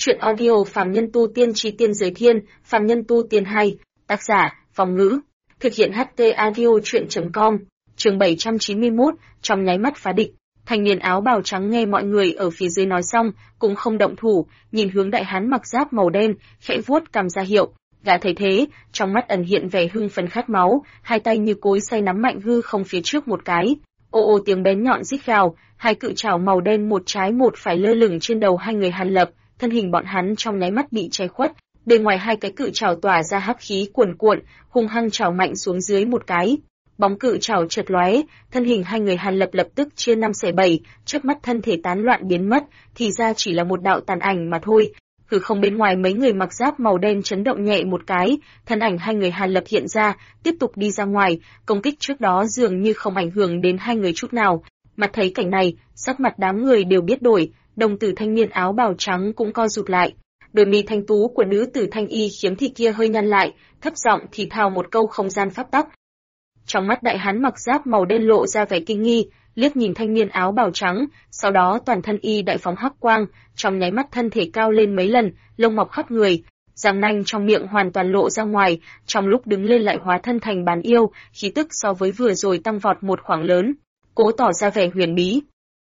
Chuyện audio Phàm Nhân Tu Tiên Chí Tiên Giới Thiên, Phàm Nhân Tu Tiên 2, tác giả, Phong Ngữ, thực hiện HT Audio Chuyện.com, chương 791, trong nháy mắt phá địch. Thanh niên áo bào trắng nghe mọi người ở phía dưới nói xong, cũng không động thủ, nhìn hướng đại hán mặc giáp màu đen, khẽ vuốt cằm ra hiệu. Gã thấy thế, trong mắt ẩn hiện vẻ hưng phấn khát máu, hai tay như cối xay nắm mạnh hư không phía trước một cái. Ô ô tiếng bén nhọn rít gào, hai cự trảo màu đen một trái một phải lơ lửng trên đầu hai người Hàn Lập, thân hình bọn hắn trong nháy mắt bị che khuất, bên ngoài hai cái cự trảo tỏa ra hắc khí cuồn cuộn, hung hăng trảo mạnh xuống dưới một cái. Bóng cự trảo chợt lóe, thân hình hai người Hàn Lập lập tức chia năm xẻ bảy, chớp mắt thân thể tán loạn biến mất, thì ra chỉ là một đạo tàn ảnh mà thôi. Hư không bên ngoài mấy người mặc giáp màu đen chấn động nhẹ một cái, thân ảnh hai người Hàn Lập hiện ra, tiếp tục đi ra ngoài, công kích trước đó dường như không ảnh hưởng đến hai người chút nào. Mặt thấy cảnh này, sắc mặt đám người đều biết đổi, đồng tử thanh niên áo bào trắng cũng co rụt lại. Đôi mi thanh tú của nữ tử thanh y khiếm thị kia hơi nhăn lại, thấp giọng thì thào một câu không gian pháp tắc. Trong mắt đại hán mặc giáp màu đen lộ ra vẻ kinh nghi, liếc nhìn thanh niên áo bào trắng, sau đó toàn thân y đại phóng hắc quang, trong nháy mắt thân thể cao lên mấy lần, lông mọc khắp người, răng nanh trong miệng hoàn toàn lộ ra ngoài, trong lúc đứng lên lại hóa thân thành bán yêu, khí tức so với vừa rồi tăng vọt một khoảng lớn, cố tỏ ra vẻ huyền bí.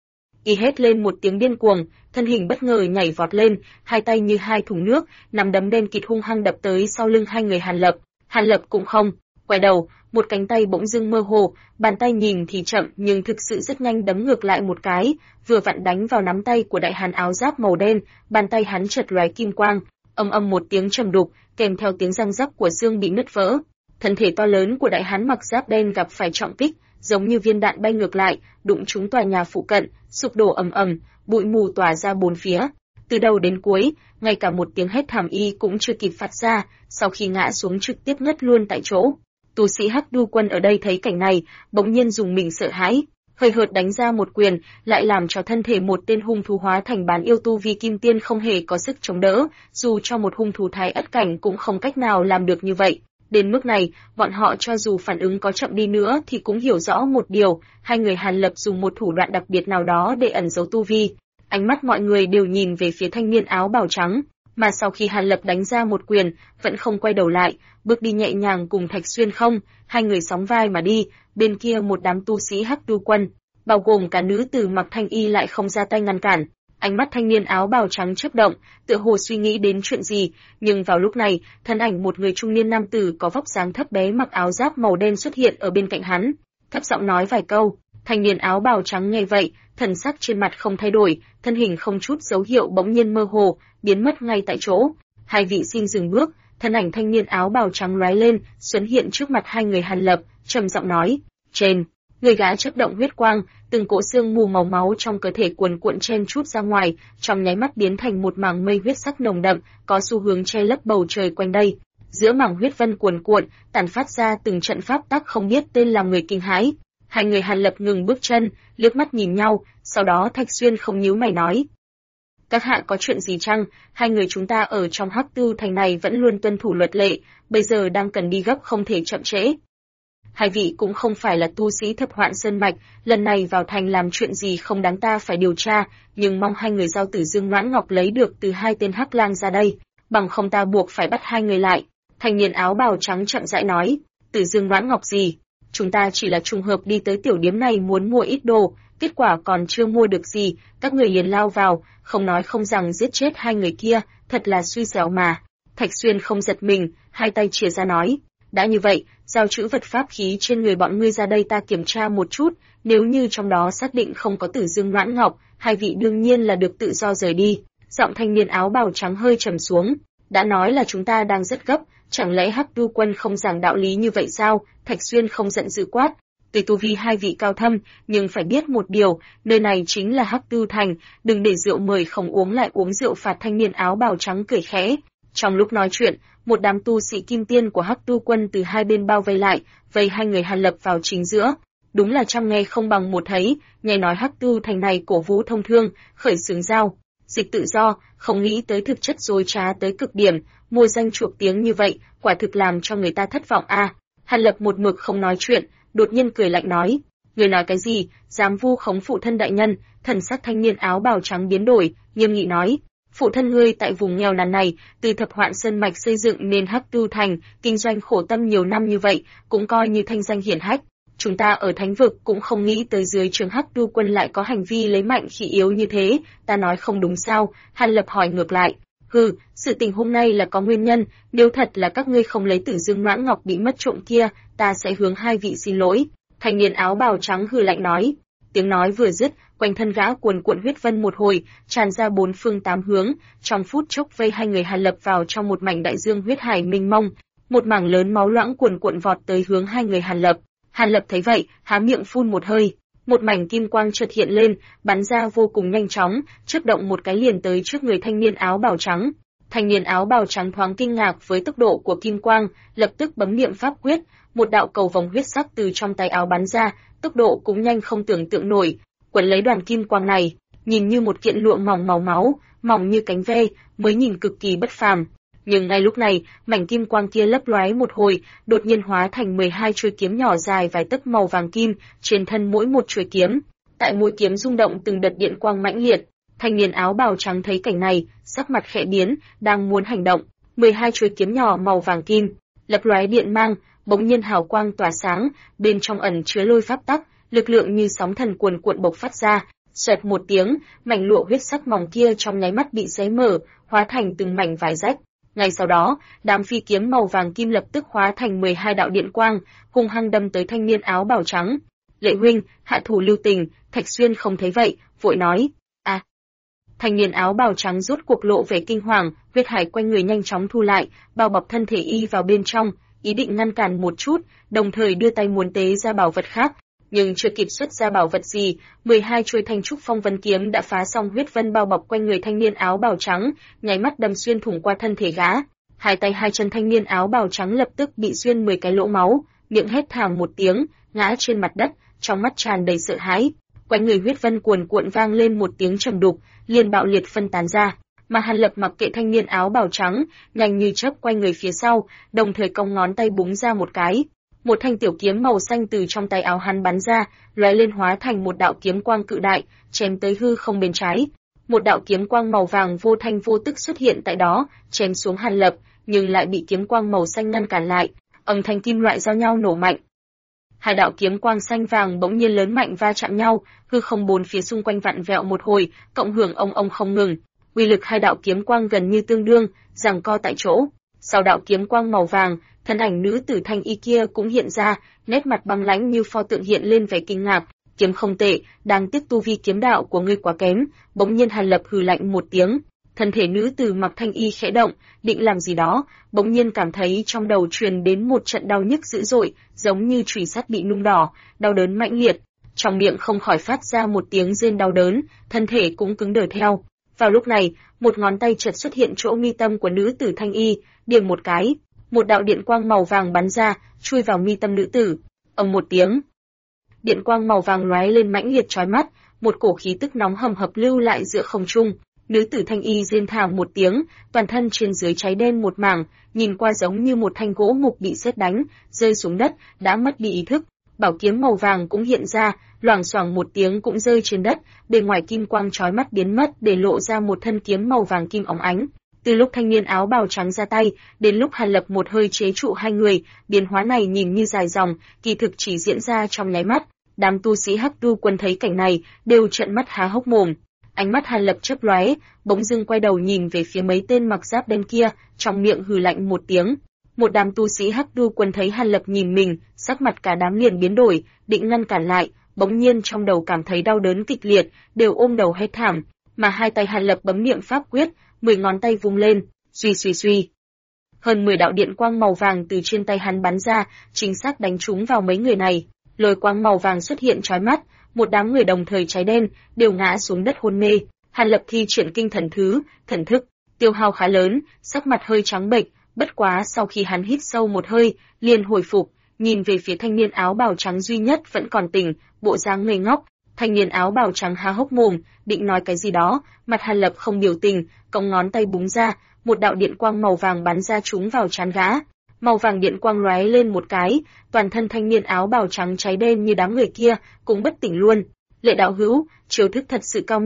Y hét lên một tiếng điên cuồng, thân hình bất ngờ nhảy vọt lên, hai tay như hai thùng nước, nắm đấm đen kịt hung hăng đập tới sau lưng hai người Hàn Lập. Hàn Lập cũng không quay đầu, một cánh tay bỗng dưng mơ hồ, bàn tay nhìn thì chậm nhưng thực sự rất nhanh đấm ngược lại một cái, vừa vặn đánh vào nắm tay của đại hán áo giáp màu đen, bàn tay hắn chợt lóe kim quang, âm âm một tiếng trầm đục, kèm theo tiếng răng rắc của xương bị nứt vỡ. Thân thể to lớn của đại hán mặc giáp đen gặp phải trọng kích, giống như viên đạn bay ngược lại, đụng trúng tòa nhà phụ cận, sụp đổ ầm ầm, bụi mù tỏa ra bốn phía. Từ đầu đến cuối, ngay cả một tiếng hét thảm y cũng chưa kịp phát ra, sau khi ngã xuống trực tiếp ngất luôn tại chỗ. Tu sĩ Hắc Đu Quân ở đây thấy cảnh này, bỗng nhiên dùng mình sợ hãi, hơi hợt đánh ra một quyền, lại làm cho thân thể một tên hung thú hóa thành bán yêu tu vi kim tiên không hề có sức chống đỡ, dù cho một hung thú thái ất cảnh cũng không cách nào làm được như vậy. Đến mức này, bọn họ cho dù phản ứng có chậm đi nữa thì cũng hiểu rõ một điều, hai người Hàn Lập dùng một thủ đoạn đặc biệt nào đó để ẩn giấu tu vi. Ánh mắt mọi người đều nhìn về phía thanh niên áo bào trắng, mà sau khi Hàn Lập đánh ra một quyền, vẫn không quay đầu lại, bước đi nhẹ nhàng cùng Thạch Xuyên không, hai người sóng vai mà đi, bên kia một đám tu sĩ Hắc Đu Quân, bao gồm cả nữ tử mặc thanh y lại không ra tay ngăn cản. Ánh mắt thanh niên áo bào trắng chớp động, tựa hồ suy nghĩ đến chuyện gì, nhưng vào lúc này, thân ảnh một người trung niên nam tử có vóc dáng thấp bé mặc áo giáp màu đen xuất hiện ở bên cạnh hắn, thấp giọng nói vài câu. Thanh niên áo bào trắng nghe vậy, thần sắc trên mặt không thay đổi, thân hình không chút dấu hiệu bỗng nhiên mơ hồ, biến mất ngay tại chỗ. Hai vị xin dừng bước, thân ảnh thanh niên áo bào trắng lóe lên, xuất hiện trước mặt hai người Hàn Lập, trầm giọng nói: "Trên." Người gã chớp động huyết quang, từng cỗ xương mù màu máu trong cơ thể cuồn cuộn chen chút ra ngoài, trong nháy mắt biến thành một mảng mây huyết sắc nồng đậm, có xu hướng che lấp bầu trời quanh đây. Giữa mảng huyết vân cuồn cuộn, tản phát ra từng trận pháp tắc không biết tên làm người kinh hãi. Hai người Hàn Lập ngừng bước chân, liếc mắt nhìn nhau, sau đó Thạch Xuyên không nhíu mày nói: "Các hạ có chuyện gì chăng? Hai người chúng ta ở trong Hắc Tư thành này vẫn luôn tuân thủ luật lệ, bây giờ đang cần đi gấp không thể chậm trễ." Hai vị cũng không phải là tu sĩ Thập Hoạn Sơn mạch, lần này vào thành làm chuyện gì không đáng ta phải điều tra, nhưng mong hai người giao Tử Dương Noãn Ngọc lấy được từ hai tên hắc lang ra đây, bằng không ta buộc phải bắt hai người lại. Thanh niên áo bào trắng chậm rãi nói: "Tử Dương Noãn Ngọc gì? Chúng ta chỉ là trùng hợp đi tới tiểu điếm này muốn mua ít đồ, kết quả còn chưa mua được gì, các người liền lao vào, không nói không rằng giết chết hai người kia, thật là xui xẻo mà." Thạch Xuyên không giật mình, hai tay chìa ra nói: "Đã như vậy, giao trữ vật pháp khí trên người bọn ngươi ra đây ta kiểm tra một chút, nếu như trong đó xác định không có Tử Dương Noãn Ngọc, hai vị đương nhiên là được tự do rời đi." Giọng thanh niên áo bào trắng hơi trầm xuống, "Đã nói là chúng ta đang rất gấp, chẳng lẽ Hắc Du Quân không giảng đạo lý như vậy sao?" Thạch Xuyên không giận dữ quát: "Tuy tu vi hai vị cao thâm, nhưng phải biết một điều, nơi này chính là Hắc Du thành, đừng để rượu mời không uống lại uống rượu phạt." Thanh niên áo bào trắng cười khẽ. Trong lúc nói chuyện, một đám tu sĩ kim tiên của Hắc Tu Quân từ hai bên bao vây lại, vây hai người Hàn Lập vào chính giữa. Đúng là trăm nghe không bằng một thấy, nghe nói Hắc Tu thành này cổ vũ thông thương, khởi xướng giao dịch tự do, không nghĩ tới thực chất dối trá tới cực điểm, mua danh chuộc tiếng như vậy, quả thực làm cho người ta thất vọng a. Hàn Lập một mực không nói chuyện, đột nhiên cười lạnh nói: "Người nói cái gì? Dám vu khống phụ thân đại nhân?" Thần sắc thanh niên áo bào trắng biến đổi, nghiêm nghị nói: Phụ thân ngươi tại vùng nghèo nàn này, từ thập hoạn sơn mạch xây dựng nên Hắc Tu Thành, kinh doanh khổ tâm nhiều năm như vậy, cũng coi như thanh danh hiển hách. Chúng ta ở Thánh vực cũng không nghĩ tới dưới trướng Hắc Tu quân lại có hành vi lấy mạnh khi yếu như thế, ta nói không đúng sao? Hàn Lập hỏi ngược lại. Hừ, sự tình hôm nay là có nguyên nhân, nếu thật là các ngươi không lấy Tử Dương Mãng Ngọc bị mất trộm kia, ta sẽ hướng hai vị xin lỗi. Thanh niên áo bào trắng hừ lạnh nói. Tiếng nói vừa dứt, quanh thân gã cuồn cuộn huyết vân một hồi, tràn ra bốn phương tám hướng, trong phút chốc vây hai người Hàn Lập vào trong một mảnh đại dương huyết hải mênh mông, một mảng lớn máu loãng cuồn cuộn vọt tới hướng hai người Hàn Lập. Hàn Lập thấy vậy, há miệng phun một hơi, một mảnh kim quang chợt hiện lên, bắn ra vô cùng nhanh chóng, chớp động một cái liền tới trước người thanh niên áo bào trắng. Thanh niên áo bào trắng thoáng kinh ngạc với tốc độ của kim quang, lập tức bấm niệm pháp quyết, một đạo cầu vòng huyết sắc từ trong tay áo bắn ra, tốc độ cũng nhanh không tưởng tượng nổi, quấn lấy đoàn kim quang này, nhìn như một kiện lụa mỏng màu máu, mỏng như cánh ve, mới nhìn cực kỳ bất phàm. Nhưng ngay lúc này, mảnh kim quang kia lấp lóe một hồi, đột nhiên hóa thành 12 chuôi kiếm nhỏ dài vài tấc màu vàng kim, trên thân mỗi một chuôi kiếm. Tại mũi kiếm rung động từng đợt điện quang mãnh liệt. Thanh niên áo bào trắng thấy cảnh này, sắc mặt khẽ biến, đang muốn hành động. 12 chuôi kiếm nhỏ màu vàng kim, lập lóe điện mang, bỗng nhiên hào quang tỏa sáng, bên trong ẩn chứa lôi pháp tắc, lực lượng như sóng thần cuồn cuộn bộc phát ra. Xoẹt một tiếng, mảnh lụa huyết sắc mỏng kia trong nháy mắt bị xé mở, hóa thành từng mảnh vải rách. Ngay sau đó, đám phi kiếm màu vàng kim lập tức hóa thành 12 đạo điện quang, hung hăng đâm tới thanh niên áo bào trắng. Lệ huynh, hạ thủ lưu tình. Thạch Xuyên không thấy vậy, vội nói. À. Thanh niên áo bào trắng rốt cuộc lộ vẻ kinh hoàng, huyết hải quanh người nhanh chóng thu lại, bao bọc thân thể y vào bên trong, ý định ngăn cản một chút, đồng thời đưa tay muốn tế ra bảo vật khác. Nhưng chưa kịp xuất ra bảo vật gì, 12 chuôi thanh trúc phong vân kiếm đã phá xong huyết vân bao bọc quanh người thanh niên áo bào trắng, nháy mắt đâm xuyên thủng qua thân thể gã. Hai tay hai chân thanh niên áo bào trắng lập tức bị xuyên 10 cái lỗ máu, miệng hét thảm một tiếng, ngã trên mặt đất, trong mắt tràn đầy sợ hãi. Quanh người huyết vân cuồn cuộn vang lên một tiếng trầm đục, liền bạo liệt phân tán ra. Mà Hàn Lập mặc kệ thanh niên áo bào trắng, nhanh như chớp quanh người phía sau, đồng thời cong ngón tay búng ra một cái. Một thanh tiểu kiếm màu xanh từ trong tay áo hắn bắn ra, lóe lên hóa thành một đạo kiếm quang cự đại, chém tới hư không bên trái. Một đạo kiếm quang màu vàng vô thanh vô tức xuất hiện tại đó, chém xuống Hàn Lập, nhưng lại bị kiếm quang màu xanh ngăn cản lại. Âm thanh kim loại giao nhau nổ mạnh. Hai đạo kiếm quang xanh vàng bỗng nhiên lớn mạnh va chạm nhau, hư không bốn phía xung quanh vặn vẹo một hồi, cộng hưởng ông không ngừng. Uy lực hai đạo kiếm quang gần như tương đương, giằng co tại chỗ. Sau đạo kiếm quang màu vàng, thân ảnh nữ tử thanh y kia cũng hiện ra, nét mặt băng lãnh như pho tượng hiện lên vẻ kinh ngạc. Kiếm không tệ, đáng tiếc tu vi kiếm đạo của ngươi quá kém. Bỗng nhiên Hàn Lập hừ lạnh một tiếng, thân thể nữ tử mặc thanh y khẽ động, định làm gì đó, bỗng nhiên cảm thấy trong đầu truyền đến một trận đau nhức dữ dội, giống như chùy sắt bị nung đỏ, đau đớn mãnh liệt. Trong miệng không khỏi phát ra một tiếng rên đau đớn, thân thể cũng cứng đờ theo. Vào lúc này, một ngón tay chợt xuất hiện chỗ mi tâm của nữ tử thanh y, điểm một cái, một đạo điện quang màu vàng bắn ra, chui vào mi tâm nữ tử. Ầm một tiếng, điện quang màu vàng lóe lên mãnh liệt chói mắt, một cổ khí tức nóng hầm hập lưu lại giữa không trung. Nữ tử thanh y rên thảm một tiếng, toàn thân trên dưới cháy đen một mảng, nhìn qua giống như một thanh gỗ mục bị sét đánh, rơi xuống đất, đã mất đi ý thức. Bảo kiếm màu vàng cũng hiện ra, loảng xoảng một tiếng cũng rơi trên đất, bên ngoài kim quang chói mắt biến mất để lộ ra một thân kiếm màu vàng kim óng ánh. Từ lúc thanh niên áo bào trắng ra tay, đến lúc Hàn Lập một hơi chế trụ hai người, biến hóa này nhìn như dài dòng, kỳ thực chỉ diễn ra trong nháy mắt. Đám tu sĩ Hắc Tu quân thấy cảnh này, đều trợn mắt há hốc mồm. Ánh mắt Hàn Lập chớp lóe, bỗng dưng quay đầu nhìn về phía mấy tên mặc giáp đen kia, trong miệng hừ lạnh một tiếng. Một đám tu sĩ Hắc Tu quân thấy Hàn Lập nhìn mình, sắc mặt cả đám liền biến đổi, định ngăn cản lại, bỗng nhiên trong đầu cảm thấy đau đớn kịch liệt, đều ôm đầu hét thảm, mà hai tay Hàn Lập bấm niệm pháp quyết, 10 ngón tay vung lên, suy suy suy. Hơn 10 đạo điện quang màu vàng từ trên tay hắn bắn ra, chính xác đánh trúng vào mấy người này. Lôi quang màu vàng xuất hiện chói mắt, một đám người đồng thời cháy đen, đều ngã xuống đất hôn mê. Hàn Lập thi triển kinh thần thứ, thần thức, tiêu hao khá lớn, sắc mặt hơi trắng bệch, bất quá sau khi hắn hít sâu một hơi, liền hồi phục, nhìn về phía thanh niên áo bào trắng duy nhất vẫn còn tỉnh, bộ dáng ngây ngốc. Thanh niên áo bào trắng há hốc mồm, định nói cái gì đó, mặt Hàn Lập không biểu tình, cong ngón tay búng ra, một đạo điện quang màu vàng bắn ra trúng vào trán gã. Màu vàng điện quang lóe lên một cái, toàn thân thanh niên áo bào trắng cháy đen như đám người kia, cũng bất tỉnh luôn. Lệ đạo hữu, chiêu thức thật sự cao minh,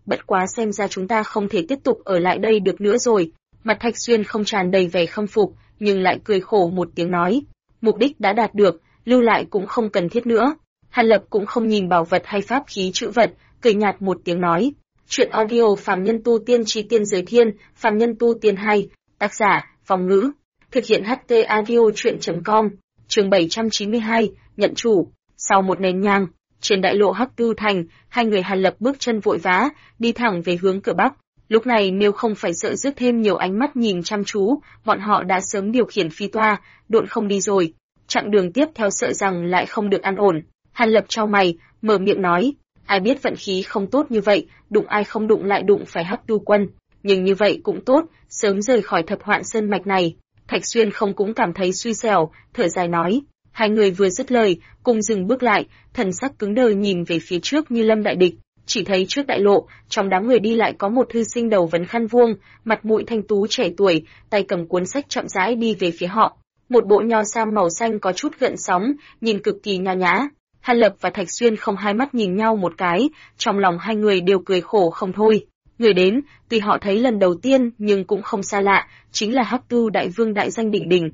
bất quá xem ra chúng ta không thể tiếp tục ở lại đây được nữa rồi. Mặt Thạch Xuyên không tràn đầy vẻ khâm phục, nhưng lại cười khổ một tiếng nói, mục đích đã đạt được, lưu lại cũng không cần thiết nữa. Hàn Lập cũng không nhìn bảo vật hay pháp khí chữ vật, cười nhạt một tiếng nói, chuyện audio phàm nhân tu tiên trí tiên giới thiên, phàm nhân tu tiên hay, tác giả, Phong Ngữ, thực hiện HT audio chuyện.com, chương 792, nhận chủ. Sau một nén nhang, trên đại lộ Hắc Tư Thành, hai người Hàn Lập bước chân vội vã, đi thẳng về hướng cửa Bắc. Lúc này nếu không phải sợ rước thêm nhiều ánh mắt nhìn chăm chú, bọn họ đã sớm điều khiển phi toa, độn không đi rồi. Chặng đường tiếp theo sợ rằng lại không được an ổn. Hàn Lập chau mày, mở miệng nói, ai biết vận khí không tốt như vậy, đụng ai không đụng lại đụng phải Hắc Tu Quân. Nhưng như vậy cũng tốt, sớm rời khỏi Thập Hoạn Sơn mạch này. Thạch Xuyên không cũng cảm thấy suy xẻo, thở dài nói. Hai người vừa dứt lời, cùng dừng bước lại, thần sắc cứng đờ nhìn về phía trước như lâm đại địch. Chỉ thấy trước đại lộ, trong đám người đi lại có một thư sinh đầu vấn khăn vuông, mặt mũi thanh tú trẻ tuổi, tay cầm cuốn sách chậm rãi đi về phía họ. Một bộ nho sam màu xanh có chút gợn sóng, nhìn cực kỳ nho nhã. Hàn Lập và Thạch Xuyên không hai mắt nhìn nhau một cái, trong lòng hai người đều cười khổ không thôi. Người đến, tuy họ thấy lần đầu tiên nhưng cũng không xa lạ, chính là Hắc Tu Đại Vương đại danh đỉnh đỉnh.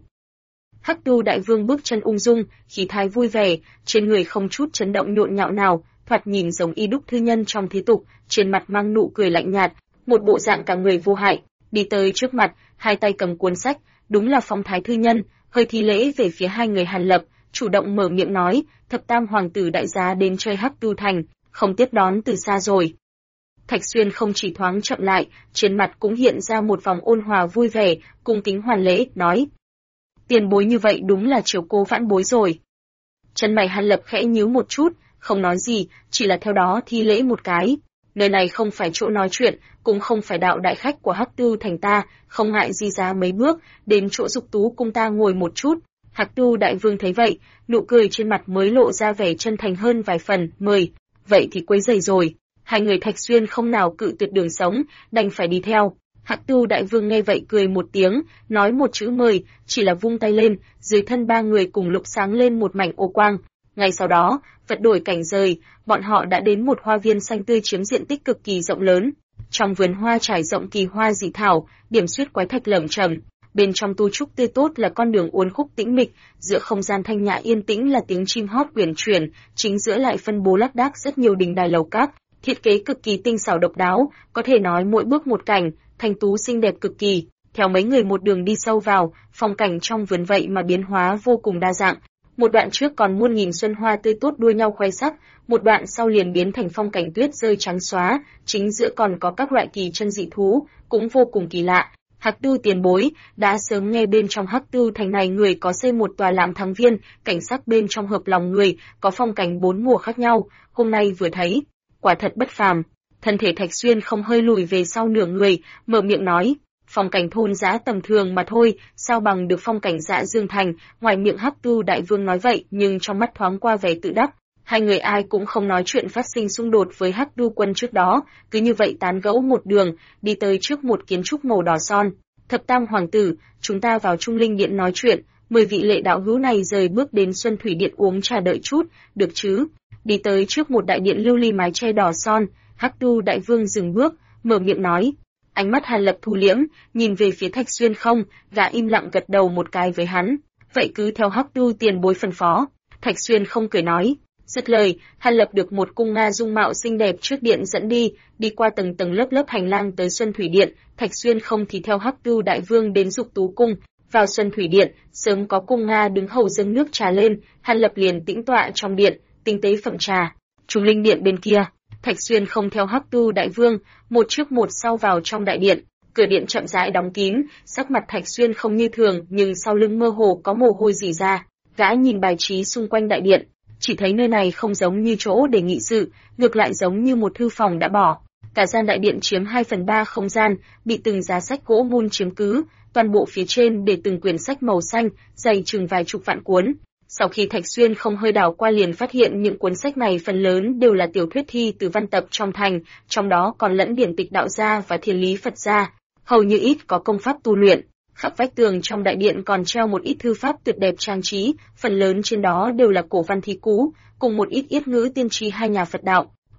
Hắc Tu Đại Vương bước chân ung dung, khí thái vui vẻ, trên người không chút chấn động nhộn nhạo nào, thoạt nhìn giống y đúc thư nhân trong thế tục, trên mặt mang nụ cười lạnh nhạt, một bộ dạng cả người vô hại, đi tới trước mặt, hai tay cầm cuốn sách, đúng là phong thái thư nhân, hơi thi lễ về phía hai người Hàn Lập, chủ động mở miệng nói, Thập Tam hoàng tử đại giá đến chơi Hắc Tu Thành, không tiếp đón từ xa rồi. Thạch Xuyên không chỉ thoáng chậm lại, trên mặt cũng hiện ra một vòng ôn hòa vui vẻ, cung kính hoàn lễ, nói. Tiền bối như vậy đúng là chiều cô vãn bối rồi. Chân mày Hàn Lập khẽ nhíu một chút, không nói gì, chỉ là theo đó thi lễ một cái. Nơi này không phải chỗ nói chuyện, cũng không phải đạo đại khách của Hắc Tu Thành ta, không ngại di giá mấy bước, đến chỗ Dục Tú cung ta ngồi một chút. Hắc Tu Đại Vương thấy vậy, nụ cười trên mặt mới lộ ra vẻ chân thành hơn vài phần, mời. Vậy thì quấy rầy rồi. Hai người Thạch Xuyên không nào cự tuyệt đường sống, đành phải đi theo. Hắc Tu Đại Vương nghe vậy cười một tiếng, nói một chữ mời, chỉ là vung tay lên, dưới thân ba người cùng lúc sáng lên một mảnh ô quang. Ngay sau đó, vật đổi cảnh rời, bọn họ đã đến một hoa viên xanh tươi chiếm diện tích cực kỳ rộng lớn. Trong vườn hoa trải rộng kỳ hoa dị thảo, điểm xuyết quái thạch lởm chởm. Bên trong tu trúc tươi tốt là con đường uốn khúc tĩnh mịch, giữa không gian thanh nhã yên tĩnh là tiếng chim hót uyển chuyển, chính giữa lại phân bố lác đác rất nhiều đình đài lầu các, thiết kế cực kỳ tinh xảo độc đáo, có thể nói mỗi bước một cảnh, thanh tú xinh đẹp cực kỳ. Theo mấy người một đường đi sâu vào, phong cảnh trong vườn vậy mà biến hóa vô cùng đa dạng. Một đoạn trước còn muôn nghìn xuân hoa tươi tốt đua nhau khoe sắc, một đoạn sau liền biến thành phong cảnh tuyết rơi trắng xóa, chính giữa còn có các loại kỳ chân dị thú, cũng vô cùng kỳ lạ. Hắc Tu tiền bối, đã sớm nghe bên trong Hắc Tu Thành này người có xây một tòa làm thắng viên, cảnh sắc bên trong hợp lòng người, có phong cảnh bốn mùa khác nhau, hôm nay vừa thấy, quả thật bất phàm. Thân thể Thạch Xuyên không hơi lùi về sau nửa người, mở miệng nói, phong cảnh thôn dã tầm thường mà thôi, sao bằng được phong cảnh Dạ Dương Thành. Ngoài miệng Hắc Tu Đại Vương nói vậy, nhưng trong mắt thoáng qua vẻ tự đắc. Hai người ai cũng không nói chuyện phát sinh xung đột với Hắc Tu Quân trước đó, cứ như vậy tán gẫu một đường, đi tới trước một kiến trúc màu đỏ son. Thập Tam hoàng tử, chúng ta vào Trung Linh Điện nói chuyện, 10 vị lệ đạo hữu này rời bước đến Xuân Thủy Điện uống trà đợi chút, được chứ? Đi tới trước một đại điện lưu ly mái che đỏ son, Hắc Tu Đại Vương dừng bước, mở miệng nói. Ánh mắt Hàn Lập thu liễm, nhìn về phía Thạch Xuyên không, gã im lặng gật đầu một cái với hắn. Vậy cứ theo Hắc Tu tiền bối phân phó. Thạch Xuyên không cười nói. Dứt lời, Hàn Lập được một cung nga dung mạo xinh đẹp trước điện dẫn đi qua tầng tầng lớp lớp hành lang tới Xuân Thủy Điện. Thạch Xuyên không thì theo Hắc Tu Đại Vương đến Dục Tú cung. Vào Xuân Thủy Điện, sớm có cung nga đứng hầu dâng nước trà lên, Hàn Lập liền tĩnh tọa trong điện, tinh tế phẩm trà. Trung Linh Điện bên kia, Thạch Xuyên không theo Hắc Tu Đại Vương, một trước một sau vào trong đại điện. Cửa điện chậm rãi đóng kín, sắc mặt Thạch Xuyên không như thường, nhưng sau lưng mơ hồ có mồ hôi rỉ ra. Gã nhìn bài trí xung quanh đại điện, chỉ thấy nơi này không giống như chỗ để nghị sự, ngược lại giống như một thư phòng đã bỏ. Cả gian đại điện chiếm 2/3 không gian, bị từng giá sách gỗ mun chiếm cứ, toàn bộ phía trên để từng quyển sách màu xanh, dày chừng vài chục vạn cuốn. Sau khi Thạch Xuyên không hơi đảo qua liền phát hiện những cuốn sách này phần lớn đều là tiểu thuyết thi từ văn tập trong thành, trong đó còn lẫn điển tịch đạo gia và thiên lý Phật gia, hầu như ít có công pháp tu luyện. Khắp vách tường trong đại điện còn treo một ít thư pháp tuyệt đẹp trang trí, phần lớn trên đó đều là cổ văn thi cú, cùng một ít yết ngữ tiên tri hai nhà Phật đạo.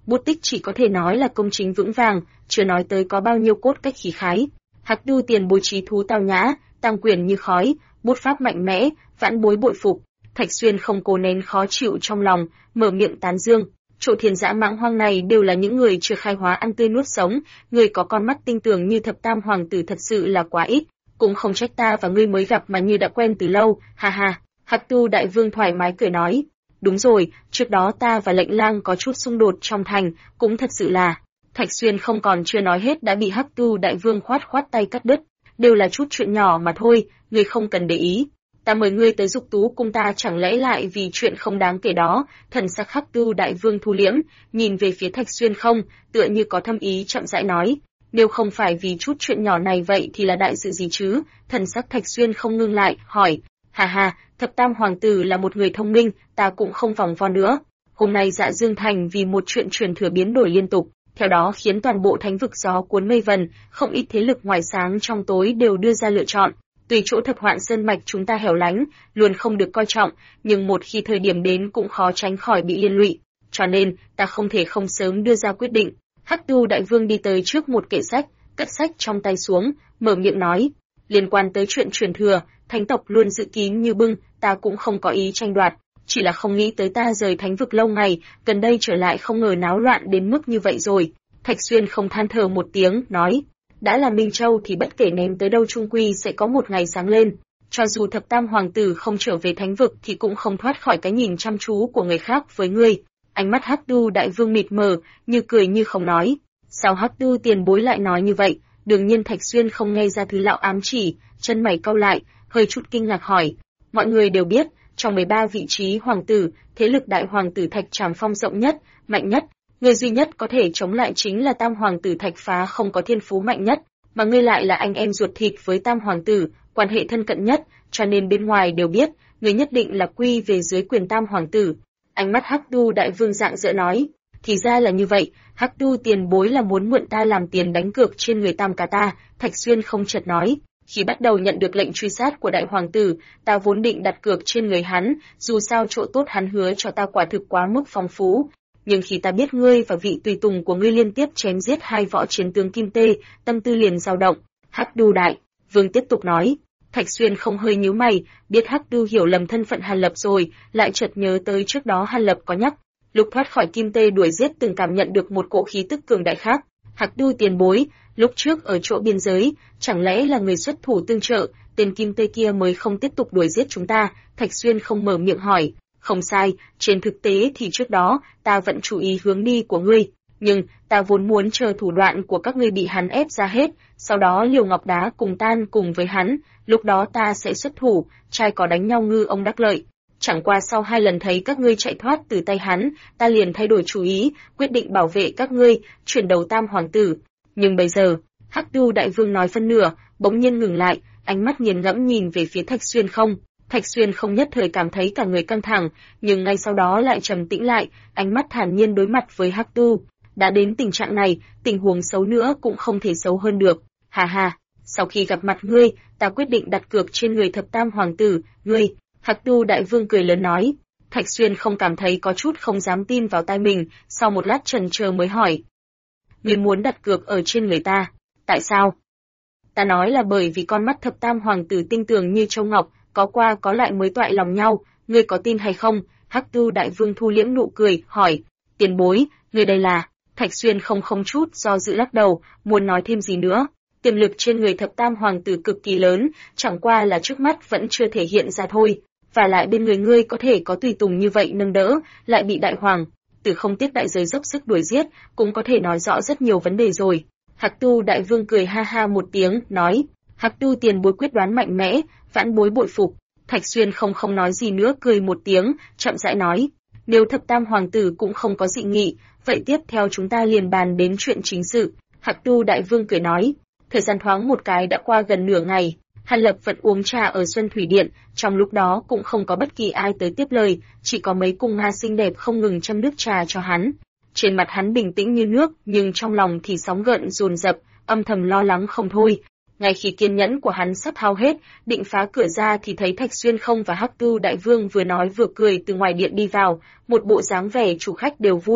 bút tích chỉ có thể nói là công chính vững vàng, chưa nói tới có bao nhiêu cốt cách khí khái. Hắc Tu Tiền bố trí thú tao nhã, tăng quyền như khói, bút pháp mạnh mẽ, vãn bối bội phục. Thạch Xuyên không cố nén khó chịu trong lòng, mở miệng tán dương. Chỗ thiên dã mãng hoang này đều là những người chưa khai hóa ăn tươi nuốt sống, người có con mắt tinh tường như Thập Tam hoàng tử thật sự là quá ít, cũng không trách ta và ngươi mới gặp mà như đã quen từ lâu, ha ha. Hắc Tu đại vương thoải mái cười nói, đúng rồi, trước đó ta và Lệnh Lang có chút xung đột trong thành, cũng thật sự là. Thạch Xuyên không còn chưa nói hết đã bị Hắc Tu đại vương khoát khoát tay cắt đứt, đều là chút chuyện nhỏ mà thôi, ngươi không cần để ý. Ta mời ngươi tới Dục Tú cung ta chẳng lẽ lại vì chuyện không đáng kể đó? Thần sắc Hắc Tu đại vương thu liễm, nhìn về phía Thạch Xuyên không, tựa như có thâm ý chậm rãi nói, nếu không phải vì chút chuyện nhỏ này vậy thì là đại sự gì chứ? Thần sắc Thạch Xuyên không ngưng lại, hỏi, hà hà, Thập Tam hoàng tử là một người thông minh, ta cũng không vòng vo nữa. Hôm nay Dạ Dương thành vì một chuyện truyền thừa biến đổi liên tục, theo đó khiến toàn bộ thánh vực gió cuốn mây vần, không ít thế lực ngoài sáng trong tối đều đưa ra lựa chọn. Tùy chỗ Thập Hoạn Sơn mạch chúng ta hẻo lánh, luôn không được coi trọng, nhưng một khi thời điểm đến cũng khó tránh khỏi bị liên lụy, cho nên ta không thể không sớm đưa ra quyết định. Hắc Tu đại vương đi tới trước một kệ sách, cất sách trong tay xuống, mở miệng nói, liên quan tới chuyện truyền thừa, thánh tộc luôn giữ kín như bưng, ta cũng không có ý tranh đoạt, chỉ là không nghĩ tới ta rời thánh vực lâu ngày, gần đây trở lại không ngờ náo loạn đến mức như vậy rồi. Thạch Xuyên không than thở một tiếng, nói, đã là Minh Châu thì bất kể ném tới đâu trung quy sẽ có một ngày sáng lên. Cho dù Thập Tam hoàng tử không trở về thánh vực thì cũng không thoát khỏi cái nhìn chăm chú của người khác với ngươi. Ánh mắt Hắc Tu đại vương mịt mờ, như cười như không nói. Sao Hắc Tu tiền bối lại nói như vậy? Đương nhiên Thạch Xuyên không nghe ra thứ lão ám chỉ, chân mày cau lại, hơi chút kinh ngạc hỏi. Mọi người đều biết, trong 13 vị trí hoàng tử, thế lực đại hoàng tử Thạch Trảm Phong rộng nhất, mạnh nhất. Người duy nhất có thể chống lại chính là Tam hoàng tử Thạch Phá không có thiên phú mạnh nhất, mà ngươi lại là anh em ruột thịt với Tam hoàng tử, quan hệ thân cận nhất, cho nên bên ngoài đều biết, ngươi nhất định là quy về dưới quyền Tam hoàng tử. Ánh mắt Hắc Tu đại vương rạng rỡ nói, thì ra là như vậy, Hắc Tu tiền bối là muốn mượn ta làm tiền đánh cược trên người Tam ca ta. Thạch Xuyên không chợt nói, khi bắt đầu nhận được lệnh truy sát của đại hoàng tử, ta vốn định đặt cược trên người hắn, dù sao chỗ tốt hắn hứa cho ta quả thực quá mức phong phú. Nhưng khi ta biết ngươi và vị tùy tùng của ngươi liên tiếp chém giết hai võ chiến tướng Kim Tê, tâm tư liền dao động. Hắc Tu đại vương tiếp tục nói. Thạch Xuyên không hơi nhíu mày, biết Hắc Tu hiểu lầm thân phận Hàn Lập rồi, lại chợt nhớ tới trước đó Hàn Lập có nhắc, lúc thoát khỏi Kim Tê đuổi giết từng cảm nhận được một cỗ khí tức cường đại khác. Hắc Tu tiền bối, lúc trước ở chỗ biên giới, chẳng lẽ là người xuất thủ tương trợ, tên Kim Tê kia mới không tiếp tục đuổi giết chúng ta? Thạch Xuyên không mở miệng hỏi. Không sai, trên thực tế thì trước đó, ta vẫn chú ý hướng đi của ngươi, nhưng ta vốn muốn chờ thủ đoạn của các ngươi bị hắn ép ra hết, sau đó liều ngọc đá cùng tan cùng với hắn, lúc đó ta sẽ xuất thủ, trai có đánh nhau ngư ông đắc lợi. Chẳng qua sau 2 lần thấy các ngươi chạy thoát từ tay hắn, ta liền thay đổi chủ ý, quyết định bảo vệ các ngươi, chuyển đầu Tam hoàng tử. Nhưng bây giờ, Hắc Tu đại vương nói phân nửa, bỗng nhiên ngừng lại, ánh mắt nghiền ngẫm nhìn về phía Thạch Xuyên không. Thạch Xuyên không nhất thời cảm thấy cả người căng thẳng, nhưng ngay sau đó lại trầm tĩnh lại, ánh mắt thản nhiên đối mặt với Hắc Tu. Đã đến tình trạng này, tình huống xấu nữa cũng không thể xấu hơn được. Hà hà, sau khi gặp mặt ngươi, ta quyết định đặt cược trên người Thập Tam hoàng tử, ngươi. Hắc Tu đại vương cười lớn nói. Thạch Xuyên không cảm thấy có chút không dám tin vào tai mình, sau một lát chần chờ mới hỏi. Ngươi muốn đặt cược ở trên người ta, tại sao? Ta nói là bởi vì con mắt Thập Tam hoàng tử tinh tường như châu ngọc, có qua có lại mới toại lòng nhau, ngươi có tin hay không? Hắc Tu đại vương thu liễm nụ cười, hỏi, tiền bối, ngươi đây là? Thạch Xuyên không chút do dự lắc đầu, muốn nói thêm gì nữa. Tiềm lực trên người Thập Tam hoàng tử cực kỳ lớn, chẳng qua là trước mắt vẫn chưa thể hiện ra thôi. Và lại bên người ngươi có thể có tùy tùng như vậy nâng đỡ, lại bị đại hoàng tử không tiếc đại giới dốc sức đuổi giết, cũng có thể nói rõ rất nhiều vấn đề rồi. Hắc Tu đại vương cười ha ha một tiếng, nói, Hắc Tu tiền bối quyết đoán mạnh mẽ, vãn bối bội phục. Thạch Xuyên không nói gì nữa, cười một tiếng, chậm rãi nói, nếu Thập Tam hoàng tử cũng không có dị nghị, vậy tiếp theo chúng ta liền bàn đến chuyện chính sự. Hắc Tu đại vương cười nói, thời gian thoáng một cái đã qua gần nửa ngày, Hàn Lập vẫn uống trà ở Xuân Thủy Điện, trong lúc đó cũng không có bất kỳ ai tới tiếp lời, chỉ có mấy cung nga xinh đẹp không ngừng châm nước trà cho hắn. Trên mặt hắn bình tĩnh như nước, nhưng trong lòng thì sóng gợn dồn dập, âm thầm lo lắng không thôi. Ngay khi kiên nhẫn của hắn sắp hao hết, định phá cửa ra thì thấy Thạch Xuyên không và Hắc Tu đại vương vừa nói vừa cười từ ngoài điện đi vào, một bộ dáng vẻ chủ khách đều vui,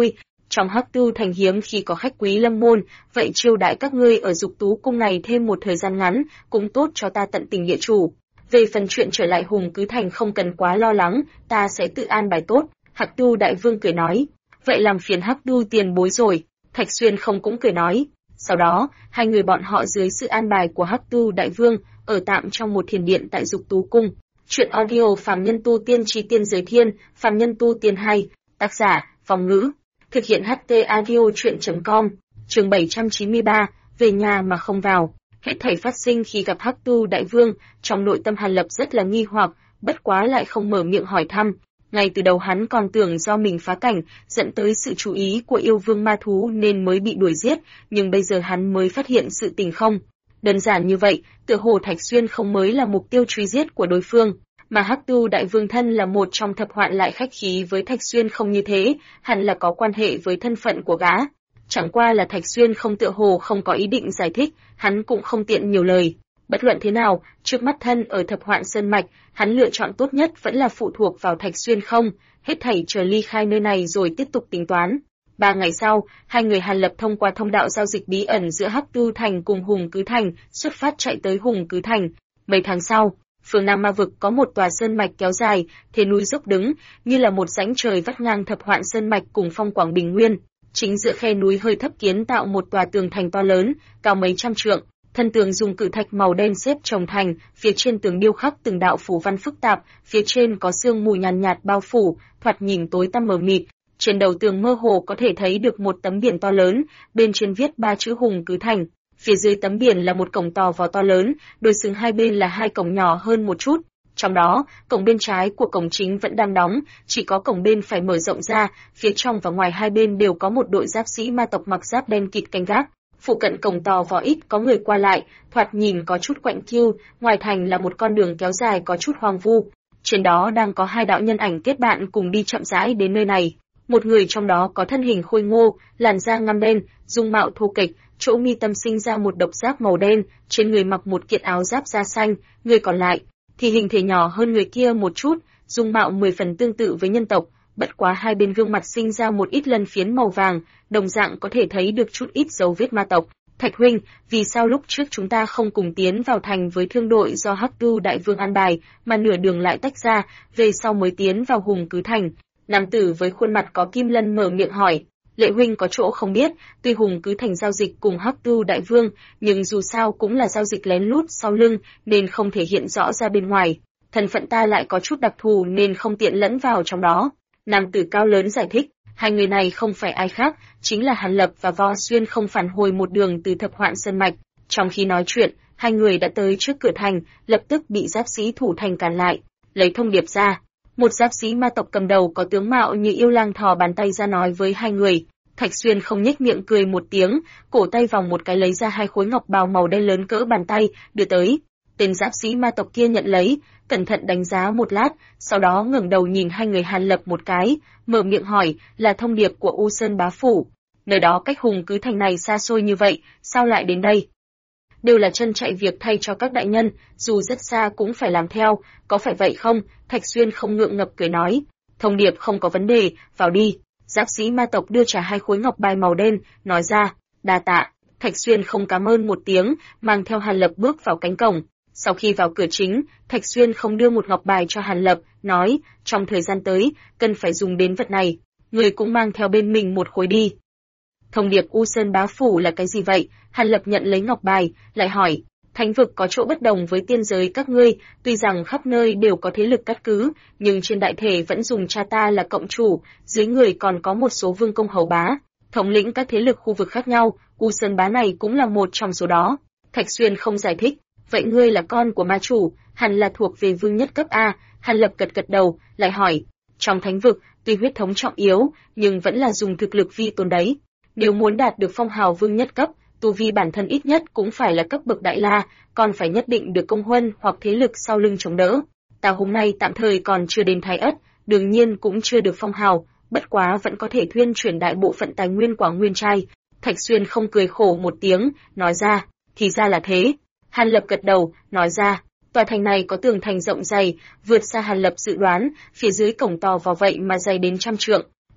Trong Hắc Tu thành hiếm khi có khách quý lâm môn, vậy chiêu đãi các ngươi ở Dục Tú cung này thêm một thời gian ngắn, cũng tốt cho ta tận tình địa chủ. Về phần chuyện trở lại Hùng Cứ thành không cần quá lo lắng, ta sẽ tự an bài tốt. Hắc Tu đại vương cười nói. Vậy làm phiền Hắc Tu tiền bối rồi. Thạch Xuyên không cũng cười nói. Sau đó, hai người bọn họ dưới sự an bài của Hắc Tu đại vương, ở tạm trong một thiền điện tại Dục Tú cung. Chuyện audio Phàm Nhân Tu Tiên Chí Tiên Giới Thiên, Phàm Nhân Tu Tiên 2, tác giả, Phong Ngữ. Thực hiện HT Audio Chuyện.com, chương 793, về nhà mà không vào. Hết thảy phát sinh khi gặp Hắc Tu đại vương, trong nội tâm Hàn Lập rất là nghi hoặc, bất quá lại không mở miệng hỏi thăm. Ngay từ đầu hắn còn tưởng do mình phá cảnh, dẫn tới sự chú ý của yêu vương ma thú nên mới bị đuổi giết, nhưng bây giờ hắn mới phát hiện sự tình không. Đơn giản như vậy, tựa hồ Thạch Xuyên không mới là mục tiêu truy giết của đối phương, mà Hắc Tu đại vương thân là một trong thập hoạn lại khách khí với Thạch Xuyên không như thế, hẳn là có quan hệ với thân phận của gã. Chẳng qua là Thạch Xuyên không tựa hồ không có ý định giải thích, hắn cũng không tiện nhiều lời. Bất luận thế nào, trước mắt thân ở thập hoạn sơn mạch, hắn lựa chọn tốt nhất vẫn là phụ thuộc vào Thạch Xuyên không, hết thảy chờ ly khai nơi này rồi tiếp tục tính toán. 3 ngày sau, hai người Hàn Lập thông qua thông đạo giao dịch bí ẩn giữa Hắc Tu thành cùng Hùng Cứ thành, xuất phát chạy tới Hùng Cứ thành. Mấy tháng sau, phương Nam Ma vực có một tòa sơn mạch kéo dài, thế núi dốc đứng, như là một rãnh trời vắt ngang thập hoạn sơn mạch cùng phong quảng bình nguyên. Chính giữa khe núi hơi thấp kiến tạo một tòa tường thành to lớn, cao mấy trăm trượng. Thân tường dùng cự thạch màu đen xếp chồng thành, phía trên tường điêu khắc từng đạo phù văn phức tạp, phía trên có sương mù nhàn nhạt bao phủ, thoạt nhìn tối tăm mờ mịt. Trên đầu tường mơ hồ có thể thấy được một tấm biển to lớn, bên trên viết 3 chữ Hùng Cứ thành. Phía dưới tấm biển là một cổng to vò to lớn, đối xứng hai bên là 2 cổng nhỏ hơn một chút. Trong đó, cổng bên trái của cổng chính vẫn đang đóng, chỉ có cổng bên phải mở rộng ra, phía trong và ngoài hai bên đều có một đội giáp sĩ ma tộc mặc giáp đen kịt canh gác. Phụ cận cổng to vò ít có người qua lại, thoạt nhìn có chút quạnh kiêu, ngoài thành là một con đường kéo dài có chút hoang vu. Trên đó đang có 2 đạo nhân ảnh kết bạn cùng đi chậm rãi đến nơi này. Một người trong đó có thân hình khôi ngô, làn da ngăm đen, dung mạo thô kệch, chỗ mi tâm sinh ra một độc giác màu đen, trên người mặc một kiện áo giáp da xanh, người còn lại thì hình thể nhỏ hơn người kia một chút, dung mạo 10 phần tương tự với nhân tộc, bất quá hai bên gương mặt sinh ra một ít lân phiến màu vàng, đồng dạng có thể thấy được chút ít dấu vết ma tộc. Thạch huynh, vì sao lúc trước chúng ta không cùng tiến vào thành với thương đội do Hắc Tu đại vương an bài, mà nửa đường lại tách ra, về sau mới tiến vào Hùng Cứ thành? Nam tử với khuôn mặt có kim lân mở miệng hỏi. Lệ huynh có chỗ không biết, tuy Hùng Cứ thành giao dịch cùng Hắc Tu đại vương, nhưng dù sao cũng là giao dịch lén lút sau lưng, nên không thể hiện rõ ra bên ngoài. Thân phận ta lại có chút đặc thù nên không tiện lẫn vào trong đó. Nam tử cao lớn giải thích, hai người này không phải ai khác, chính là Hàn Lập và Vo Xuyên không phản hồi một đường từ thập hoạn sơn mạch. Trong khi nói chuyện, hai người đã tới trước cửa thành, lập tức bị giáp sĩ thủ thành cản lại, lấy thông điệp ra. Một giáp sĩ ma tộc cầm đầu có tướng mạo như yêu lang thò bàn tay ra nói với hai người. Thạch Xuyên không nhếch miệng cười một tiếng, cổ tay vòng một cái lấy ra 2 khối ngọc bào màu đen lớn cỡ bàn tay, đưa tới. Tên giáp sĩ ma tộc kia nhận lấy, cẩn thận đánh giá một lát, sau đó ngẩng đầu nhìn hai người Hàn Lập một cái, mở miệng hỏi, là thông điệp của U Sơn bá phủ. Nơi đó cách Hùng Cứ thành này xa xôi như vậy, sao lại đến đây? Đều là chân chạy việc thay cho các đại nhân, dù rất xa cũng phải làm theo, có phải vậy không? Thạch Xuyên không ngượng ngập cười nói, thông điệp không có vấn đề, vào đi. Giáp sĩ ma tộc đưa trả 2 khối ngọc bài màu đen, nói ra, đa tạ. Thạch Xuyên không cảm ơn một tiếng, mang theo Hàn Lập bước vào cánh cổng. Sau khi vào cửa chính, Thạch Xuyên không đưa một ngọc bài cho Hàn Lập, nói, trong thời gian tới, cần phải dùng đến vật này, người cũng mang theo bên mình một khối đi. Thông điệp U Sơn bá phủ là cái gì vậy? Hàn Lập nhận lấy ngọc bài, lại hỏi, thánh vực có chỗ bất đồng với tiên giới các ngươi, tuy rằng khắp nơi đều có thế lực cát cứ, nhưng trên đại thể vẫn dùng cha ta là cộng chủ, dưới người còn có một số vương công hầu bá, thống lĩnh các thế lực khu vực khác nhau, U Sơn bá này cũng là một trong số đó. Thạch Xuyên không giải thích, vậy ngươi là con của ma chủ, hẳn là thuộc về vương nhất cấp A. Hàn Lập gật gật đầu, lại hỏi, trong thánh vực, tuy huyết thống trọng yếu, nhưng vẫn là dùng thực lực vi tôn đấy. Nếu muốn đạt được phong hào vương nhất cấp, tu vi bản thân ít nhất cũng phải là cấp bậc đại la, còn phải nhất định được công huân hoặc thế lực sau lưng chống đỡ. Ta hôm nay tạm thời còn chưa đến Thái Ất, đương nhiên cũng chưa được phong hào, bất quá vẫn có thể thuyên chuyển đại bộ phận tài nguyên của nguyên trai. Thạch Xuyên không cười khổ một tiếng, nói ra, thì ra là thế. Hàn Lập gật đầu, nói ra, tòa thành này có tường thành rộng dày, vượt xa Hàn Lập dự đoán, phía dưới cổng to vào vậy mà dày đến 100 trượng.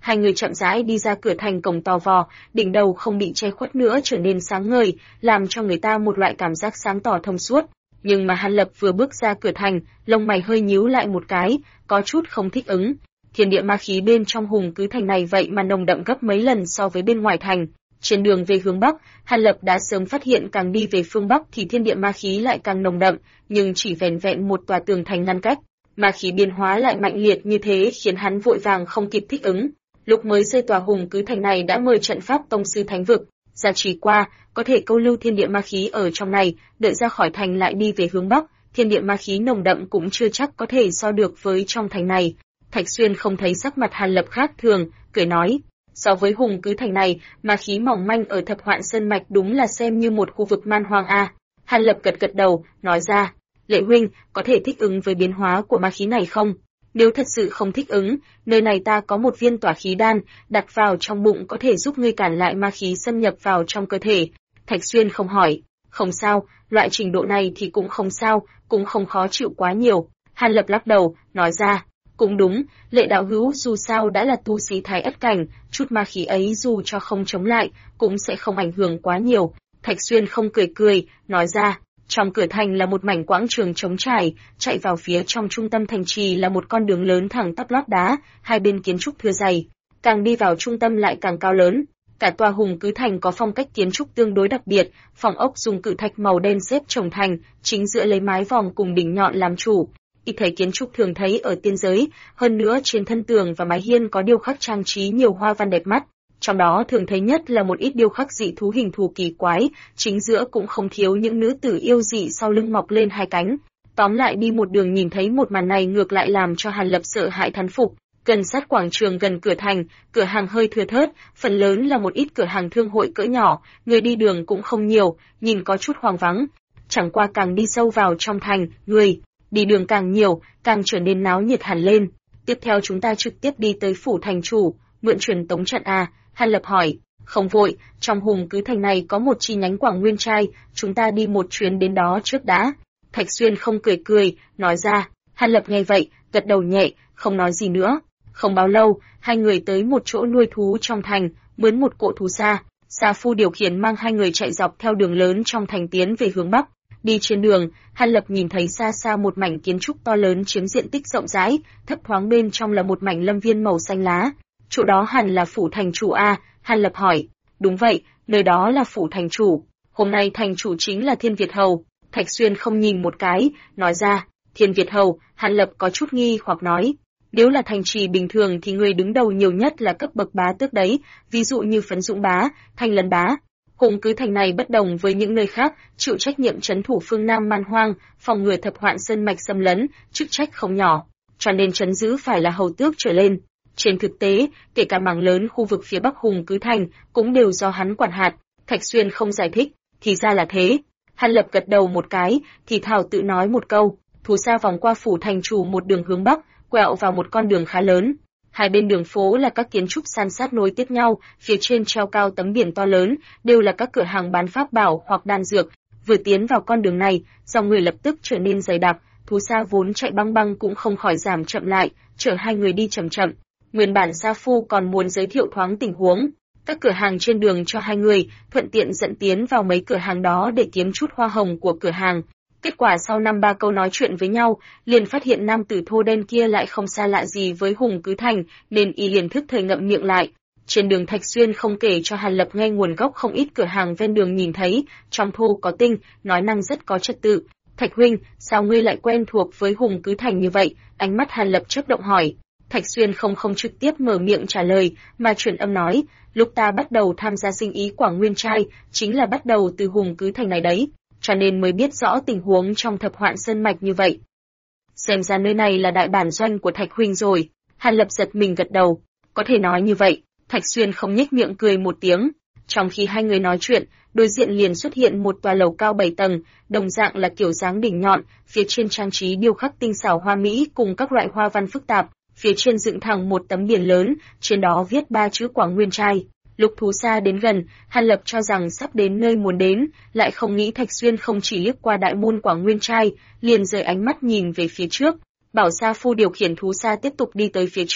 Hai người chậm rãi đi ra cửa thành cổng tò vò, đỉnh đầu không bị che khuất nữa trở nên sáng ngời, làm cho người ta một loại cảm giác sáng tỏ thông suốt. Nhưng mà Hàn Lập vừa bước ra cửa thành, lông mày hơi nhíu lại một cái, có chút không thích ứng. Thiên địa ma khí bên trong Hùng Cứ Thành này vậy mà nồng đậm gấp mấy lần so với bên ngoài thành. Trên đường về hướng Bắc, Hàn Lập đã sớm phát hiện càng đi về phương Bắc thì thiên địa ma khí lại càng nồng đậm, nhưng chỉ vẻn vẹn một tòa tường thành ngăn cách. Ma khí biến hóa lại mạnh liệt như thế khiến hắn vội vàng không kịp thích ứng. Lúc mới xây tòa Hùng Cứ Thành này đã mời trận pháp tông sư thánh vực gia trì qua, có thể câu lưu thiên địa ma khí ở trong này, đợi ra khỏi thành lại đi về hướng Bắc, thiên địa ma khí nồng đậm cũng chưa chắc có thể so được với trong thành này. Thạch Xuyên không thấy sắc mặt Hàn Lập khác thường, cười nói, so với Hùng Cứ Thành này, ma khí mỏng manh ở Thập Hoạn Sơn mạch đúng là xem như một khu vực man hoang a. Hàn Lập gật gật đầu, nói ra, Lệ huynh, có thể thích ứng với biến hóa của ma khí này không? Nếu thật sự không thích ứng, nơi này ta có một viên tỏa khí đan, đặt vào trong bụng có thể giúp ngươi cản lại ma khí xâm nhập vào trong cơ thể. Thạch Xuyên không hỏi, không sao, loại trình độ này thì cũng không sao, cũng không khó chịu quá nhiều. Hàn Lập lắc đầu, nói ra, cũng đúng, Lệ đạo hữu dù sao đã là tu sĩ thái ất cảnh, chút ma khí ấy dù cho không chống lại, cũng sẽ không ảnh hưởng quá nhiều. Thạch Xuyên không cười, nói ra, trong cửa thành là một mảnh quảng trường trống trải, chạy vào phía trong trung tâm thành trì là một con đường lớn thẳng tắp lót đá, hai bên kiến trúc thưa dày, càng đi vào trung tâm lại càng cao lớn. Cả tòa Hùng Cứ Thành có phong cách kiến trúc tương đối đặc biệt, phòng ốc dùng cự thạch màu đen xếp chồng thành, chính giữa lấy mái vòm cùng đỉnh nhọn làm chủ. Ít thấy kiến trúc thường thấy ở tiên giới, hơn nữa trên thân tường và mái hiên có điêu khắc trang trí nhiều hoa văn đẹp mắt. Trong đó thường thấy nhất là một ít điêu khắc dị thú hình thù kỳ quái, chính giữa cũng không thiếu những nữ tử yêu dị sau lưng mọc lên hai cánh. Tóm lại đi một đường nhìn thấy một màn này ngược lại làm cho Hàn Lập sợ hãi thán phục. Gần sát quảng trường gần cửa thành, cửa hàng hơi thưa thớt, phần lớn là một ít cửa hàng thương hội cỡ nhỏ, người đi đường cũng không nhiều, nhìn có chút hoang vắng. Chẳng qua càng đi sâu vào trong thành, người đi đường càng nhiều, càng trở nên náo nhiệt hẳn lên. Tiếp theo chúng ta trực tiếp đi tới phủ thành chủ, mượn truyền tống trận à? Hàn Lập hỏi, không vội, trong Hùng Cứ Thành này có một chi nhánh Quảng Nguyên Trai, chúng ta đi một chuyến đến đó trước đã. Thạch Xuyên không cười, nói ra. Hàn Lập nghe vậy, gật đầu nhẹ, không nói gì nữa. Không bao lâu, hai người tới một chỗ nuôi thú trong thành, mướn một cỗ thú xa. Sa Phu điều khiển mang hai người chạy dọc theo đường lớn trong thành tiến về hướng Bắc. Đi trên đường, Hàn Lập nhìn thấy xa xa một mảnh kiến trúc to lớn chiếm diện tích rộng rãi, thấp thoáng bên trong là một mảnh lâm viên màu xanh lá. Chỗ đó hẳn là phủ thành chủ a? Hàn Lập hỏi. Đúng vậy, nơi đó là phủ thành chủ. Hôm nay thành chủ chính là Thiên Việt Hầu. Thạch Xuyên không nhìn một cái, nói ra. Thiên Việt Hầu, Hàn Lập có chút nghi hoặc nói. Nếu là thành trì bình thường thì người đứng đầu nhiều nhất là cấp bậc bá tước đấy, ví dụ như Phấn Dũng bá, Thanh Lân bá. Hùng Cứ Thành này bất đồng với những nơi khác, chịu trách nhiệm trấn thủ phương Nam man hoang, phòng ngừa Thập Hoạn Sơn mạch xâm lấn, chức trách không nhỏ, cho nên trấn giữ phải là hầu tước trở lên. Trên thực tế, kể cả mảng lớn khu vực phía Bắc Hùng Cứ Thành cũng đều do hắn quản hạt. Thạch Xuyên không giải thích, thì ra là thế. Hàn Lập gật đầu một cái, thì thào tự nói một câu. Thú xa vòng qua phủ thành chủ một đường hướng Bắc, quẹo vào một con đường khá lớn. Hai bên đường phố là các kiến trúc san sát nối tiếp nhau, phía trên treo cao tấm biển to lớn, đều là các cửa hàng bán pháp bảo hoặc đan dược. Vừa tiến vào con đường này, dòng người lập tức trở nên dày đặc, thú xa vốn chạy băng băng cũng không khỏi giảm chậm lại, chở hai người đi chậm chậm. Nguyên bản Sa Phu còn muốn giới thiệu thoáng tình huống, các cửa hàng trên đường cho hai người, thuận tiện dẫn tiến vào mấy cửa hàng đó để kiếm chút hoa hồng của cửa hàng. Kết quả sau 5-3 câu nói chuyện với nhau, liền phát hiện nam tử thô đen kia lại không xa lạ gì với Hùng Cứ Thành, nên y liền thức thời ngậm miệng lại. Trên đường Thạch Xuyên không kể cho Hàn Lập nghe nguồn gốc không ít cửa hàng ven đường nhìn thấy, trong thô có tinh, nói năng rất có trật tự. Thạch huynh, sao ngươi lại quen thuộc với Hùng Cứ Thành như vậy? Ánh mắt Hàn Lập chớp động hỏi. Thạch Xuyên không trực tiếp mở miệng trả lời, mà chuyển âm nói, lúc ta bắt đầu tham gia sinh ý Quảng Nguyên Trai, chính là bắt đầu từ Hùng Cứ Thành này đấy, cho nên mới biết rõ tình huống trong Thập Hoạn Sơn mạch như vậy. Xem ra nơi này là đại bản doanh của Thạch huynh rồi. Hàn Lập giật mình gật đầu, có thể nói như vậy. Thạch Xuyên không nhếch miệng cười một tiếng. Trong khi hai người nói chuyện, đối diện liền xuất hiện một tòa lầu cao 7 tầng, đồng dạng là kiểu dáng đỉnh nhọn, phía trên trang trí điêu khắc tinh xảo hoa mỹ cùng các loại hoa văn phức tạp. Phía trên dựng thẳng một tấm biển lớn, trên đó viết 3 chữ Quảng Nguyên Trai. Lúc thú xa đến gần, Hàn Lập cho rằng sắp đến nơi muốn đến, lại không nghĩ Thạch Xuyên không chỉ liếc qua đại môn Quảng Nguyên Trai, liền rời ánh mắt nhìn về phía trước. Bảo Sa Phu điều khiển thú xa tiếp tục đi tới phía trước.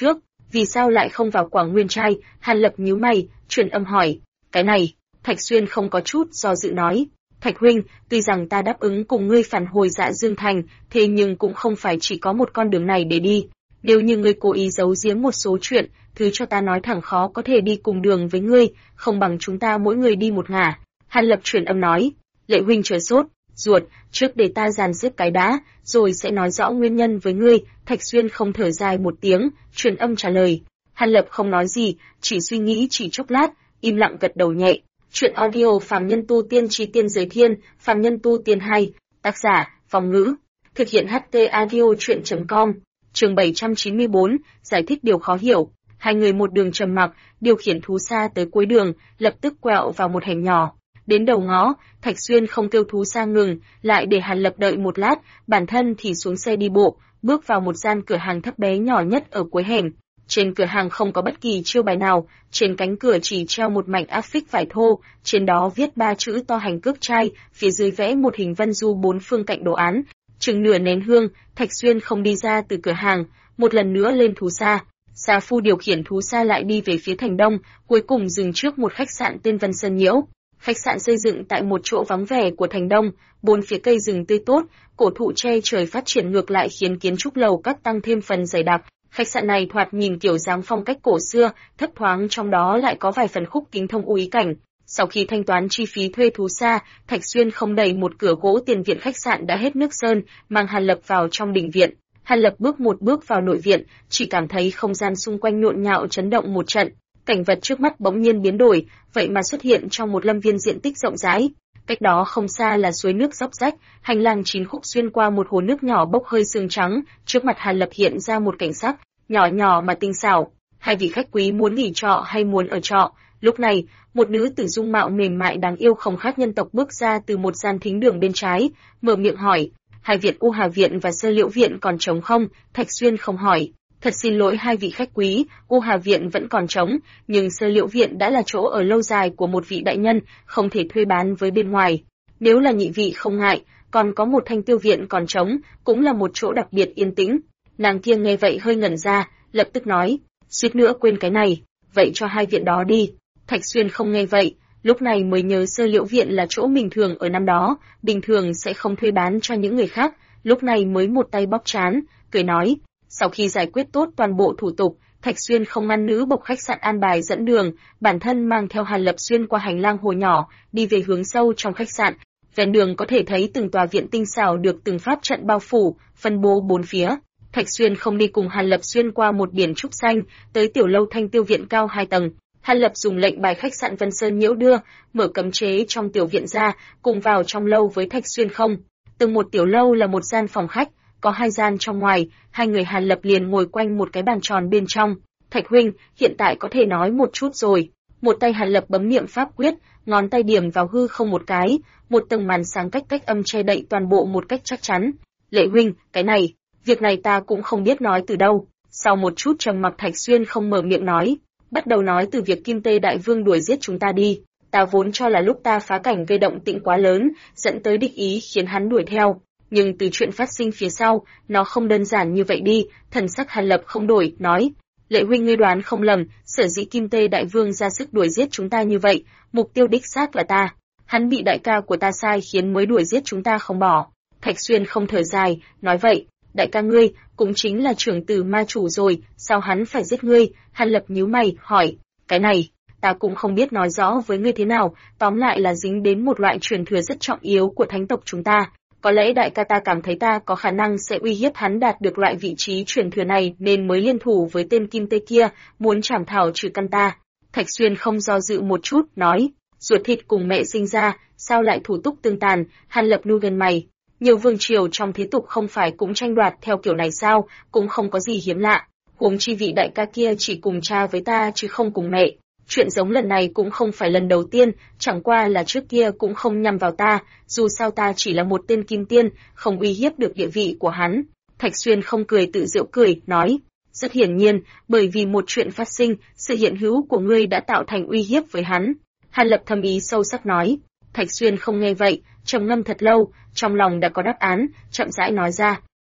vì sao lại không vào Quảng Nguyên trai? Hàn Lập nhíu mày, truyền âm hỏi. Cái này, Thạch Xuyên không có chút do dự nói. Thạch huynh, tuy rằng ta đáp ứng cùng ngươi phản hồi Dạ Dương Thành, thế nhưng cũng không phải chỉ có một con đường này để đi. Nếu như ngươi cố ý giấu giếm một số chuyện, thứ cho ta nói thẳng khó có thể đi cùng đường với ngươi, không bằng chúng ta mỗi người đi một ngả. Hàn Lập truyền âm nói. Lệ huynh chớ sốt ruột, trước để ta dàn xếp cái đã, rồi sẽ nói rõ nguyên nhân với ngươi. Thạch Xuyên không thở dài một tiếng, truyền âm trả lời. Hàn Lập không nói gì, chỉ suy nghĩ chỉ chốc lát, im lặng gật đầu nhẹ. Chuyện audio Phàm Nhân Tu Tiên Chi Tiên Giới Thiên, Phàm Nhân Tu Tiên 2, tác giả, Phong Ngữ. Thực hiện HT Audio Chuyện.com. Chương 794, giải thích điều khó hiểu. Hai người một đường trầm mặc, điều khiển thú xa tới cuối đường, lập tức quẹo vào một hẻm nhỏ. Đến đầu ngõ, Thạch Xuyên không kêu thú xa ngừng, lại để Hàn Lập đợi một lát, bản thân thì xuống xe đi bộ, bước vào một gian cửa hàng thấp bé nhỏ nhất ở cuối hẻm. Trên cửa hàng không có bất kỳ chiêu bài nào, trên cánh cửa chỉ treo một mảnh áp phích vải thô, trên đó viết 3 chữ to hành cước trai, phía dưới vẽ một hình vân du 4 phương cạnh đồ án. Chừng nửa nén hương, Thạch Xuyên không đi ra từ cửa hàng, một lần nữa lên thú xa. Sa phu điều khiển thú xa lại đi về phía thành đông, cuối cùng dừng trước một khách sạn tên Vân Sơn Nhiễu. Khách sạn xây dựng tại một chỗ vắng vẻ của thành đông, bốn phía cây rừng tươi tốt, cổ thụ che trời phát triển ngược lại khiến kiến trúc lầu các tăng thêm phần dày đặc. Khách sạn này thoạt nhìn kiểu dáng phong cách cổ xưa, thấp thoáng trong đó lại có vài phần khúc kính thông úy cảnh. Sau khi thanh toán chi phí thuê thú xa, Thạch Xuyên không đầy một cửa gỗ tiền viện khách sạn đã hết nước sơn, mang Hàn Lập vào trong đình viện. Hàn Lập bước một bước vào nội viện, chỉ cảm thấy không gian xung quanh nhộn nhạo chấn động một trận. Cảnh vật trước mắt bỗng nhiên biến đổi, vậy mà xuất hiện trong một lâm viên diện tích rộng rãi. Cách đó không xa là suối nước róc rách, hành lang 9 khúc xuyên qua một hồ nước nhỏ bốc hơi sương trắng, trước mặt Hàn Lập hiện ra một cảnh sắc nhỏ nhỏ mà tinh xảo. Hai vị khách quý muốn nghỉ trọ hay muốn ở trọ? Lúc này, một nữ tử dung mạo mềm mại đáng yêu không khác nhân tộc bước ra từ một gian thính đường bên trái, mở miệng hỏi. Hai viện U Hà viện và Sơ Liễu viện còn trống không? Thạch Xuyên không hỏi. Thật xin lỗi hai vị khách quý, U Hà viện vẫn còn trống, nhưng Sơ Liễu viện đã là chỗ ở lâu dài của một vị đại nhân, không thể thuê bán với bên ngoài. Nếu là nhị vị không ngại, còn có một Thanh Tiêu viện còn trống, cũng là một chỗ đặc biệt yên tĩnh. Nàng kia nghe vậy hơi ngẩn ra, lập tức nói, suýt nữa quên cái này, vậy cho hai viện đó đi. Thạch Xuyên không nghe vậy, lúc này mới nhớ Sơ Liễu viện là chỗ bình thường ở năm đó, bình thường sẽ không thuê bán cho những người khác, lúc này mới một tay bóp trán, cười nói. Sau khi giải quyết tốt toàn bộ thủ tục, Thạch Xuyên không ngăn nữ bộc khách sạn an bài dẫn đường, bản thân mang theo Hàn Lập xuyên qua hành lang hồ nhỏ, đi về hướng sâu trong khách sạn. Ven đường có thể thấy từng tòa viện tinh xảo được từng pháp trận bao phủ, phân bố bốn phía. Thạch Xuyên không đi cùng Hàn Lập xuyên qua một biển trúc xanh, tới tiểu lâu Thanh Tiêu viện cao 2 tầng. Hàn Lập dùng lệnh bài khách sạn Vân Sơn Nhiễu đưa, mở cấm chế trong tiểu viện ra, cùng vào trong lâu với Thạch Xuyên không. Từng một tiểu lâu là một gian phòng khách, có 2 gian trong ngoài, hai người Hàn Lập liền ngồi quanh một cái bàn tròn bên trong. Thạch huynh, hiện tại có thể nói một chút rồi. Một tay Hàn Lập bấm niệm pháp quyết, ngón tay điểm vào hư không một cái, một tầng màn sáng cách âm che đậy toàn bộ một cách chắc chắn. Lệ huynh, cái này, việc này ta cũng không biết nói từ đâu. Sau một chút trầm mặc Thạch Xuyên không mở miệng nói, bắt đầu nói từ việc Kim Tê Đại Vương đuổi giết chúng ta đi. Ta vốn cho là lúc ta phá cảnh gây động tĩnh quá lớn, dẫn tới địch ý khiến hắn đuổi theo. Nhưng từ chuyện phát sinh phía sau, nó không đơn giản như vậy đi. Thần sắc Hàn Lập không đổi, nói. Lệ huynh ngươi đoán không lầm, sở dĩ Kim Tê Đại Vương ra sức đuổi giết chúng ta như vậy, mục tiêu đích xác là ta. Hắn bị đại ca của ta sai khiến mới đuổi giết chúng ta không bỏ. Thạch Xuyên không thở dài, nói vậy, đại ca ngươi, cũng chính là trưởng tử ma chủ rồi, sao hắn phải giết ngươi? Hàn Lập nhíu mày, hỏi, cái này, ta cũng không biết nói rõ với ngươi thế nào, tóm lại là dính đến một loại truyền thừa rất trọng yếu của thánh tộc chúng ta. Có lẽ đại ca ta cảm thấy ta có khả năng sẽ uy hiếp hắn đạt được loại vị trí truyền thừa này nên mới liên thủ với tên Kim Tê kia, muốn trảm thảo trừ căn ta. Thạch Xuyên không do dự một chút, nói, ruột thịt cùng mẹ sinh ra, sao lại thủ túc tương tàn? Hàn Lập nu gần mày. Nhiều vương triều trong thế tục không phải cũng tranh đoạt theo kiểu này sao, cũng không có gì hiếm lạ. Huống chi vị đại ca kia chỉ cùng cha với ta chứ không cùng mẹ. Chuyện giống lần này cũng không phải lần đầu tiên, chẳng qua là trước kia cũng không nhằm vào ta, dù sao ta chỉ là một tên kim tiên, không uy hiếp được địa vị của hắn. Thạch Xuyên không cười tự giễu cười, nói, rất hiển nhiên, bởi vì một chuyện phát sinh, sự hiện hữu của ngươi đã tạo thành uy hiếp với hắn. Hàn Lập thầm ý sâu sắc nói. Thạch Xuyên không nghe vậy, trầm ngâm thật lâu, trong lòng đã có đáp án, chậm rãi nói ra.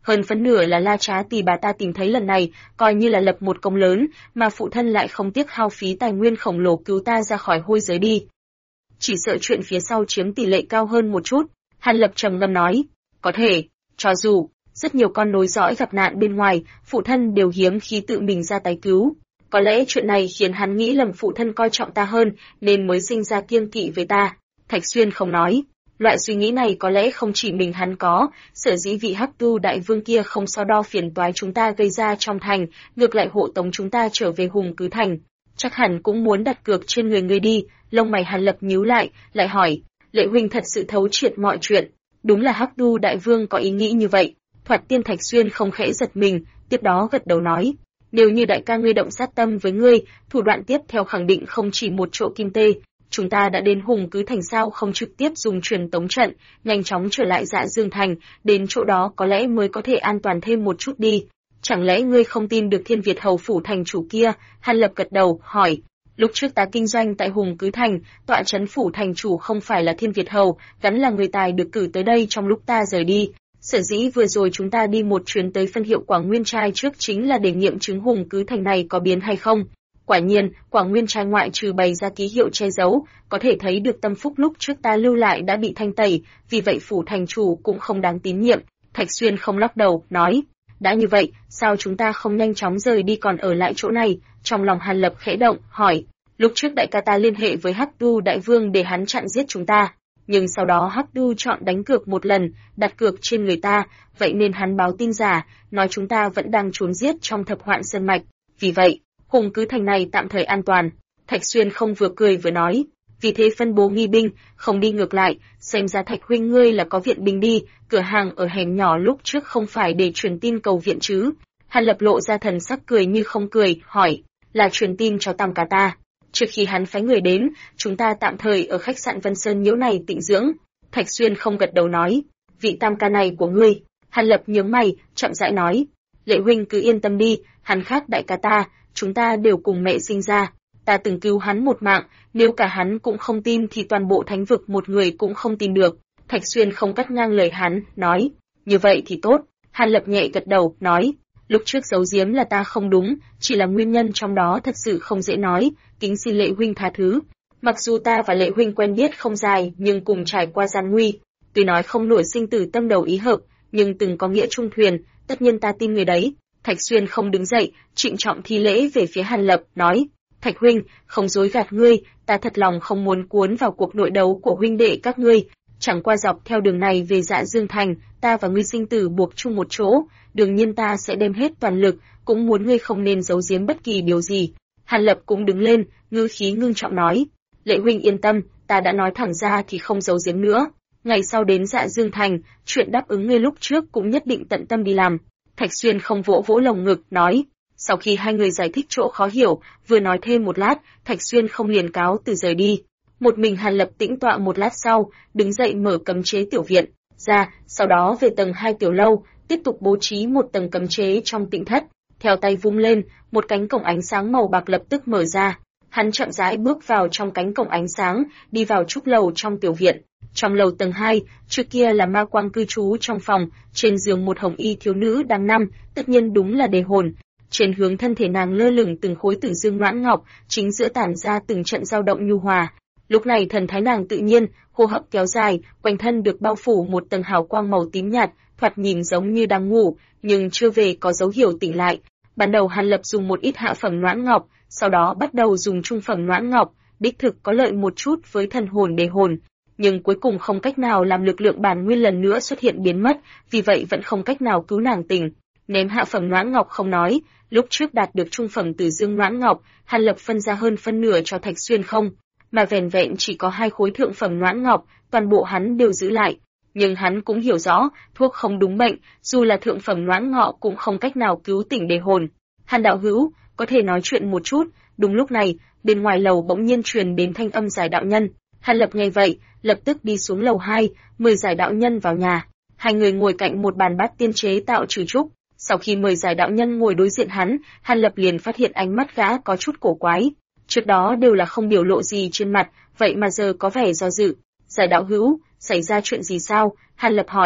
hơn phân nửa là La Trá Tỳ bà ta tìm thấy lần này, coi như là lập một công lớn, mà phụ thân lại không tiếc hao phí tài nguyên khổng lồ cứu ta ra khỏi hôi giới đi. Chỉ sợ chuyện phía sau chiếm tỷ lệ cao hơn một chút, Hàn Lập trầm ngâm nói, có thể, cho dù rất nhiều con nối dõi gặp nạn bên ngoài, phụ thân đều hiếm khi tự mình ra tay cứu. Có lẽ chuyện này khiến hắn nghĩ lầm phụ thân coi trọng ta hơn, nên mới sinh ra kiêng kỵ với ta. Thạch Xuyên không nói. Loại suy nghĩ này có lẽ không chỉ mình hắn có, sở dĩ vị Hắc Tu đại vương kia không so đo phiền toái chúng ta gây ra trong thành, ngược lại hộ tống chúng ta trở về Hùng Cứ Thành. Chắc hẳn cũng muốn đặt cược trên người ngươi đi. Lông mày Hàn Lập nhíu lại hỏi, Lệ huynh thật sự thấu triệt mọi chuyện. Đúng là Hắc Tu đại vương có ý nghĩ như vậy. Thoạt tiên Thạch Xuyên không khẽ giật mình, tiếp đó gật đầu nói, nếu như đại ca ngươi động sát tâm với ngươi, thủ đoạn tiếp theo khẳng định không chỉ một chỗ kim tê. Chúng ta đã đến Hùng Cứ Thành sao không trực tiếp dùng truyền tống trận, nhanh chóng trở lại Dạ Dương Thành, đến chỗ đó có lẽ mới có thể an toàn thêm một chút đi. Chẳng lẽ ngươi không tin được Thiên Việt Hầu phủ thành chủ kia? Hàn Lập gật đầu, hỏi, lúc trước ta kinh doanh tại Hùng Cứ Thành, tọa trấn phủ thành chủ không phải là Thiên Việt Hầu, gắn là người tài được cử tới đây trong lúc ta rời đi. Sở dĩ vừa rồi chúng ta đi một chuyến tới phân hiệu Quảng Nguyên Trai trước chính là để nghiệm chứng Hùng Cứ Thành này có biến hay không. Quả nhiên, Quảng Nguyên Trai ngoại trừ bày ra ký hiệu che giấu, có thể thấy được tâm phúc lúc trước ta lưu lại đã bị thanh tẩy, vì vậy phủ thành chủ cũng không đáng tín nhiệm. Thạch Xuyên không lắc đầu, nói, đã như vậy, sao chúng ta không nhanh chóng rời đi còn ở lại chỗ này? Trong lòng Hàn Lập khẽ động, hỏi, lúc trước đại ca ta liên hệ với Hắc Tu đại vương để hắn chặn giết chúng ta. Nhưng sau đó Hắc Tu chọn đánh cược một lần, đặt cược trên người ta, vậy nên hắn báo tin giả, nói chúng ta vẫn đang trốn giết trong Thập Hoạn Sơn Mạch. Vì vậy, Hùng Cứ Thành này tạm thời an toàn. Thạch Xuyên không vừa cười vừa nói, vì thế phân bố nghi binh, không đi ngược lại, xem ra Thạch huynh ngươi là có viện binh đi, cửa hàng ở hẻm nhỏ lúc trước không phải để truyền tin cầu viện chứ? Hàn Lập lộ ra thần sắc cười như không cười, hỏi, là truyền tin cho Tam Ca ta. Trước khi hắn phái người đến, chúng ta tạm thời ở khách sạn Vân Sơn Nhiễu này tịnh dưỡng. Thạch Xuyên không gật đầu nói, vị Tam Ca này của ngươi. Hàn Lập nhướng mày, chậm rãi nói, Lệ huynh cứ yên tâm đi, hắn khác đại ca ta, chúng ta đều cùng mẹ sinh ra. Ta từng cứu hắn một mạng, nếu cả hắn cũng không tin thì toàn bộ thánh vực một người cũng không tin được. Thạch Xuyên không cắt ngang lời hắn, nói, như vậy thì tốt. Hàn Lập nhẹ gật đầu, nói, lúc trước giấu giếm là ta không đúng, chỉ là nguyên nhân trong đó thật sự không dễ nói, kính xin Lệ huynh tha thứ. Mặc dù ta và Lệ huynh quen biết không dài, nhưng cùng trải qua gian nguy, tuy nói không nổi sinh tử tâm đầu ý hợp, nhưng từng có nghĩa chung thuyền, tất nhiên ta tin người đấy. Thạch Xuyên không đứng dậy, trịnh trọng thi lễ về phía Hàn Lập, nói, Thạch huynh, không dối gạt ngươi, ta thật lòng không muốn cuốn vào cuộc nội đấu của huynh đệ các ngươi. Chẳng qua dọc theo đường này về Dạ Dương Thành, ta và ngươi sinh tử buộc chung một chỗ, đương nhiên ta sẽ đem hết toàn lực, cũng muốn ngươi không nên giấu giếm bất kỳ điều gì. Hàn Lập cũng đứng lên, ngữ khí ngưng trọng nói, Lệ huynh yên tâm, ta đã nói thẳng ra thì không giấu giếm nữa. Ngày sau đến Dạ Dương Thành, chuyện đáp ứng ngươi lúc trước cũng nhất định tận tâm đi làm. Thạch Xuyên không vỗ vỗ lồng ngực, nói. Sau khi hai người giải thích chỗ khó hiểu, vừa nói thêm một lát, Thạch Xuyên không liền cáo từ rời đi. Một mình Hàn Lập tĩnh tọa một lát sau, đứng dậy mở cấm chế tiểu viện ra, sau đó về tầng 2 tiểu lâu, tiếp tục bố trí một tầng cấm chế trong tịnh thất. Theo tay vung lên, một cánh cổng ánh sáng màu bạc lập tức mở ra. Hắn chậm rãi bước vào trong cánh cổng ánh sáng, đi vào trúc lầu trong tiểu viện. Trong lầu tầng 2, trước kia là ma quang cư trú trong phòng, trên giường một hồng y thiếu nữ đang nằm, tất nhiên đúng là đề hồn. Trên hướng thân thể nàng lơ lửng từng khối tử dương noãn ngọc, chính giữa tản ra từng trận dao động nhu hòa. Lúc này thần thái nàng tự nhiên, hô hấp kéo dài, quanh thân được bao phủ một tầng hào quang màu tím nhạt, thoạt nhìn giống như đang ngủ, nhưng chưa về có dấu hiệu tỉnh lại. Ban đầu Hàn Lập dùng một ít hạ phẩm noãn ngọc, sau đó bắt đầu dùng trung phẩm noãn ngọc, đích thực có lợi một chút với thần hồn đề hồn, nhưng cuối cùng không cách nào làm lực lượng bản nguyên lần nữa xuất hiện biến mất, vì vậy vẫn không cách nào cứu nàng tỉnh. Ném hạ phẩm noãn ngọc không nói, lúc trước đạt được trung phẩm tử dương noãn ngọc, Hàn Lập phân ra hơn phân nửa cho Thạch Xuyên không, mà vẻn vẹn chỉ có 2 khối thượng phẩm noãn ngọc, toàn bộ hắn đều giữ lại. Nhưng hắn cũng hiểu rõ, thuốc không đúng bệnh, dù là thượng phẩm noãn ngọ cũng không cách nào cứu tỉnh đề hồn. Hàn đạo hữu, có thể nói chuyện một chút? Đúng lúc này, bên ngoài lầu bỗng nhiên truyền đến thanh âm Giải đạo nhân. Hàn Lập nghe vậy, lập tức đi xuống lầu 2, mời Giải đạo nhân vào nhà. Hai người ngồi cạnh một bàn bát tiên chế tạo trừ trúc. Sau khi mời Giải đạo nhân ngồi đối diện hắn, Hàn Lập liền phát hiện ánh mắt gã có chút cổ quái. Trước đó đều là không biểu lộ gì trên mặt, vậy mà giờ có vẻ do dự. Giải đạo hữu, xảy ra chuyện gì sao? Hàn Lập hỏi.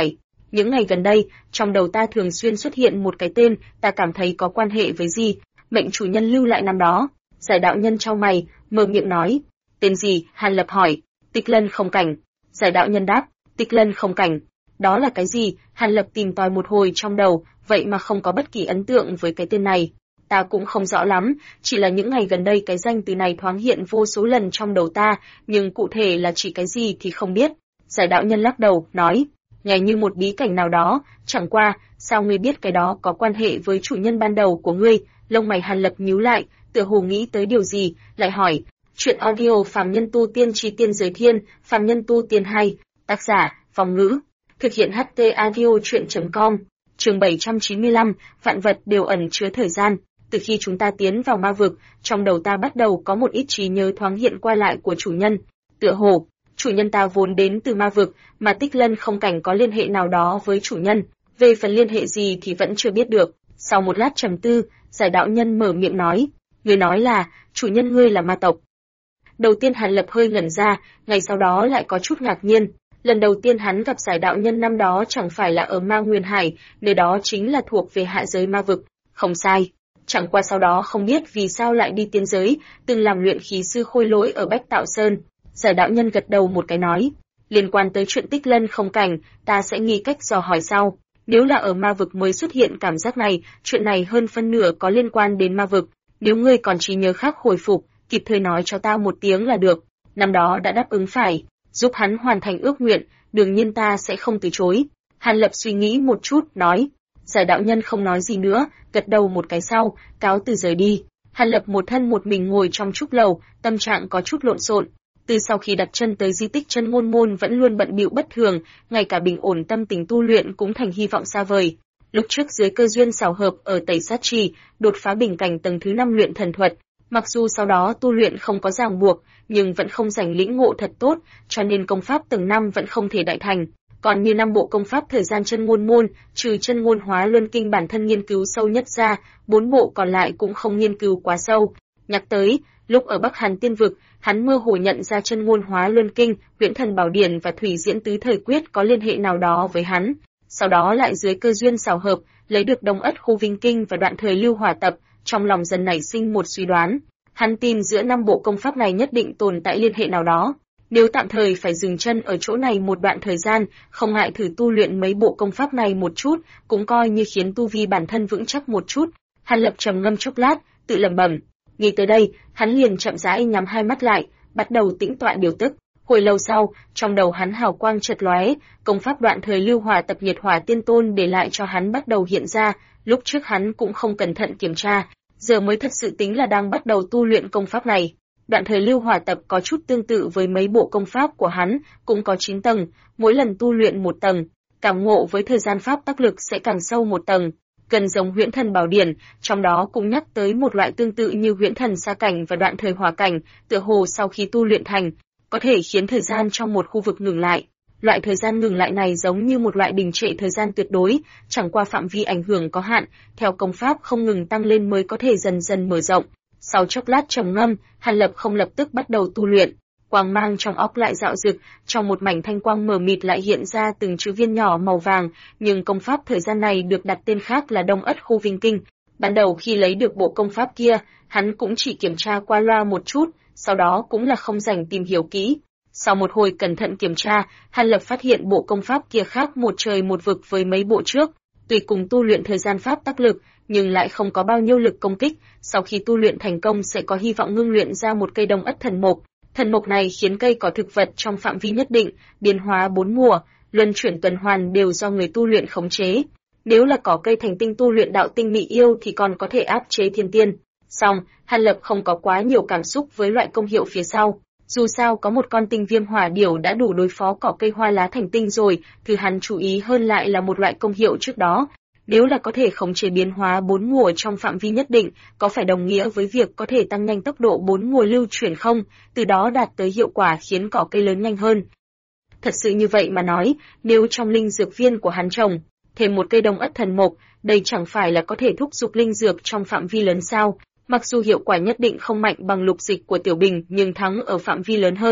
Những ngày gần đây, trong đầu ta thường xuyên xuất hiện một cái tên, ta cảm thấy có quan hệ với gì, mệnh chủ nhân lưu lại năm đó. Giải đạo nhân chau mày, mở miệng nói. Tên gì? Hàn Lập hỏi. Tịch Lân Không Cảnh. Giải đạo nhân đáp. Tịch Lân Không Cảnh. Đó là cái gì? Hàn Lập tìm tòi một hồi trong đầu, vậy mà không có bất kỳ ấn tượng với cái tên này. Ta cũng không rõ lắm, chỉ là những ngày gần đây cái danh từ này thoáng hiện vô số lần trong đầu ta, nhưng cụ thể là chỉ cái gì thì không biết. Giải đạo nhân lắc đầu, nói, nghe như một bí cảnh nào đó, chẳng qua, sao ngươi biết cái đó có quan hệ với chủ nhân ban đầu của ngươi? Lông mày Hàn Lập nhíu lại, tựa hồ nghĩ tới điều gì, lại hỏi, chuyện audio Phàm Nhân Tu Tiên Chí Tiên Giới Thiên, Phàm Nhân Tu Tiên 2, tác giả, Phong Ngữ, thực hiện HT audio chuyện.com, chương 795, vạn vật đều ẩn chứa thời gian. Từ khi chúng ta tiến vào ma vực, trong đầu ta bắt đầu có một ít trí nhớ thoáng hiện qua lại của chủ nhân. Tựa hồ, chủ nhân ta vốn đến từ ma vực, mà Tích Lân Không Cảnh có liên hệ nào đó với chủ nhân. Về phần liên hệ gì thì vẫn chưa biết được. Sau một lát trầm tư, Giải đạo nhân mở miệng nói, người nói là, chủ nhân ngươi là ma tộc. Đầu tiên Hàn Lập hơi ngẩn ra, ngày sau đó lại có chút ngạc nhiên. Lần đầu tiên hắn gặp Giải đạo nhân năm đó chẳng phải là ở Ma Nguyên Hải, nơi đó chính là thuộc về hạ giới ma vực. Không sai. Chẳng qua sau đó không biết vì sao lại đi tiên giới, từng làm luyện khí sư khôi lỗi ở Bách Tạo Sơn. Giải đạo nhân gật đầu một cái nói, liên quan tới chuyện Tích Lân Không Cảnh, ta sẽ nghĩ cách dò hỏi sau. Nếu là ở ma vực mới xuất hiện cảm giác này, chuyện này hơn phân nửa có liên quan đến ma vực. Nếu ngươi còn trí nhớ khác hồi phục, kịp thời nói cho ta một tiếng là được. Năm đó đã đáp ứng phải, giúp hắn hoàn thành ước nguyện, đương nhiên ta sẽ không từ chối. Hàn Lập suy nghĩ một chút, nói. Giải đạo nhân không nói gì nữa, gật đầu một cái sau, cáo từ rời đi. Hàn Lập một thân một mình ngồi trong trúc lầu, tâm trạng có chút lộn xộn. Từ sau khi đặt chân tới di tích Chân Ngôn Môn vẫn luôn bận bịu bất thường, ngay cả bình ổn tâm tình tu luyện cũng thành hy vọng xa vời. Lúc trước dưới cơ duyên xảo hợp ở Tẩy Sát Trì, đột phá bình cảnh tầng thứ 5 luyện thần thuật. Mặc dù sau đó tu luyện không có ràng buộc, nhưng vẫn không giành lĩnh ngộ thật tốt, cho nên công pháp tầng 5 vẫn không thể đại thành. Còn như 5 bộ công pháp thời gian Chân Ngôn Môn, trừ Chân Ngôn Hóa Luân Kinh bản thân nghiên cứu sâu nhất ra, 4 bộ còn lại cũng không nghiên cứu quá sâu. Nhắc tới, lúc ở Bắc Hàn Tiên vực, hắn mơ hồ nhận ra Chân Ngôn Hóa Luân Kinh, Huyễn Thần Bảo Điển và Thủy Diễn Tứ Thời Quyết có liên hệ nào đó với hắn. Sau đó lại dưới cơ duyên xảo hợp, lấy được Đông Ất Khu Vinh Kinh và Đoạn Thời Lưu Hỏa Tập, trong lòng dần nảy sinh một suy đoán. Hắn tin giữa 5 bộ công pháp này nhất định tồn tại liên hệ nào đó. Nếu tạm thời phải dừng chân ở chỗ này một đoạn thời gian, không ngại thử tu luyện mấy bộ công pháp này một chút, cũng coi như khiến tu vi bản thân vững chắc một chút. Hàn Lập trầm ngâm chốc lát, tự lẩm bẩm. Nghĩ tới đây, hắn liền chậm rãi nhắm hai mắt lại, bắt đầu tĩnh tọa điều tức. Hồi lâu sau, trong đầu hắn hào quang chợt lóe, công pháp Đoạn Thời Lưu Hỏa Tập Nhiệt Hỏa Tiên Tôn để lại cho hắn bắt đầu hiện ra. Lúc trước hắn cũng không cẩn thận kiểm tra, giờ mới thật sự tính là đang bắt đầu tu luyện công pháp này. Đoạn Thời Lưu Hỏa Tập có chút tương tự với mấy bộ công pháp của hắn, cũng có 9 tầng, mỗi lần tu luyện một tầng, cảm ngộ với thời gian pháp tác lực sẽ càng sâu một tầng. Gần giống Huyễn Thần Bảo Điển, trong đó cũng nhắc tới một loại tương tự như Huyễn Thần Sa Cảnh và Đoạn Thời Hỏa Cảnh, tựa hồ sau khi tu luyện thành, có thể khiến thời gian trong một khu vực ngừng lại. Loại thời gian ngừng lại này giống như một loại đình trệ thời gian tuyệt đối, chẳng qua phạm vi ảnh hưởng có hạn, theo công pháp không ngừng tăng lên mới có thể dần dần mở rộng. Sau chốc lát trầm ngâm, Hàn Lập không lập tức bắt đầu tu luyện. Quang mang trong óc lại dạo dực, trong một mảnh thanh quang mờ mịt lại hiện ra từng chữ viên nhỏ màu vàng, nhưng công pháp thời gian này được đặt tên khác là Đông Ất Khu Vinh Kinh. Ban đầu khi lấy được bộ công pháp kia, hắn cũng chỉ kiểm tra qua loa một chút, sau đó cũng là không rảnh tìm hiểu kỹ. Sau một hồi cẩn thận kiểm tra, Hàn Lập phát hiện bộ công pháp kia khác một trời một vực với mấy bộ trước. Tuy cùng tu luyện thời gian pháp tác lực, nhưng lại không có bao nhiêu lực công kích, sau khi tu luyện thành công sẽ có hy vọng ngưng luyện ra một cây Đông Ất Thần Mộc. Thần mộc này khiến cây cỏ thực vật trong phạm vi nhất định, biến hóa 4 mùa, luân chuyển tuần hoàn đều do người tu luyện khống chế. Nếu là cỏ cây thành tinh tu luyện đạo tinh mỹ yêu thì còn có thể áp chế thiên tiên. Song, Hàn Lập không có quá nhiều cảm xúc với loại công hiệu phía sau. Dù sao có một con tinh viêm hỏa điểu đã đủ đối phó cỏ cây hoa lá thành tinh rồi, thứ hắn chú ý hơn lại là một loại công hiệu trước đó. Nếu là có thể khống chế biến hóa 4 mùa trong phạm vi nhất định, có phải đồng nghĩa với việc có thể tăng nhanh tốc độ 4 mùa lưu chuyển không, từ đó đạt tới hiệu quả khiến cỏ cây lớn nhanh hơn. Thật sự như vậy mà nói, nếu trong linh dược viên của hắn trồng thêm một cây Đông Ất Thần Mộc, đây chẳng phải là có thể thúc giục linh dược trong phạm vi lớn sao? Mặc dù hiệu quả nhất định không mạnh bằng lục dịch của Tiểu Bình nhưng thắng ở phạm vi lớn hơn.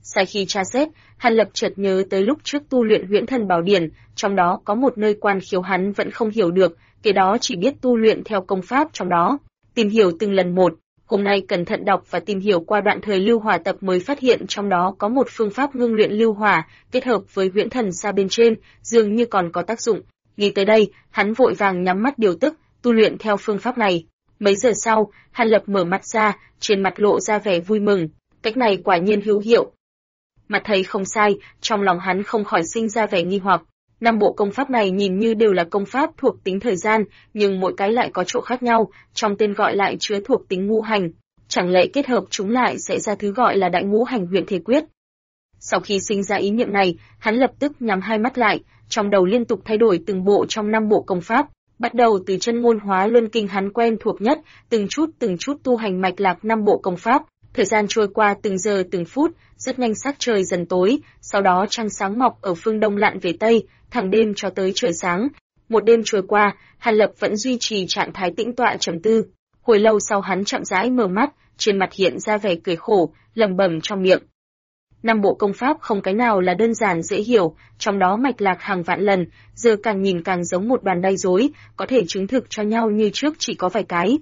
Sau khi tra xét, Hàn Lập chợt nhớ tới lúc trước tu luyện Huyễn Thần Bảo Điển, trong đó có một nơi quan khiếu hắn vẫn không hiểu được, cái đó chỉ biết tu luyện theo công pháp trong đó, tìm hiểu từng lần một. Hôm nay cẩn thận đọc và tìm hiểu qua đoạn thời lưu hỏa tập mới phát hiện trong đó có một phương pháp ngưng luyện lưu hỏa, kết hợp với huyễn thần xa bên trên, dường như còn có tác dụng. Nghĩ tới đây, hắn vội vàng nhắm mắt điều tức, tu luyện theo phương pháp này. Mấy giờ sau, Hàn Lập mở mắt ra, trên mặt lộ ra vẻ vui mừng, cách này quả nhiên hữu hiệu. Mà thấy không sai, trong lòng hắn không khỏi sinh ra vẻ nghi hoặc. 5 bộ công pháp này nhìn như đều là công pháp thuộc tính thời gian, nhưng mỗi cái lại có chỗ khác nhau, trong tên gọi lại chứa thuộc tính ngũ hành. Chẳng lẽ kết hợp chúng lại sẽ ra thứ gọi là Đại Ngũ Hành Huyễn Thể Quyết? Sau khi sinh ra ý niệm này, hắn lập tức nhắm hai mắt lại, trong đầu liên tục thay đổi từng bộ trong 5 bộ công pháp. Bắt đầu từ chân ngôn hóa luân kinh hắn quen thuộc nhất, từng chút tu hành mạch lạc 5 bộ công pháp. Thời gian trôi qua từng giờ từng phút, rất nhanh sắc trời dần tối, sau đó trăng sáng mọc ở phương đông lặn về tây, thẳng đêm cho tới trời sáng. Một đêm trôi qua, Hàn Lập vẫn duy trì trạng thái tĩnh tọa trầm tư. Hồi lâu sau hắn chậm rãi mở mắt, trên mặt hiện ra vẻ cười khổ, lẩm bẩm trong miệng. 5 bộ công pháp không cái nào là đơn giản dễ hiểu, trong đó mạch lạc hàng vạn lần, giờ càng nhìn càng giống một đoàn đay rối, có thể chứng thực cho nhau như trước chỉ có vài cái.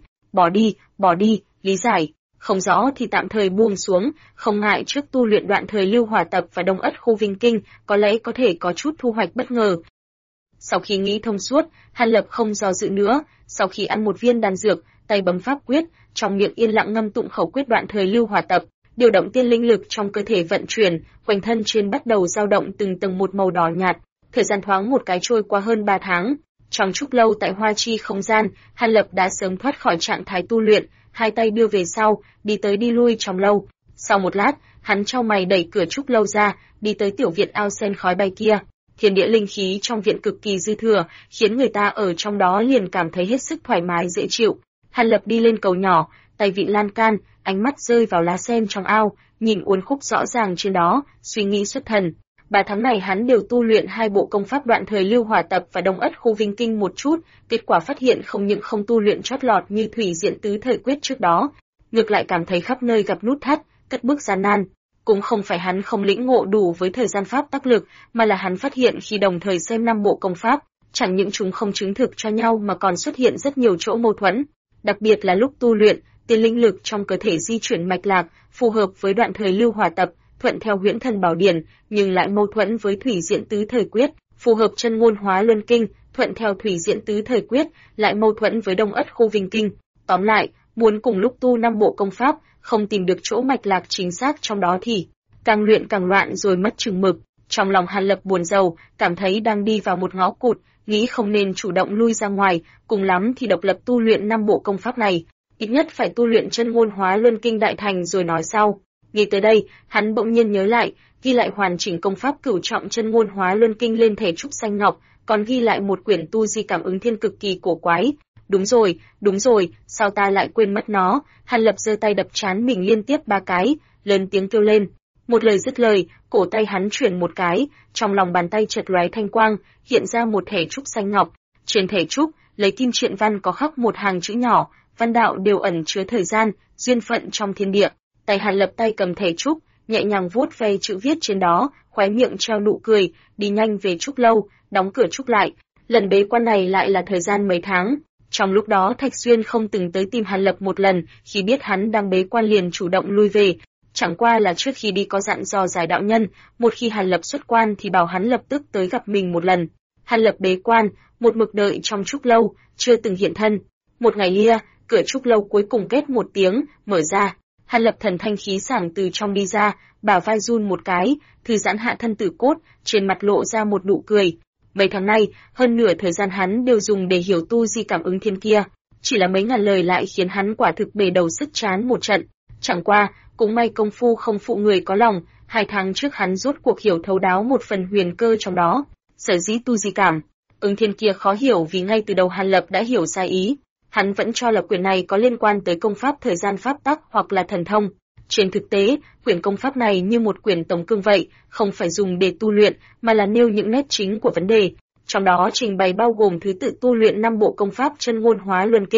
Bỏ đi, lý giải. Không rõ thì tạm thời buông xuống, không ngại trước tu luyện đoạn thời lưu hỏa tập và đông ất khu vinh kinh, có lẽ có thể có chút thu hoạch bất ngờ. Sau khi nghĩ thông suốt, Hàn Lập không do dự nữa, sau khi ăn một viên đan dược, tay bấm pháp quyết, trong miệng yên lặng ngâm tụng khẩu quyết đoạn thời lưu hỏa tập, điều động tiên linh lực trong cơ thể vận chuyển, quanh thân trên bắt đầu dao động từng tầng một màu đỏ nhạt. Thời gian thoáng một cái trôi qua hơn 3 tháng. Trong trúc lâu tại Hoa Chi không gian, Hàn Lập đã sớm thoát khỏi trạng thái tu luyện, hai tay đưa về sau, đi tới đi lui trong lâu. Sau một lát, hắn chau mày đẩy cửa trúc lâu ra, đi tới tiểu viện ao sen khói bay kia. Thiên địa linh khí trong viện cực kỳ dư thừa, khiến người ta ở trong đó liền cảm thấy hết sức thoải mái dễ chịu. Hàn Lập đi lên cầu nhỏ, tay vịn lan can, ánh mắt rơi vào lá sen trong ao, nhìn uốn khúc rõ ràng trên đó, suy nghĩ xuất thần. 3 tháng này hắn đều tu luyện 2 bộ công pháp đoạn thời lưu hỏa tập và đông ất khu vinh kinh một chút, kết quả phát hiện không những không tu luyện chót lọt như thủy diện tứ thời quyết trước đó, ngược lại cảm thấy khắp nơi gặp nút thắt, cất bước gian nan. Cũng không phải hắn không lĩnh ngộ đủ với thời gian pháp tác lực, mà là hắn phát hiện khi đồng thời xem 5 bộ công pháp, chẳng những chúng không chứng thực cho nhau mà còn xuất hiện rất nhiều chỗ mâu thuẫn. Đặc biệt là lúc tu luyện, tiên linh lực trong cơ thể di chuyển mạch lạc, phù hợp với đoạn thời lưu hỏa tập, thuận theo huyễn thần bảo điển, nhưng lại mâu thuẫn với thủy diện tứ thời quyết, phù hợp chân ngôn hóa luân kinh, thuận theo thủy diện tứ thời quyết, lại mâu thuẫn với đông ất khu vinh kinh. Tóm lại, muốn cùng lúc tu 5 bộ công pháp, không tìm được chỗ mạch lạc chính xác trong đó thì càng luyện càng loạn rồi mất chừng mực. Trong lòng Hàn Lập buồn rầu, cảm thấy đang đi vào một ngõ cụt, nghĩ không nên chủ động lui ra ngoài, cùng lắm thì độc lập tu luyện 5 bộ công pháp này, ít nhất phải tu luyện chân ngôn hóa luân kinh đại thành rồi nói sau. Nghĩ tới đây, hắn bỗng nhiên nhớ lại, ghi lại hoàn chỉnh công pháp cửu trọng chân ngôn hóa luân kinh lên thể trúc xanh ngọc, còn ghi lại một quyển tu di cảm ứng thiên cực kỳ cổ quái. Đúng rồi, sao ta lại quên mất nó? Hàn Lập giơ tay đập trán mình liên tiếp 3 cái, lớn tiếng kêu lên. Một lời dứt lời, cổ tay hắn chuyển một cái, trong lòng bàn tay chợt lóe thanh quang, hiện ra một thẻ trúc xanh ngọc. Trên thẻ trúc, lấy kim triện văn có khắc một hàng chữ nhỏ, văn đạo đều ẩn chứa thời gian, duyên phận trong thiên địa. Tay Hàn Lập tay cầm thẻ trúc, nhẹ nhàng vuốt ve chữ viết trên đó, khóe miệng treo nụ cười, đi nhanh về trúc lâu, đóng cửa trúc lại. Lần bế quan này lại là thời gian mấy tháng. Trong lúc đó Thạch Xuyên không từng tới tìm Hàn Lập một lần, khi biết hắn đang bế quan liền chủ động lui về. Chẳng qua là trước khi đi có dặn dò giải đạo nhân, một khi Hàn Lập xuất quan thì bảo hắn lập tức tới gặp mình một lần. Hàn Lập bế quan, một mực đợi trong trúc lâu, chưa từng hiện thân. Một ngày lia, cửa trúc lâu cuối cùng kết một tiếng, mở ra. Hàn Lập thần thanh khí sảng từ trong đi ra, bả vai run một cái, thư giãn hạ thân tử cốt, trên mặt lộ ra một nụ cười. Mấy tháng nay, hơn nửa thời gian hắn đều dùng để hiểu tu di cảm ứng thiên kia, chỉ là mấy ngàn lời lại khiến hắn quả thực bể đầu sức chán một trận. Chẳng qua, cũng may công phu không phụ người có lòng, 2 tháng trước hắn rốt cuộc hiểu thấu đáo một phần huyền cơ trong đó. Sở dĩ tu di cảm ứng thiên kia khó hiểu vì ngay từ đầu Hàn Lập đã hiểu sai ý. Hắn vẫn cho là quyển này có liên quan tới công pháp thời gian pháp tắc hoặc là thần thông. Trên thực tế, quyển công pháp này như một quyển tổng cương vậy, không phải dùng để tu luyện, mà là nêu những nét chính của vấn đề. Trong đó trình bày bao gồm thứ tự tu luyện 5 bộ công pháp chân ngôn hóa luân kinh,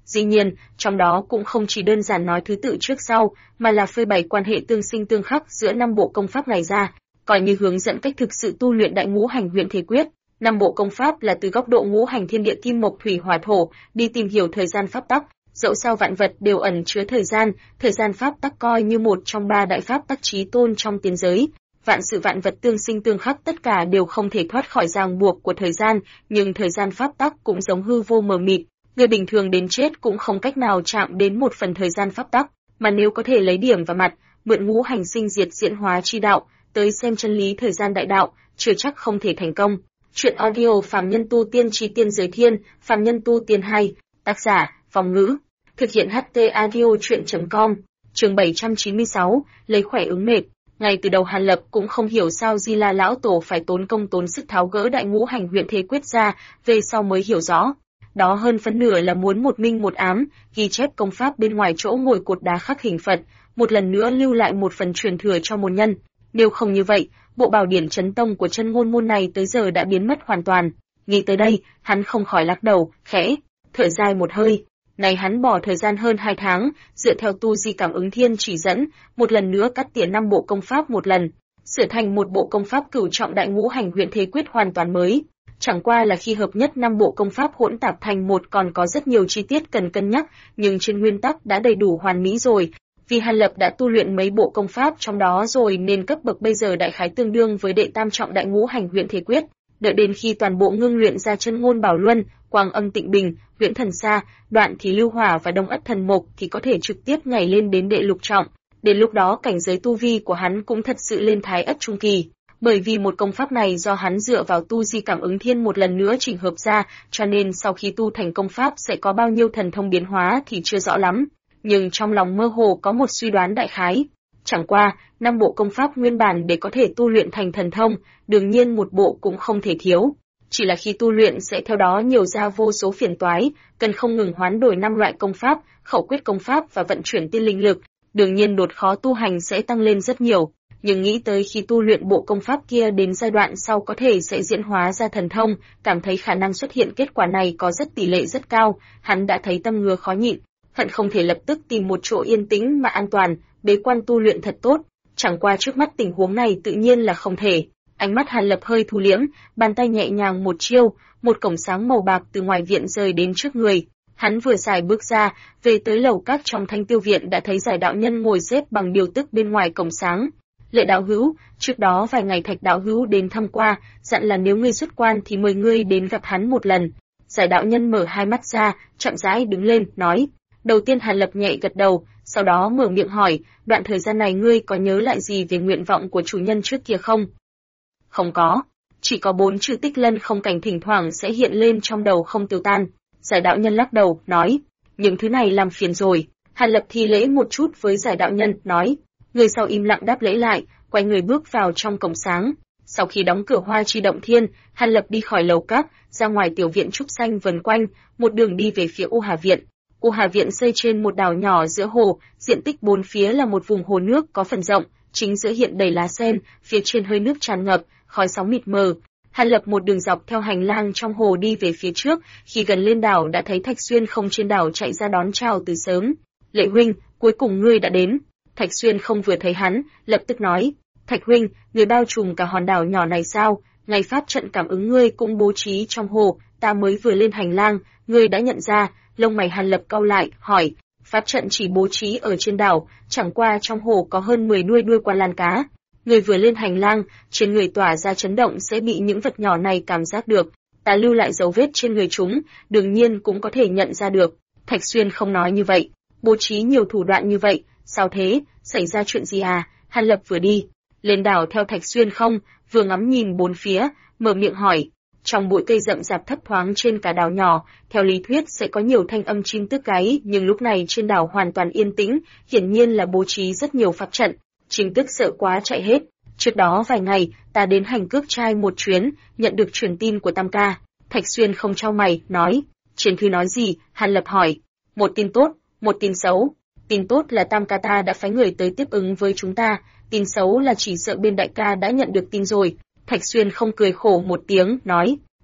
Dĩ nhiên, trong đó cũng không chỉ đơn giản nói thứ tự trước sau, mà là phơi bày quan hệ tương sinh tương khắc giữa 5 bộ công pháp này ra, coi như hướng dẫn cách thực sự tu luyện Đại Ngũ Hành Huyền Thể Quyết. 5 bộ công pháp là từ góc độ ngũ hành thiên địa kim mộc thủy hỏa thổ, đi tìm hiểu thời gian pháp tắc, dẫu sao vạn vật đều ẩn chứa thời gian pháp tắc coi như một trong 3 đại pháp tắc chí tôn trong tiên giới. Vạn sự vạn vật tương sinh tương khắc tất cả đều không thể thoát khỏi ràng buộc của thời gian, nhưng thời gian pháp tắc cũng giống hư vô mờ mịt, người bình thường đến chết cũng không cách nào chạm đến một phần thời gian pháp tắc, mà nếu có thể lấy điểm vào mặt, mượn ngũ hành sinh diệt diễn hóa chi đạo, tới xem chân lý thời gian đại đạo, chưa chắc không thể thành công. Chuyện audio Phàm Nhân Tu Tiên Chi Tiên Giới Thiên, Phàm Nhân Tu Tiên 2, tác giả, Phong Ngữ, thực hiện HT audio chuyện.com, chương 796, lấy khỏe ứng mệt. Ngay từ đầu Hàn Lập cũng không hiểu sao Di La lão tổ phải tốn công tốn sức tháo gỡ Đại Ngũ Hành Huyền Thể Quyết ra, về sau mới hiểu rõ. Đó hơn phân nửa là muốn một minh một ám, ghi chép công pháp bên ngoài chỗ ngồi cột đá khắc hình Phật, một lần nữa lưu lại một phần truyền thừa cho môn nhân. Nếu không như vậy, bộ bảo điển chấn tông của chân ngôn môn này tới giờ đã biến mất hoàn toàn. Nghĩ tới đây, hắn không khỏi lắc đầu, khẽ thở dài một hơi. Này hắn bỏ thời gian hơn 2 tháng, dựa theo tu di cảm ứng thiên chỉ dẫn, một lần nữa cắt tỉa 5 bộ công pháp một lần, sửa thành một bộ công pháp cửu trọng Đại Ngũ Hành Huyền Thể Quyết hoàn toàn mới. Chẳng qua là khi hợp nhất 5 bộ công pháp hỗn tạp thành một còn có rất nhiều chi tiết cần cân nhắc, nhưng trên nguyên tắc đã đầy đủ hoàn mỹ rồi. Vì Hàn Lập đã tu luyện mấy bộ công pháp trong đó rồi nên cấp bậc bây giờ đại khái tương đương với đệ tam trọng Đại Ngũ Hành Huyền Thể Quyết. Đợi đến khi toàn bộ ngưng luyện ra chân ngôn bảo luân, quang âm tịnh bình, huyễn thần sa, đoạn thì lưu hỏa và đông ất thần mộc thì có thể trực tiếp nhảy lên đến đệ lục trọng. Đến lúc đó cảnh giới tu vi của hắn cũng thật sự lên thái ất trung kỳ. Bởi vì một công pháp này do hắn dựa vào tu di cảm ứng thiên một lần nữa chỉnh hợp ra, cho nên sau khi tu thành công pháp sẽ có bao nhiêu thần thông biến hóa thì chưa rõ lắm. Nhưng trong lòng mơ hồ có một suy đoán đại khái. Chẳng qua, 5 bộ công pháp nguyên bản để có thể tu luyện thành thần thông, đương nhiên một bộ cũng không thể thiếu. Chỉ là khi tu luyện sẽ theo đó nhiều ra vô số phiền toái, cần không ngừng hoán đổi 5 loại công pháp, khẩu quyết công pháp và vận chuyển tiên linh lực. Đương nhiên đột khó tu hành sẽ tăng lên rất nhiều. Nhưng nghĩ tới khi tu luyện bộ công pháp kia đến giai đoạn sau có thể sẽ diễn hóa ra thần thông, cảm thấy khả năng xuất hiện kết quả này có tỷ lệ rất cao, hắn đã thấy tâm ngứa khó nhịn, hận không thể lập tức tìm một chỗ yên tĩnh mà an toàn, bế quan tu luyện thật tốt. Chẳng qua trước mắt tình huống này tự nhiên là không thể. Ánh mắt Hàn Lập hơi thu liễm, bàn tay nhẹ nhàng một chiêu, một cổng sáng màu bạc từ ngoài viện rơi đến trước người. Hắn vừa xài bước ra, về tới lầu các trong Thanh Tiêu viện đã thấy Giải đạo nhân ngồi xếp bằng điều tức bên ngoài cổng sáng. Lệ đạo hữu, trước đó vài ngày Thạch đạo hữu đến thăm qua, dặn là nếu ngươi xuất quan thì mời ngươi đến gặp hắn một lần. Giải đạo nhân mở hai mắt ra, chậm rãi đứng lên, nói. Đầu tiên Hàn Lập nhẹ gật đầu, sau đó mở miệng hỏi, đoạn thời gian này ngươi có nhớ lại gì về nguyện vọng của chủ nhân trước kia không? Không có, chỉ có 4 chữ Tích Lân không cảnh thỉnh thoảng sẽ hiện lên trong đầu không tiêu tan. Giải đạo nhân lắc đầu, nói, những thứ này làm phiền rồi. Hàn Lập thi lễ một chút với giải đạo nhân, nói. Người sau im lặng đáp lễ lại, quay người bước vào trong cổng sáng. Sau khi đóng cửa Hoa Chi Động Thiên, Hàn Lập đi khỏi lầu các, ra ngoài tiểu viện trúc xanh vần quanh, một đường đi về phía U Hà Viện. U Hà Viện xây trên một đảo nhỏ giữa hồ, diện tích 4 phía là một vùng hồ nước có phần rộng, chính giữa hiện đầy lá sen, phía trên hơi nước tràn ngập, khói sóng mịt mờ. Hàn Lập một đường dọc theo hành lang trong hồ đi về phía trước, khi gần lên đảo đã thấy Thạch Xuyên không trên đảo chạy ra đón chào từ sớm. Lệ huynh, cuối cùng ngươi đã đến. Thạch Xuyên không vừa thấy hắn, lập tức nói, Thạch huynh, người bao trùm cả hòn đảo nhỏ này sao? Ngày pháp trận cảm ứng ngươi cũng bố trí trong hồ, ta mới vừa lên hành lang, ngươi đã nhận ra. Lông mày Hàn Lập cau lại, hỏi, pháp trận chỉ bố trí ở trên đảo, chẳng qua trong hồ có hơn 10 đuôi quan lan cá. Người vừa lên hành lang, trên người tỏa ra chấn động sẽ bị những vật nhỏ này cảm giác được. Ta lưu lại dấu vết trên người chúng, đương nhiên cũng có thể nhận ra được. Thạch Xuyên không nói như vậy, bố trí nhiều thủ đoạn như vậy, sao thế, xảy ra chuyện gì à? Hàn Lập vừa đi lên đảo theo Thạch Xuyên không, vừa ngắm nhìn bốn phía, mở miệng hỏi. Trong bụi cây rậm rạp thấp thoáng trên cả đảo nhỏ, theo lý thuyết sẽ có nhiều thanh âm chim tước gáy, nhưng lúc này trên đảo hoàn toàn yên tĩnh, hiển nhiên là bố trí rất nhiều pháp trận. Chim tước sợ quá chạy hết. Trước đó vài ngày, ta đến Hành Cước Trai một chuyến, nhận được truyền tin của Tam ca. Thạch Xuyên không chau mày, nói. Trên thư nói gì? Hàn Lập hỏi. Một tin tốt, một tin xấu. Tin tốt là Tam ca ta đã phái người tới tiếp ứng với chúng ta, tin xấu là chỉ sợ bên đại ca đã nhận được tin rồi. Thạch Xuyên không cười khổ một tiếng, nói,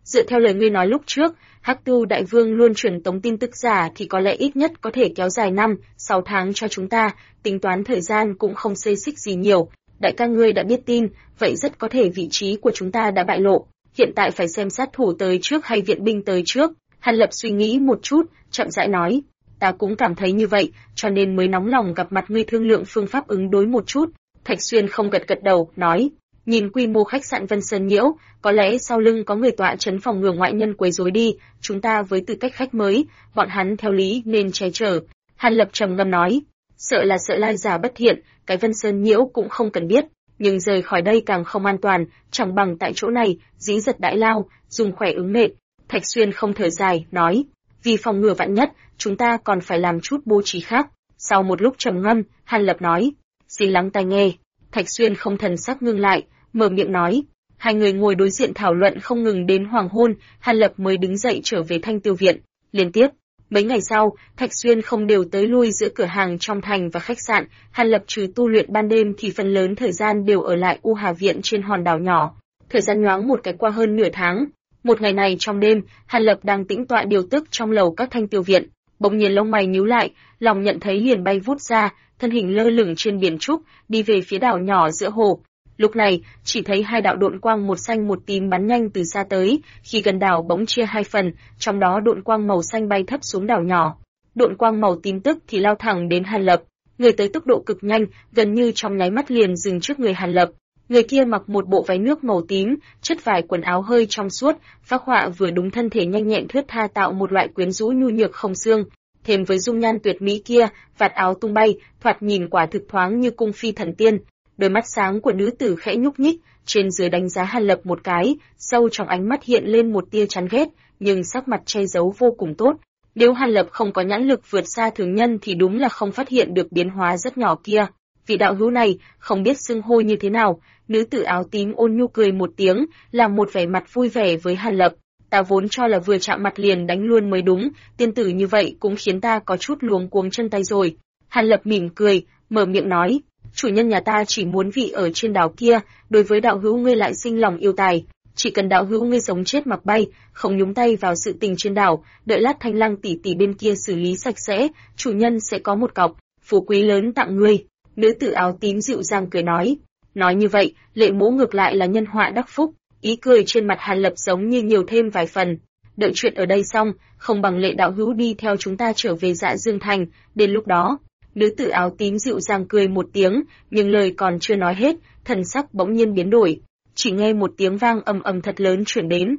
Dựa theo lời ngươi nói lúc trước, Hắc Tu Đại Vương luôn truyền tống tin tức giả thì có lẽ ít nhất có thể kéo dài 5-6 tháng cho chúng ta, tính toán thời gian cũng không xê xích gì nhiều. Đại ca ngươi đã biết tin, vậy rất có thể vị trí của chúng ta đã bại lộ. Hiện tại phải xem sát thủ tới trước hay viện binh tới trước. Hàn Lập suy nghĩ một chút, chậm rãi nói. Ta cũng cảm thấy như vậy, cho nên mới nóng lòng gặp mặt ngươi thương lượng phương pháp ứng đối một chút. Thạch Xuyên không gật gật đầu, nói. Nhìn quy mô khách sạn Vân Sơn Nhiễu, có lẽ sau lưng có người tọa trấn phòng ngừa ngoại nhân quấy rối đi, chúng ta với tư cách khách mới, bọn hắn theo lý nên che chở. Hàn Lập trầm ngâm nói, sợ là sợ lai giả bất thiện, cái Vân Sơn Nhiễu cũng không cần biết, nhưng rời khỏi đây càng không an toàn, chẳng bằng tại chỗ này, dĩ giật đại lao, dùng khỏe ứng mệt. Thạch Xuyên không thở dài, nói, vì phòng ngừa vạn nhất, chúng ta còn phải làm chút bố trí khác. Sau một lúc trầm ngâm, Hàn Lập nói, xin lắng tai nghe. Thạch Xuyên không thần sắc ngưng lại, mở miệng nói. Hai người ngồi đối diện thảo luận không ngừng đến hoàng hôn, Hàn Lập mới đứng dậy trở về Thanh Tiêu Viện. Liên tiếp, mấy ngày sau, Thạch Xuyên không đều tới lui giữa cửa hàng trong thành và khách sạn, Hàn Lập trừ tu luyện ban đêm thì phần lớn thời gian đều ở lại U Hà Viện trên hòn đảo nhỏ. Thời gian nhoáng một cái qua hơn nửa tháng. Một ngày này trong đêm, Hàn Lập đang tĩnh tọa điều tức trong lầu các Thanh Tiêu Viện, bỗng nhiên lông mày nhíu lại, lòng nhận thấy liền bay vút ra, thân hình lơ lửng trên biển trúc, đi về phía đảo nhỏ giữa hồ. Lúc này, chỉ thấy hai đạo độn quang một xanh một tím bắn nhanh từ xa tới, khi gần đảo bỗng chia hai phần, trong đó độn quang màu xanh bay thấp xuống đảo nhỏ. Độn quang màu tím tức thì lao thẳng đến Hàn Lập, người tới tốc độ cực nhanh, gần như trong nháy mắt liền dừng trước người Hàn Lập. Người kia mặc một bộ váy nước màu tím, chất vải quần áo hơi trong suốt, phác họa vừa đúng thân thể nhanh nhẹn thướt tha tạo một loại quyến rũ nhu nhược không xương. Thêm với dung nhan tuyệt mỹ kia, vạt áo tung bay, thoạt nhìn quả thực thoáng như cung phi thần tiên. Đôi mắt sáng của nữ tử khẽ nhúc nhích, trên dưới đánh giá Hàn Lập một cái, sâu trong ánh mắt hiện lên một tia chán ghét, nhưng sắc mặt che giấu vô cùng tốt. Nếu Hàn Lập không có nhãn lực vượt xa thường nhân thì đúng là không phát hiện được biến hóa rất nhỏ kia. Vị đạo hữu này, không biết xưng hô như thế nào, nữ tử áo tím ôn nhu cười một tiếng, làm một vẻ mặt vui vẻ với Hàn Lập. Ta vốn cho là vừa chạm mặt liền đánh luôn mới đúng, tiên tử như vậy cũng khiến ta có chút luống cuống chân tay rồi. Hàn Lập mỉm cười, mở miệng nói, chủ nhân nhà ta chỉ muốn vị ở trên đảo kia, đối với đạo hữu ngươi lại sinh lòng yêu tài. Chỉ cần đạo hữu ngươi sống chết mặc bay, không nhúng tay vào sự tình trên đảo, đợi lát Thanh Lăng tỷ tỷ bên kia xử lý sạch sẽ, chủ nhân sẽ có một cọc phú quý lớn tặng ngươi. Nữ tử áo tím dịu dàng cười nói. Nói như vậy, Lệ Mỗ ngược lại là nhân họa đắc phúc. Ý cười trên mặt Hàn Lập giống như nhiều thêm vài phần. Đợi chuyện ở đây xong, không bằng Lệ đạo hữu đi theo chúng ta trở về Dạ Dương Thành, đến lúc đó. Nữ tử áo tím dịu dàng cười một tiếng, nhưng lời còn chưa nói hết, thần sắc bỗng nhiên biến đổi. Chỉ nghe một tiếng vang ầm ầm thật lớn chuyển đến.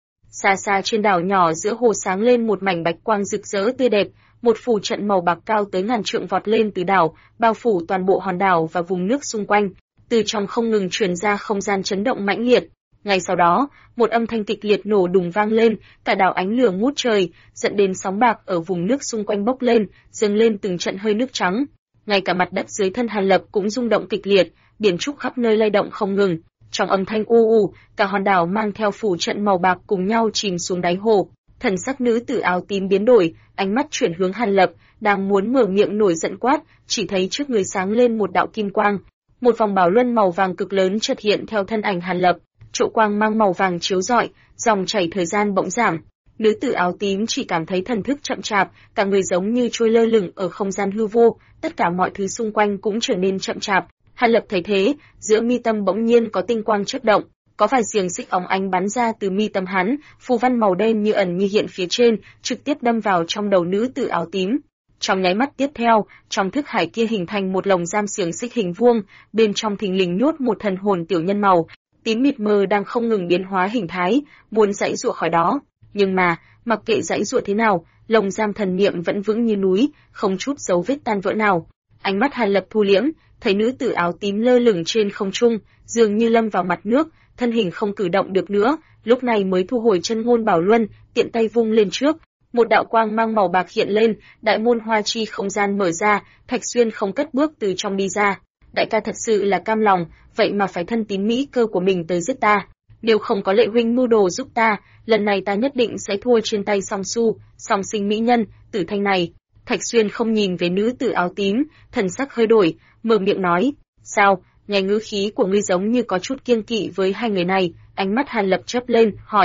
Xa xa trên đảo nhỏ giữa hồ sáng lên một mảnh bạch quang rực rỡ tươi đẹp, một phù trận màu bạc cao tới ngàn trượng vọt lên từ đảo, bao phủ toàn bộ hòn đảo và vùng nước xung quanh. Từ trong không ngừng truyền ra không gian chấn động mãnh liệt. Ngay sau đó, một âm thanh kịch liệt nổ đùng vang lên, cả đảo ánh lửa ngút trời, dẫn đến sóng bạc ở vùng nước xung quanh bốc lên, dâng lên từng trận hơi nước trắng. Ngay cả mặt đất dưới thân Hàn Lập cũng rung động kịch liệt, biển trúc khắp nơi lay động không ngừng. Trong âm thanh u u, cả hòn đảo mang theo phủ trận màu bạc cùng nhau chìm xuống đáy hồ. Thần sắc nữ tử áo tím biến đổi, ánh mắt chuyển hướng Hàn Lập, đang muốn mở miệng nổi giận quát, chỉ thấy trước người sáng lên một đạo kim quang. Một vòng bảo luân màu vàng cực lớn chợt hiện theo thân ảnh Hàn Lập, chỗ quang mang màu vàng chiếu rọi, dòng chảy thời gian bỗng giảm. Nữ tử áo tím chỉ cảm thấy thần thức chậm chạp, cả người giống như trôi lơ lửng ở không gian hư vô, tất cả mọi thứ xung quanh cũng trở nên chậm chạp. Hàn Lập thấy thế, giữa mi tâm bỗng nhiên có tinh quang chớp động, có vài xiềng xích óng ánh bắn ra từ mi tâm hắn, phù văn màu đen như ẩn như hiện phía trên, trực tiếp đâm vào trong đầu nữ tử áo tím. Trong nháy mắt tiếp theo, trong thức hải kia hình thành một lồng giam xiềng xích hình vuông, bên trong thình lình nhốt một thần hồn tiểu nhân màu tím mịt mờ đang không ngừng biến hóa hình thái, muốn giãy giụa khỏi đó. Nhưng mà, mặc kệ giãy giụa thế nào, lồng giam thần niệm vẫn vững như núi, không chút dấu vết tan vỡ nào. Ánh mắt Hàn Lập thu liễm, thấy nữ tử áo tím lơ lửng trên không trung, dường như lâm vào mặt nước, thân hình không cử động được nữa, lúc này mới thu hồi chân ngôn bảo luân, tiện tay vung lên trước. Một đạo quang mang màu bạc hiện lên, đại môn hoa chi không gian mở ra, Thạch Xuyên không cất bước từ trong đi ra. Đại ca thật sự là cam lòng, vậy mà phải thân tín mỹ cơ của mình tới giết ta. Nếu không có Lệ huynh mưu đồ giúp ta, lần này ta nhất định sẽ thua trên tay Song Su, Song Sinh mỹ nhân, Tử Thanh này. Thạch Xuyên không nhìn về nữ tử áo tím, thần sắc hơi đổi, mở miệng nói, sao, nghe ngữ khí của ngươi giống như có chút kiêng kỵ với hai người này. Ánh mắt Hàn Lập chớp lên, hỏi,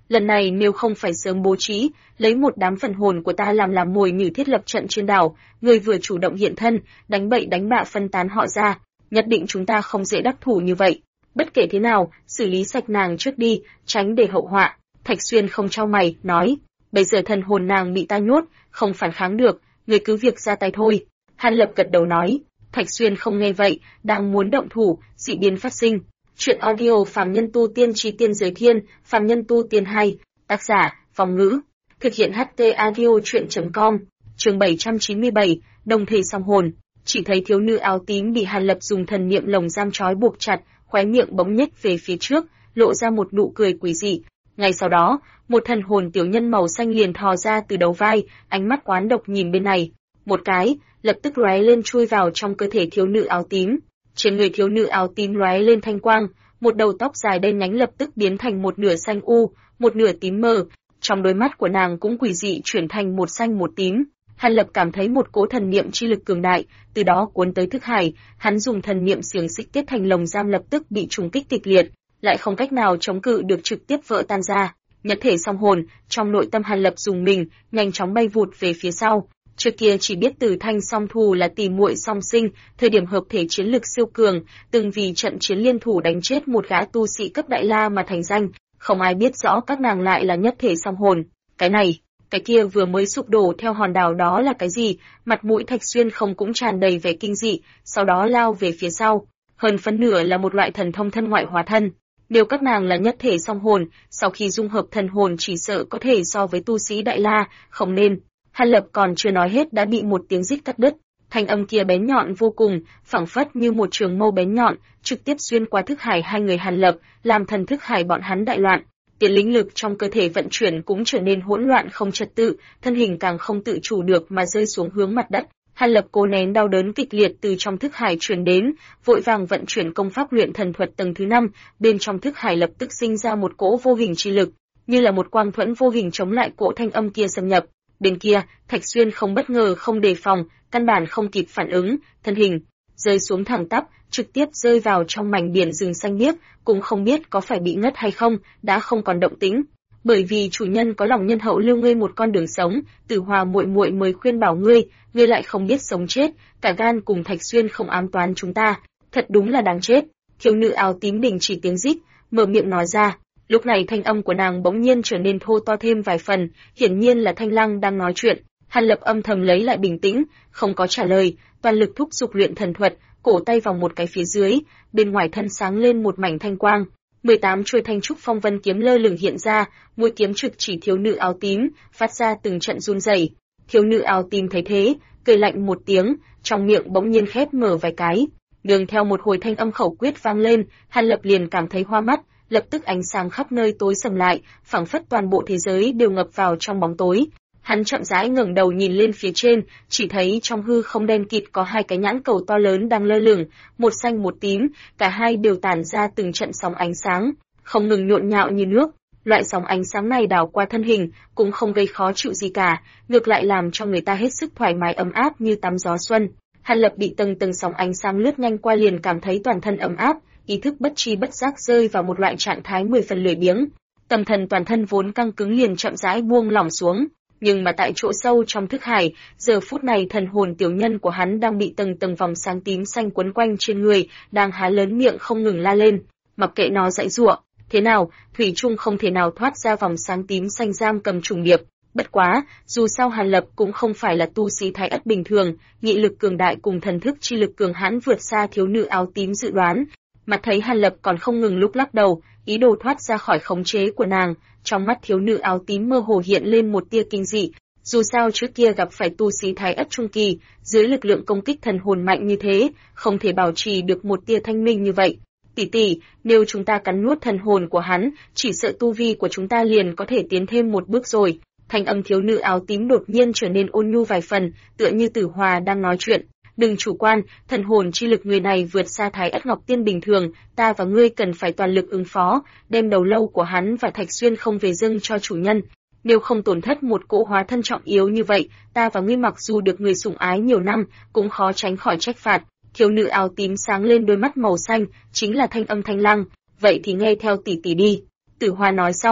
Lần này nếu không phải sớm bố trí, lấy một đám phần hồn của ta làm mồi nhử thiết lập trận trên đảo, ngươi vừa chủ động hiện thân, đánh bậy đánh bạ phân tán họ ra, nhất định chúng ta không dễ đắc thủ như vậy. Bất kể thế nào, xử lý sạch nàng trước đi, tránh để hậu họa. Thạch Xuyên không chau mày, nói, bây giờ thần hồn nàng bị ta nhốt, không phản kháng được, ngươi cứ việc ra tay thôi. Hàn Lập gật đầu nói. Thạch Xuyên không nghe vậy, đang muốn động thủ, dị biến phát sinh. Chuyện audio Phàm Nhân Tu Tiên Chí Tiên Giới Thiên, Phàm Nhân Tu Tiên 2, tác giả, Phong Ngữ. Thực hiện HT Audio Chuyện.com, chương 797, đồng thể song hồn. Chỉ thấy thiếu nữ áo tím bị Hàn Lập dùng thần niệm lồng giam trói buộc chặt, khóe miệng bỗng nhếch về phía trước, lộ ra một nụ cười quỷ dị. Ngay sau đó, một thần hồn tiểu nhân màu xanh liền thò ra từ đầu vai, ánh mắt oán độc nhìn bên này. Một cái, lập tức lóe lên chui vào trong cơ thể thiếu nữ áo tím. Trên người thiếu nữ áo tím lóe lên thanh quang, một đầu tóc dài đen nhánh lập tức biến thành một nửa xanh u, một nửa tím mờ. Trong đôi mắt của nàng cũng quỷ dị chuyển thành một xanh một tím. Hàn Lập cảm thấy một cỗ thần niệm chi lực cường đại, từ đó cuốn tới thức hải, hắn dùng thần niệm xiềng xích kết thành lồng giam lập tức bị trùng kích kịch liệt, lại không cách nào chống cự được trực tiếp vỡ tan ra. Nhất thể song hồn, trong nội tâm Hàn Lập dùng mình, nhanh chóng bay vụt về phía sau. Trước kia chỉ biết Từ Thanh song thù là tỷ muội song sinh, thời điểm hợp thể chiến lực siêu cường, từng vì trận chiến liên thủ đánh chết một gã tu sĩ cấp đại la mà thành danh, không ai biết rõ các nàng lại là nhất thể song hồn. Cái này, cái kia vừa mới sụp đổ theo hòn đảo đó là cái gì? Mặt mũi Thạch Xuyên không cũng tràn đầy vẻ kinh dị, sau đó lao về phía sau. Hơn phân nửa là một loại thần thông thân ngoại hóa thân. Nếu các nàng là nhất thể song hồn, sau khi dung hợp thần hồn chỉ sợ có thể so với tu sĩ đại la, không nên. Hàn Lập còn chưa nói hết đã bị một tiếng rít cắt đứt, thanh âm kia bén nhọn vô cùng, phảng phất như một trường mâu bén nhọn, trực tiếp xuyên qua thức hải hai người Hàn Lập, làm thần thức hải bọn hắn đại loạn. Tiền linh lực trong cơ thể vận chuyển cũng trở nên hỗn loạn không trật tự, thân hình càng không tự chủ được mà rơi xuống hướng mặt đất. Hàn Lập cố nén đau đớn kịch liệt từ trong thức hải truyền đến, vội vàng vận chuyển công pháp luyện thần thuật tầng thứ 5, bên trong thức hải lập tức sinh ra một cỗ vô hình chi lực, như là một quang thuẫn vô hình chống lại cỗ thanh âm kia xâm nhập. Bên kia, Thạch Xuyên không bất ngờ không đề phòng, căn bản không kịp phản ứng, thân hình rơi xuống thẳng tắp, trực tiếp rơi vào trong mảnh biển rừng xanh biếc, cũng không biết có phải bị ngất hay không, đã không còn động tĩnh. Bởi vì chủ nhân có lòng nhân hậu lưu ngươi một con đường sống, Tử Hòa muội muội mới khuyên bảo ngươi, ngươi lại không biết sống chết, cả gan cùng Thạch Xuyên không ám toán chúng ta, thật đúng là đáng chết. Thiếu nữ áo tím đình chỉ tiếng rít, mở miệng nói ra. Lúc này thanh âm của nàng bỗng nhiên trở nên thô to thêm vài phần, hiển nhiên là Thanh Lăng đang nói chuyện. Hàn Lập âm thầm lấy lại bình tĩnh, không có trả lời, toàn lực thúc giục luyện thần thuật, cổ tay vòng một cái phía dưới, bên ngoài thân sáng lên một mảnh thanh quang. 18 chuôi thanh trúc phong vân kiếm lơ lửng hiện ra, mũi kiếm trực chỉ thiếu nữ áo tím, phát ra từng trận run rẩy. Thiếu nữ áo tím thấy thế, cười lạnh một tiếng, trong miệng bỗng nhiên khép mở vài cái. Nương theo một hồi thanh âm khẩu quyết vang lên, Hàn Lập liền cảm thấy hoa mắt, lập tức ánh sáng khắp nơi tối sầm lại, phảng phất toàn bộ thế giới đều ngập vào trong bóng tối. Hắn chậm rãi ngẩng đầu nhìn lên phía trên, chỉ thấy trong hư không đen kịt có hai cái nhãn cầu to lớn đang lơ lửng, một xanh một tím, cả hai đều tản ra từng trận sóng ánh sáng, không ngừng nhộn nhạo như nước. Loại sóng ánh sáng này đảo qua thân hình, cũng không gây khó chịu gì cả, ngược lại làm cho người ta hết sức thoải mái ấm áp như tắm gió xuân. Hàn Lập bị tầng tầng sóng ánh sáng lướt nhanh qua liền cảm thấy toàn thân ấm áp, ý thức bất tri bất giác rơi vào một loại trạng thái 10 phần lười biếng. Tâm thần toàn thân vốn căng cứng liền chậm rãi buông lỏng xuống, nhưng mà tại chỗ sâu trong thức hải, giờ phút này thần hồn tiểu nhân của hắn đang bị tầng tầng vòng sáng tím xanh quấn quanh trên người, đang há lớn miệng không ngừng la lên, mặc kệ nó giãy giụa, thế nào, thủy chung không thể nào thoát ra vòng sáng tím xanh giam cầm trùng điệp. Bất quá, dù sao Hàn Lập cũng không phải là tu sĩ thái ất bình thường, nghị lực cường đại cùng thần thức chi lực cường hãn vượt xa thiếu nữ áo tím dự đoán. Mặt thấy Hàn Lập còn không ngừng lúc lắc đầu, ý đồ thoát ra khỏi khống chế của nàng, trong mắt thiếu nữ áo tím mơ hồ hiện lên một tia kinh dị. Dù sao trước kia gặp phải tu sĩ thái ất trung kỳ, dưới lực lượng công kích thần hồn mạnh như thế, không thể bảo trì được một tia thanh minh như vậy. Tỷ tỷ, nếu chúng ta cắn nuốt thần hồn của hắn, chỉ sợ tu vi của chúng ta liền có thể tiến thêm một bước rồi. Thanh âm thiếu nữ áo tím đột nhiên trở nên ôn nhu vài phần, tựa như Tử Hòa đang nói chuyện. Đừng chủ quan, thần hồn chi lực người này vượt xa Thái Ất Ngọc Tiên bình thường, ta và ngươi cần phải toàn lực ứng phó, đem đầu lâu của hắn và Thạch Xuyên không về dâng cho chủ nhân. Nếu không tổn thất một cỗ hóa thân trọng yếu như vậy, ta và ngươi mặc dù được người sủng ái nhiều năm, cũng khó tránh khỏi trách phạt. Thiếu nữ áo tím sáng lên đôi mắt màu xanh, chính là thanh âm Thanh Lăng, vậy thì nghe theo tỷ tỷ đi. Tử Hoa nói xong,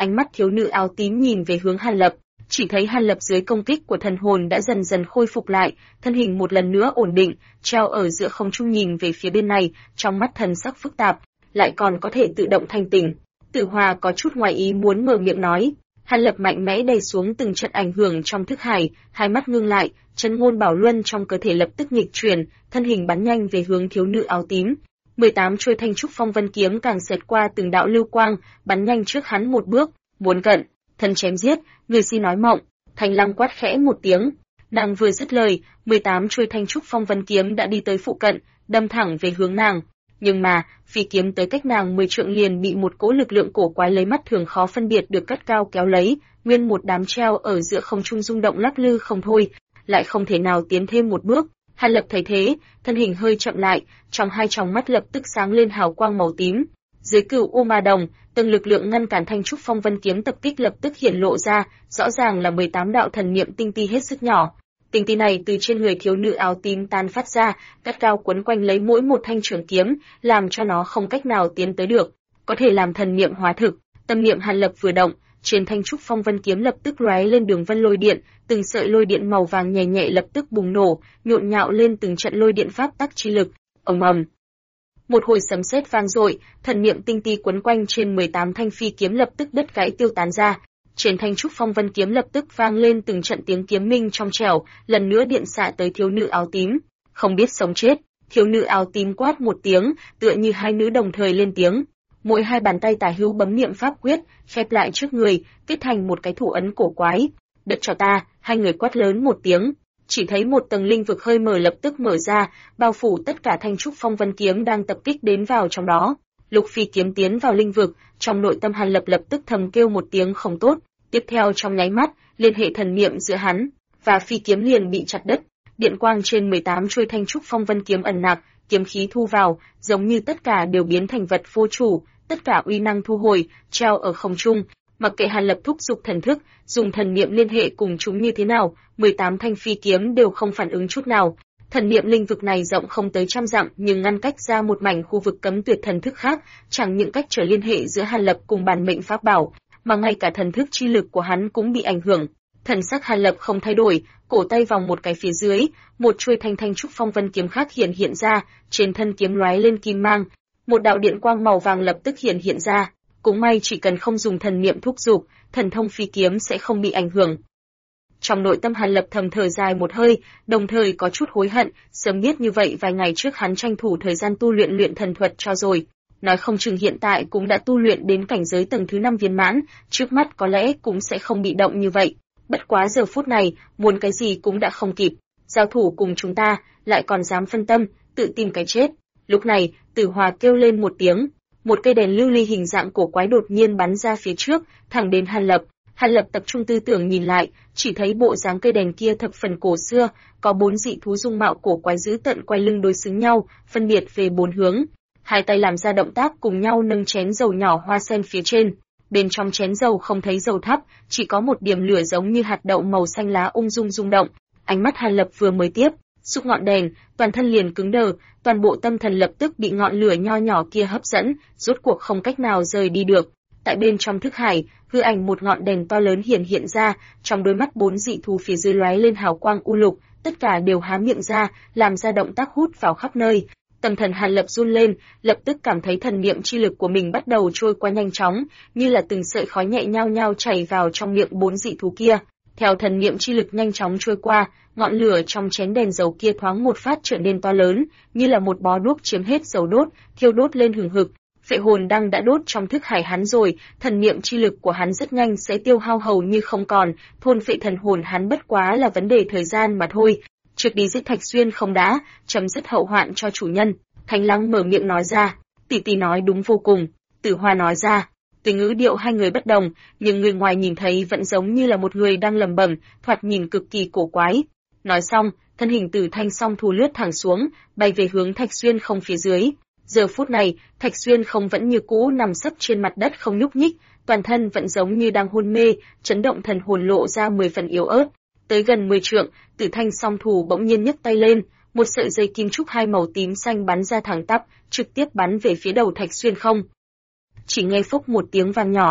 Ánh mắt thiếu nữ áo tím nhìn về hướng Hàn Lập, chỉ thấy Hàn Lập dưới công kích của thần hồn đã dần dần khôi phục lại, thân hình một lần nữa ổn định, treo ở giữa không trung nhìn về phía bên này, trong mắt thần sắc phức tạp, lại còn có thể tự động thanh tỉnh. Tử Hòa có chút ngoài ý muốn mở miệng nói. Hàn Lập mạnh mẽ đẩy xuống từng trận ảnh hưởng trong thức hải, hai mắt ngưng lại, chân ngôn bảo luân trong cơ thể lập tức nghịch chuyển, thân hình bắn nhanh về hướng thiếu nữ áo tím. 18 chuôi thanh trúc phong vân kiếm càng xẹt qua từng đạo lưu quang, bắn nhanh trước hắn một bước, muốn cận, thân chém giết, người si nói mộng. Thanh Lăng quát khẽ một tiếng, nàng vừa dứt lời, 18 chuôi thanh trúc phong vân kiếm đã đi tới phụ cận, đâm thẳng về hướng nàng. Nhưng mà, phi kiếm tới cách nàng 10 trượng liền bị một cỗ lực lượng cổ quái lấy mắt thường khó phân biệt được cất cao kéo lấy, nguyên một đám treo ở giữa không trung rung động lắc lư không thôi, lại không thể nào tiến thêm một bước. Hàn Lập thấy thế, thân hình hơi chậm lại, trong hai tròng mắt lập tức sáng lên hào quang màu tím. Dưới Cửu U Ma Đồng, từng lực lượng ngăn cản thanh trúc phong vân kiếm tập kích lập tức hiện lộ ra, rõ ràng là 18 đạo thần niệm tinh ti hết sức nhỏ. Tinh ti này từ trên người thiếu nữ áo tím tan phát ra, cắt cao quấn quanh lấy mỗi một thanh trường kiếm, làm cho nó không cách nào tiến tới được, có thể làm thần niệm hóa thực. Tâm niệm Hàn Lập vừa động, trên thanh trúc phong vân kiếm lập tức lóe lên đường vân lôi điện, từng sợi lôi điện màu vàng nhẹ nhẹ lập tức bùng nổ, nhộn nhạo lên từng trận lôi điện pháp tắc chi lực. Ầm ầm. Một hồi sấm sét vang dội, thần niệm tinh ti quấn quanh trên 18 thanh phi kiếm lập tức đứt gãy tiêu tán ra. Trên thanh trúc phong vân kiếm lập tức vang lên từng trận tiếng kiếm minh trong trẻo, lần nữa điện xạ tới thiếu nữ áo tím. Không biết sống chết, thiếu nữ áo tím quát một tiếng, tựa như hai nữ đồng thời lên tiếng. Mỗi hai bàn tay tả hữu bấm niệm pháp quyết, khép lại trước người, kết thành một cái thủ ấn cổ quái. Đợi cho ta, hai người quát lớn một tiếng. Chỉ thấy một tầng linh vực hơi mở lập tức mở ra, bao phủ tất cả thanh trúc phong vân kiếm đang tập kích đến vào trong đó. Lục phi kiếm tiến vào linh vực, trong nội tâm Hàn Lập lập tức thầm kêu một tiếng không tốt. Tiếp theo trong nháy mắt, liên hệ thần niệm giữa hắn và phi kiếm liền bị chặt đứt. Điện quang trên 18 chuôi thanh trúc phong vân kiếm ẩn nặc, kiếm khí thu vào, giống như tất cả đều biến thành vật vô chủ, tất cả uy năng thu hồi, treo ở không trung. Mặc kệ Hàn Lập thúc giục thần thức, dùng thần niệm liên hệ cùng chúng như thế nào, 18 thanh phi kiếm đều không phản ứng chút nào. Thần niệm linh vực này rộng không tới trăm dặm, nhưng ngăn cách ra một mảnh khu vực cấm tuyệt thần thức khác, chẳng những cách trở liên hệ giữa Hàn Lập cùng bản mệnh pháp bảo, mà ngay cả thần thức chi lực của hắn cũng bị ảnh hưởng. Thần sắc Hàn Lập không thay đổi, cổ tay vòng một cái phía dưới, một chuôi thanh trúc phong vân kiếm khác hiện ra, trên thân kiếm lóe lên kim mang, một đạo điện quang màu vàng lập tức hiện ra. Cũng may chỉ cần không dùng thần niệm thúc giục, thần thông phi kiếm sẽ không bị ảnh hưởng. Trong nội tâm Hàn Lập thầm thở dài một hơi, đồng thời có chút hối hận, sớm biết như vậy vài ngày trước hắn tranh thủ thời gian tu luyện thần thuật cho rồi. Nói không chừng hiện tại cũng đã tu luyện đến cảnh giới tầng thứ 5 viên mãn, trước mắt có lẽ cũng sẽ không bị động như vậy. Bất quá giờ phút này, muốn cái gì cũng đã không kịp. Giao thủ cùng chúng ta, lại còn dám phân tâm, tự tìm cái chết. Lúc này, Tử Hòa kêu lên một tiếng. Một cây đèn lưu ly hình dạng cổ quái đột nhiên bắn ra phía trước, thẳng đến Hàn Lập. Hàn Lập tập trung tư tưởng nhìn lại, chỉ thấy bộ dáng cây đèn kia thập phần cổ xưa, có 4 dị thú dung mạo cổ quái dữ tợn quay lưng đối xứng nhau, phân biệt về 4 hướng. Hai tay làm ra động tác cùng nhau nâng chén dầu nhỏ hoa sen phía trên. Bên trong chén dầu không thấy dầu thắp, chỉ có một điểm lửa giống như hạt đậu màu xanh lá ung dung rung động. Ánh mắt Hàn Lập vừa mới tiếp xúc ngọn đèn, toàn thân liền cứng đờ, toàn bộ tâm thần lập tức bị ngọn lửa nho nhỏ kia hấp dẫn, rốt cuộc không cách nào rời đi được. Tại bên trong thức hải, hư ảnh một ngọn đèn to lớn hiện ra, trong đôi mắt 4 dị thú phía dưới lóe lên hào quang u lục, tất cả đều há miệng ra, làm ra động tác hút vào khắp nơi. Tâm thần Hàn Lập run lên, lập tức cảm thấy thần niệm chi lực của mình bắt đầu trôi qua nhanh chóng, như là từng sợi khói nhẹ nhao nhao chảy vào trong miệng 4 dị thú kia. Theo thần niệm chi lực nhanh chóng trôi qua, ngọn lửa trong chén đèn dầu kia thoáng một phát trở nên to lớn, như là một bó đuốc chiếm hết dầu đốt, thiêu đốt lên hừng hực. Phệ hồn đăng đã đốt trong thức hải hắn rồi, thần niệm chi lực của hắn rất nhanh sẽ tiêu hao hầu như không còn, thôn phệ thần hồn hắn bất quá là vấn đề thời gian mà thôi. Trước đi giết Thạch Xuyên không đã, chấm dứt hậu hoạn cho chủ nhân. Thanh Lăng mở miệng nói ra, tỷ tỷ nói đúng vô cùng. Tử Hoa nói ra, từ ngữ điệu hai người bất đồng, nhưng người ngoài nhìn thấy vẫn giống như là một người đang lẩm bẩm, thoạt nhìn cực kỳ cổ quái. Nói xong, thân hình Tử Thanh song thù lướt thẳng xuống, bay về hướng Thạch Xuyên không phía dưới. Giờ phút này, Thạch Xuyên không vẫn như cũ nằm sấp trên mặt đất không nhúc nhích, toàn thân vẫn giống như đang hôn mê, chấn động thần hồn lộ ra 10 phần yếu ớt. Tới gần 10 trượng, Tử Thanh song thù bỗng nhiên nhấc tay lên, một sợi dây kim trúc hai màu tím xanh bắn ra thẳng tắp, trực tiếp bắn về phía đầu Thạch Xuyên không. Chỉ nghe phốc một tiếng vang nhỏ,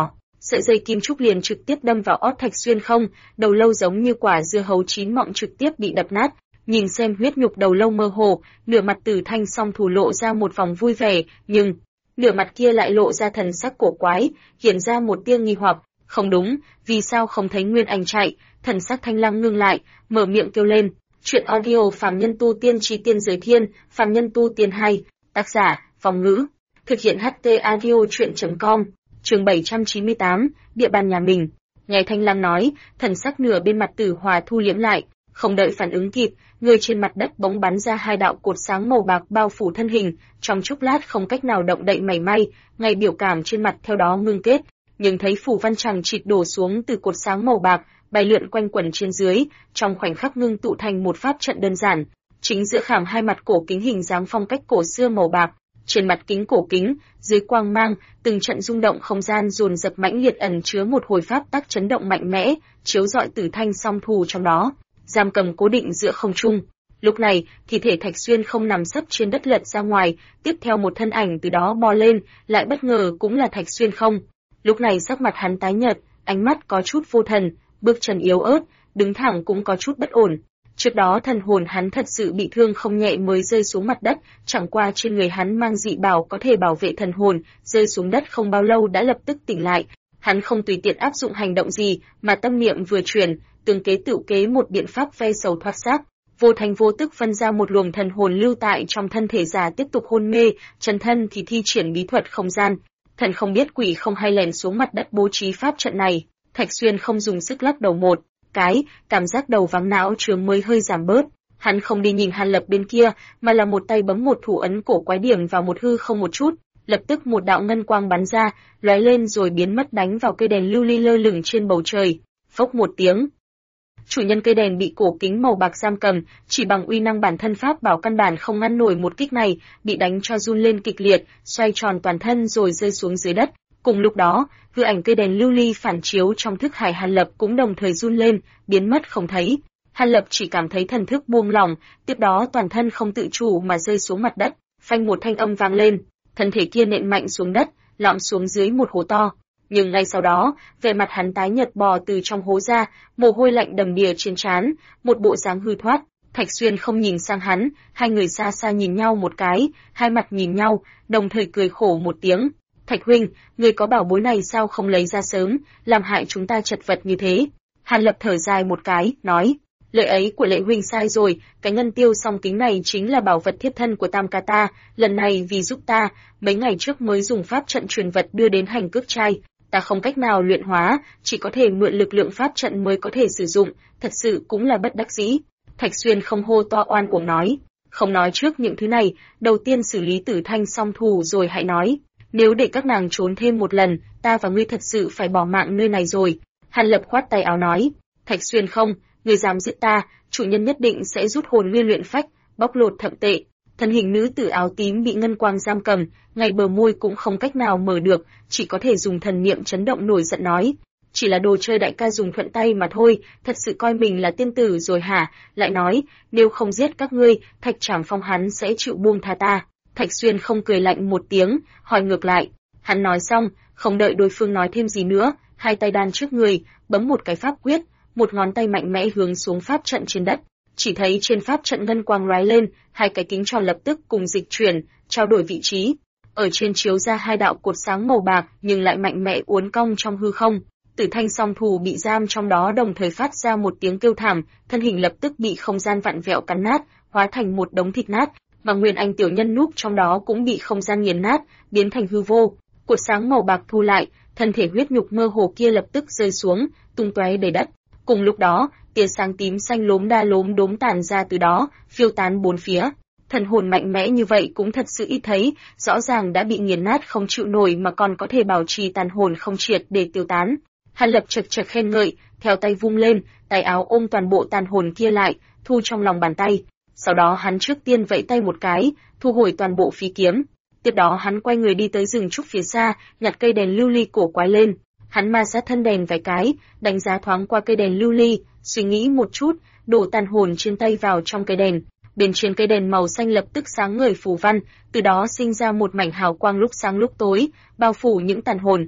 sợi dây kim trúc liền trực tiếp đâm vào ót Thạch Xuyên không, đầu lâu giống như quả dưa hấu chín mọng trực tiếp bị đập nát. Nhìn xem huyết nhục đầu lâu mơ hồ, nửa mặt Tử Thanh song thủ lộ ra một vòng vui vẻ, nhưng nửa mặt kia lại lộ ra thần sắc cổ quái, hiện ra một tia nghi hoặc. Không đúng, vì sao không thấy Nguyên Anh chạy? Thần sắc Thanh Lăng ngưng lại, mở miệng kêu lên. Chuyện audio phàm nhân tu tiên chi tiên giới thiên, phàm nhân tu tiên hay. Tác giả, Phong Ngữ. Thực hiện HT audio chuyện.com. Chương 798, địa bàn nhà mình. Nghe Thanh Lăng nói, thần sắc nửa bên mặt Tử Hòa thu liễm lại, không đợi phản ứng kịp, người trên mặt đất bỗng bắn ra hai đạo cột sáng màu bạc bao phủ thân hình, trong chốc lát không cách nào động đậy mảy may, ngay biểu cảm trên mặt theo đó ngưng kết, nhưng thấy phủ văn chằng chịt đổ xuống từ cột sáng màu bạc, bay lượn quanh quẩn trên dưới, trong khoảnh khắc ngưng tụ thành một pháp trận đơn giản. Chính giữa khảm hai mặt cổ kính hình dáng phong cách cổ xưa màu bạc, trên mặt kính cổ kính, dưới quang mang, từng trận rung động không gian dồn dập mãnh liệt ẩn chứa một hồi pháp tắc chấn động mạnh mẽ, chiếu rọi Tử Thanh song thù trong đó, giam cầm cố định giữa không trung. Lúc này, thi thể Thạch Xuyên không nằm sấp trên đất lật ra ngoài, tiếp theo một thân ảnh từ đó bò lên, lại bất ngờ cũng là Thạch Xuyên không. Lúc này sắc mặt hắn tái nhợt, ánh mắt có chút vô thần, bước chân yếu ớt, đứng thẳng cũng có chút bất ổn. Trước đó thần hồn hắn thật sự bị thương không nhẹ mới rơi xuống mặt đất, chẳng qua trên người hắn mang dị bảo có thể bảo vệ thần hồn, rơi xuống đất không bao lâu đã lập tức tỉnh lại. Hắn không tùy tiện áp dụng hành động gì, mà tâm niệm vừa chuyển, tương kế tự kế một biện pháp ve sầu thoát xác, vô thành vô tức phân ra một luồng thần hồn lưu tại trong thân thể già tiếp tục hôn mê, chân thân thì thi triển bí thuật không gian. Thần không biết quỷ không hay lèn xuống mặt đất bố trí pháp trận này. Thạch Xuyên không dùng sức lắc đầu một cái, cảm giác đầu vắng não trướng mới hơi giảm bớt. Hắn không đi nhìn Hàn Lập bên kia, mà là một tay bấm một thủ ấn cổ quái điểm vào một hư không một chút, lập tức một đạo ngân quang bắn ra, lóe lên rồi biến mất đánh vào cây đèn lưu ly lơ lửng trên bầu trời. Phốc một tiếng, chủ nhân cây đèn bị cổ kính màu bạc giam cầm, chỉ bằng uy năng bản thân pháp bảo căn bản không ngăn nổi một kích này, bị đánh cho run lên kịch liệt, xoay tròn toàn thân rồi rơi xuống dưới đất. Cùng lúc đó, hư ảnh cây đèn lưu ly phản chiếu trong thức hải Hàn Lập cũng đồng thời run lên, biến mất không thấy. Hàn Lập chỉ cảm thấy thần thức buông lỏng, tiếp đó toàn thân không tự chủ mà rơi xuống mặt đất, phanh một thanh âm vang lên, thân thể kia nện mạnh xuống đất, lõm xuống dưới một hố to. Nhưng ngay sau đó, vẻ mặt hắn tái nhợt bò từ trong hố ra, mồ hôi lạnh đầm đìa trên trán, một bộ dáng hư thoát. Thạch Xuyên không nhìn sang hắn, hai người xa xa nhìn nhau một cái, hai mặt nhìn nhau, đồng thời cười khổ một tiếng. Thạch huynh, người có bảo bối này sao không lấy ra sớm, làm hại chúng ta chật vật như thế. Hàn Lập thở dài một cái, nói, lời ấy của Lệ huynh sai rồi, cái ngân tiêu song kính này chính là bảo vật thiếp thân của Tam Ca ta, lần này vì giúp ta, mấy ngày trước mới dùng pháp trận truyền vật đưa đến hành cước trai. Ta không cách nào luyện hóa, chỉ có thể mượn lực lượng pháp trận mới có thể sử dụng, thật sự cũng là bất đắc dĩ. Thạch Xuyên không hô to oan uổng nói, không nói trước những thứ này, đầu tiên xử lý Tử Thanh song thù rồi hãy nói. Nếu để các nàng trốn thêm một lần, ta và ngươi thật sự phải bỏ mạng nơi này rồi. Hàn Lập khoát tay áo nói, Thạch Xuyên không, ngươi dám giết ta, chủ nhân nhất định sẽ rút hồn nguyên luyện phách, bóc lột thậm tệ. Thân hình nữ tử áo tím bị ngân quang giam cầm, ngay bờ môi cũng không cách nào mở được, chỉ có thể dùng thần niệm chấn động nổi giận nói, chỉ là đồ chơi đại ca dùng thuận tay mà thôi, thật sự coi mình là tiên tử rồi hả? Lại nói, nếu không giết các ngươi, Thạch Trảm Phong hắn sẽ chịu buông tha ta. Thạch Xuyên không cười lạnh một tiếng, hỏi ngược lại. Hắn nói xong, không đợi đối phương nói thêm gì nữa, hai tay đan trước người, bấm một cái pháp quyết, một ngón tay mạnh mẽ hướng xuống pháp trận trên đất. Chỉ thấy trên pháp trận ngân quang lóe lên, hai cái kính tròn lập tức cùng dịch chuyển, trao đổi vị trí. Ở trên chiếu ra hai đạo cột sáng màu bạc, nhưng lại mạnh mẽ uốn cong trong hư không. Tử Thanh song thù bị giam trong đó đồng thời phát ra một tiếng kêu thảm, thân hình lập tức bị không gian vặn vẹo cắn nát, hóa thành một đống thịt nát, mà Nguyên Anh tiểu nhân núp trong đó cũng bị không gian nghiền nát, biến thành hư vô. Cột sáng màu bạc thu lại, thân thể huyết nhục mơ hồ kia lập tức rơi xuống, tung tóe đầy đất. Cùng lúc đó, tia sáng tím xanh lốm đốm tản ra từ đó, phiêu tán bốn phía. Thần hồn mạnh mẽ như vậy cũng thật sự ít thấy, rõ ràng đã bị nghiền nát không chịu nổi mà còn có thể bảo trì tàn hồn không triệt để tiêu tán. Hàn Lập chật chật khen ngợi, theo tay vung lên, tay áo ôm toàn bộ tàn hồn kia lại, thu trong lòng bàn tay. Sau đó hắn trước tiên vẫy tay một cái, thu hồi toàn bộ phi kiếm. Tiếp đó hắn quay người đi tới rừng trúc phía xa, nhặt cây đèn lưu ly cổ quái lên. Hắn ma sát thân đèn vài cái, đánh giá thoáng qua cây đèn lưu ly, suy nghĩ một chút, đổ tàn hồn trên tay vào trong cây đèn. Bên trên cây đèn màu xanh lập tức sáng ngời phù văn, từ đó sinh ra một mảnh hào quang lúc sáng lúc tối, bao phủ những tàn hồn.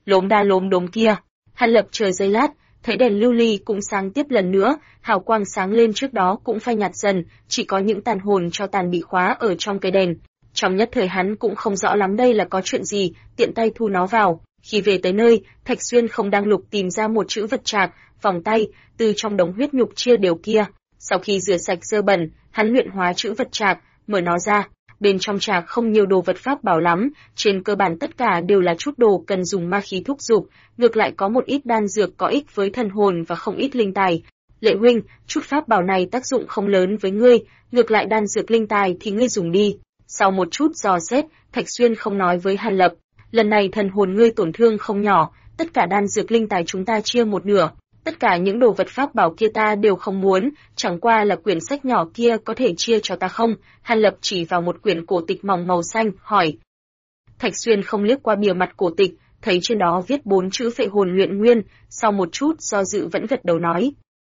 lốm đa lốm đốm kia. Hàn Lập chờ giây lát, thấy đèn lưu ly cũng sáng tiếp lần nữa, hào quang sáng lên trước đó cũng phai nhạt dần, chỉ có những tàn hồn cho tàn bị khóa ở trong cây đèn. Trong nhất thời hắn cũng không rõ lắm đây là có chuyện gì, tiện tay thu nó vào. Khi về tới nơi, Thạch Xuyên không đang lục tìm ra một chữ vật trạc, vòng tay, từ trong đống huyết nhục chia đều kia. Sau khi rửa sạch dơ bẩn, hắn luyện hóa chữ vật trạc, mở nó ra. Bên trong trạc không nhiều đồ vật pháp bảo lắm, trên cơ bản tất cả đều là chút đồ cần dùng ma khí thúc giục, ngược lại có một ít đan dược có ích với thần hồn và không ít linh tài. Lệ huynh, chút pháp bảo này tác dụng không lớn với ngươi, ngược lại đan dược linh tài thì ngươi dùng đi. Sau một chút dò xét, Thạch Xuyên không nói với Hàn Lập, lần này thần hồn ngươi tổn thương không nhỏ, tất cả đan dược linh tài chúng ta chia một nửa. Tất cả những đồ vật pháp bảo kia ta đều không muốn, chẳng qua là quyển sách nhỏ kia có thể chia cho ta không? Hàn Lập chỉ vào một quyển cổ tịch mỏng màu xanh, hỏi. Thạch Xuyên không liếc qua bìa mặt cổ tịch, thấy trên đó viết 4 chữ Phệ Hồn Luyện Nguyên, sau một chút do dự vẫn gật đầu nói.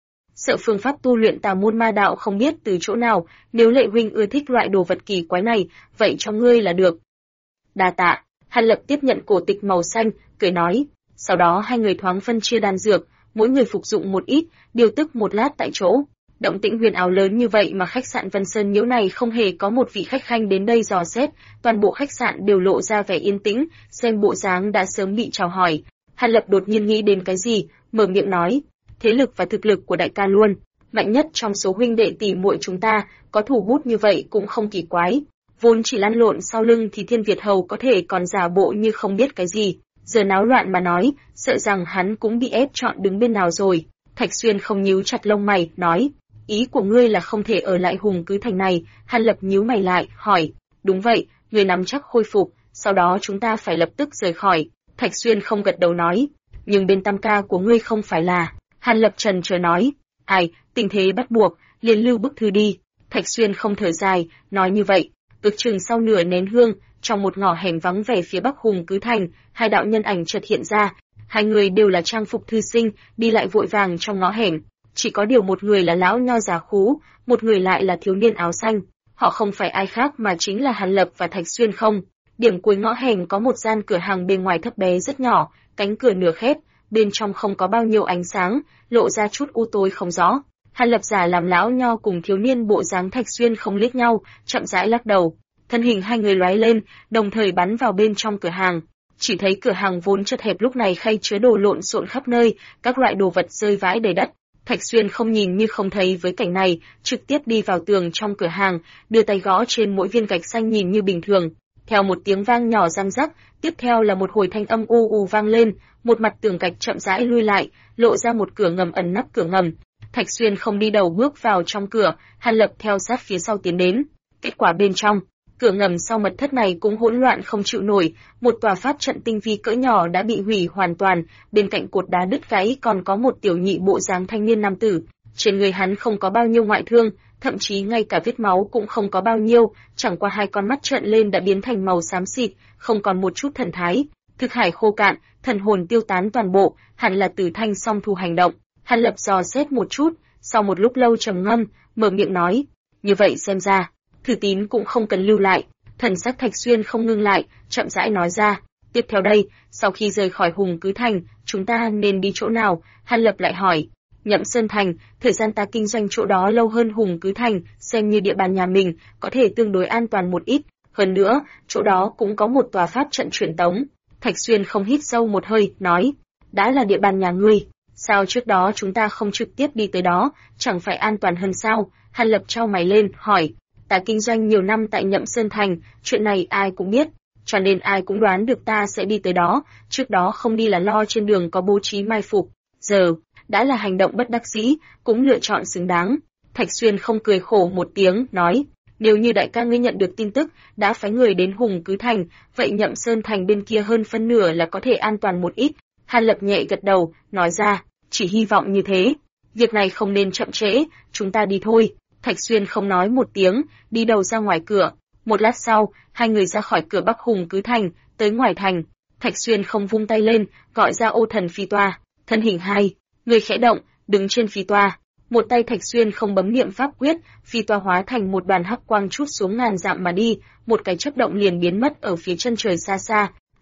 Sợ phương pháp tu luyện tà môn ma đạo không biết từ chỗ nào, nếu Lệ huynh ưa thích loại đồ vật kỳ quái này, vậy cho ngươi là được. Đa tạ. Hàn Lập tiếp nhận cổ tịch màu xanh, cười nói. Sau đó hai người thoáng phân chia đan dược, mỗi người phục dụng một ít, điều tức một lát tại chỗ. Động tĩnh huyền ảo lớn như vậy mà khách sạn Vân Sơn Nhiễu này không hề có một vị khách khanh đến đây dò xét, toàn bộ khách sạn đều lộ ra vẻ yên tĩnh, xem bộ dáng đã sớm bị chào hỏi. Hàn Lập đột nhiên nghĩ đến cái gì, mở miệng nói, thế lực và thực lực của đại ca luôn, mạnh nhất trong số huynh đệ tỷ muội chúng ta, có thủ bút như vậy cũng không kỳ quái. Vốn chỉ lăn lộn sau lưng thì Thiên Việt Hầu có thể còn giả bộ như không biết cái gì, giờ náo loạn mà nói, sợ rằng hắn cũng bị ép chọn đứng bên nào rồi. Thạch Xuyên không nhíu chặt lông mày, nói, ý của ngươi là không thể ở lại Hùng Cứ Thành này? Hàn Lập nhíu mày lại, hỏi, đúng vậy, ngươi nắm chắc khôi phục, sau đó chúng ta phải lập tức rời khỏi. Thạch Xuyên không gật đầu nói, nhưng bên tam ca của ngươi không phải là? Hàn Lập trần chờ nói, ai, tình thế bắt buộc, liền lưu bức thư đi. Thạch Xuyên không thở dài, nói như vậy, ước chừng sau nửa nén hương, trong một ngõ hẻm vắng vẻ phía bắc Hùng Cứ Thành, hai đạo nhân ảnh chợt hiện ra, hai người đều là trang phục thư sinh, đi lại vội vàng trong ngõ hẻm, chỉ có điều một người là lão nho già khú, một người lại là thiếu niên áo xanh, họ không phải ai khác mà chính là Hàn Lập và Thạch Xuyên không. Điểm cuối ngõ hẻm có một gian cửa hàng bên ngoài thấp bé rất nhỏ, cánh cửa nửa khép, bên trong không có bao nhiêu ánh sáng, lộ ra chút u tối không rõ. Hàn Lập giả làm lão nho cùng thiếu niên bộ dáng Thạch Xuyên không liếc nhau, chậm rãi lắc đầu. Thân hình hai người lóe lên, đồng thời bắn vào bên trong cửa hàng. Chỉ thấy cửa hàng vốn chật hẹp lúc này khay chứa đồ lộn xộn khắp nơi, các loại đồ vật rơi vãi đầy đất. Thạch Xuyên không nhìn như không thấy với cảnh này, trực tiếp đi vào tường trong cửa hàng, đưa tay gõ trên mỗi viên gạch xanh nhìn như bình thường. Theo một tiếng vang nhỏ răng rắc, tiếp theo là một hồi thanh âm u u vang lên, một mặt tường gạch chậm rãi lui lại, lộ ra một cửa ngầm ẩn nắp cửa ngầm. Thạch Xuyên không đi đầu bước vào trong cửa, Hàn Lập theo sát phía sau tiến đến. Kết quả bên trong, cửa ngầm sau mật thất này cũng hỗn loạn không chịu nổi, một tòa pháp trận tinh vi cỡ nhỏ đã bị hủy hoàn toàn, bên cạnh cột đá đứt gãy còn có một tiểu nhị bộ dáng thanh niên nam tử, trên người hắn không có bao nhiêu ngoại thương, thậm chí ngay cả vết máu cũng không có bao nhiêu, chẳng qua hai con mắt trợn lên đã biến thành màu xám xịt, không còn một chút thần thái, thực hải khô cạn, thần hồn tiêu tán toàn bộ, hẳn là Tử Thanh song thu hành động. Hàn Lập dò xét một chút, sau một lúc lâu trầm ngâm, mở miệng nói, như vậy xem ra Thư Tín cũng không cần lưu lại. Thần sắc Thạch Xuyên không ngưng lại, chậm rãi nói ra, tiếp theo đây, sau khi rời khỏi Hùng Cứ Thành, chúng ta nên đi chỗ nào? Hàn Lập lại hỏi, Nhậm Sơn Thành, thời gian ta kinh doanh chỗ đó lâu hơn Hùng Cứ Thành, xem như địa bàn nhà mình, có thể tương đối an toàn một ít, hơn nữa, chỗ đó cũng có một tòa pháp trận truyền tống. Thạch Xuyên không hít sâu một hơi, nói, đã là địa bàn nhà ngươi, sao trước đó chúng ta không trực tiếp đi tới đó, chẳng phải an toàn hơn sao? Hàn Lập chau mày lên, hỏi, ta kinh doanh nhiều năm tại Nhậm Sơn Thành, chuyện này ai cũng biết, cho nên ai cũng đoán được ta sẽ đi tới đó, trước đó không đi là lo trên đường có bố trí mai phục, giờ, đã là hành động bất đắc dĩ, cũng lựa chọn xứng đáng. Thạch Xuyên không cười khổ một tiếng, nói, nếu như đại ca ngươi nhận được tin tức, đã phái người đến Hùng Cứ Thành, vậy Nhậm Sơn Thành bên kia hơn phân nửa là có thể an toàn một ít. Hàn Lập nhẹ gật đầu, nói ra, chỉ hy vọng như thế. Việc này không nên chậm trễ, chúng ta đi thôi. Thạch Xuyên không nói một tiếng, đi đầu ra ngoài cửa. Một lát sau, hai người ra khỏi cửa Bắc Hùng Cứ Thành, tới ngoài thành. Thạch Xuyên không vung tay lên, gọi ra Ô Thần phi toa. Thân hình hai, người khẽ động, đứng trên phi toa. Một tay Thạch Xuyên không bấm niệm pháp quyết, phi toa hóa thành một đoàn hắc quang trút xuống ngàn dặm mà đi, một cái chớp động liền biến mất ở phía chân trời xa xa.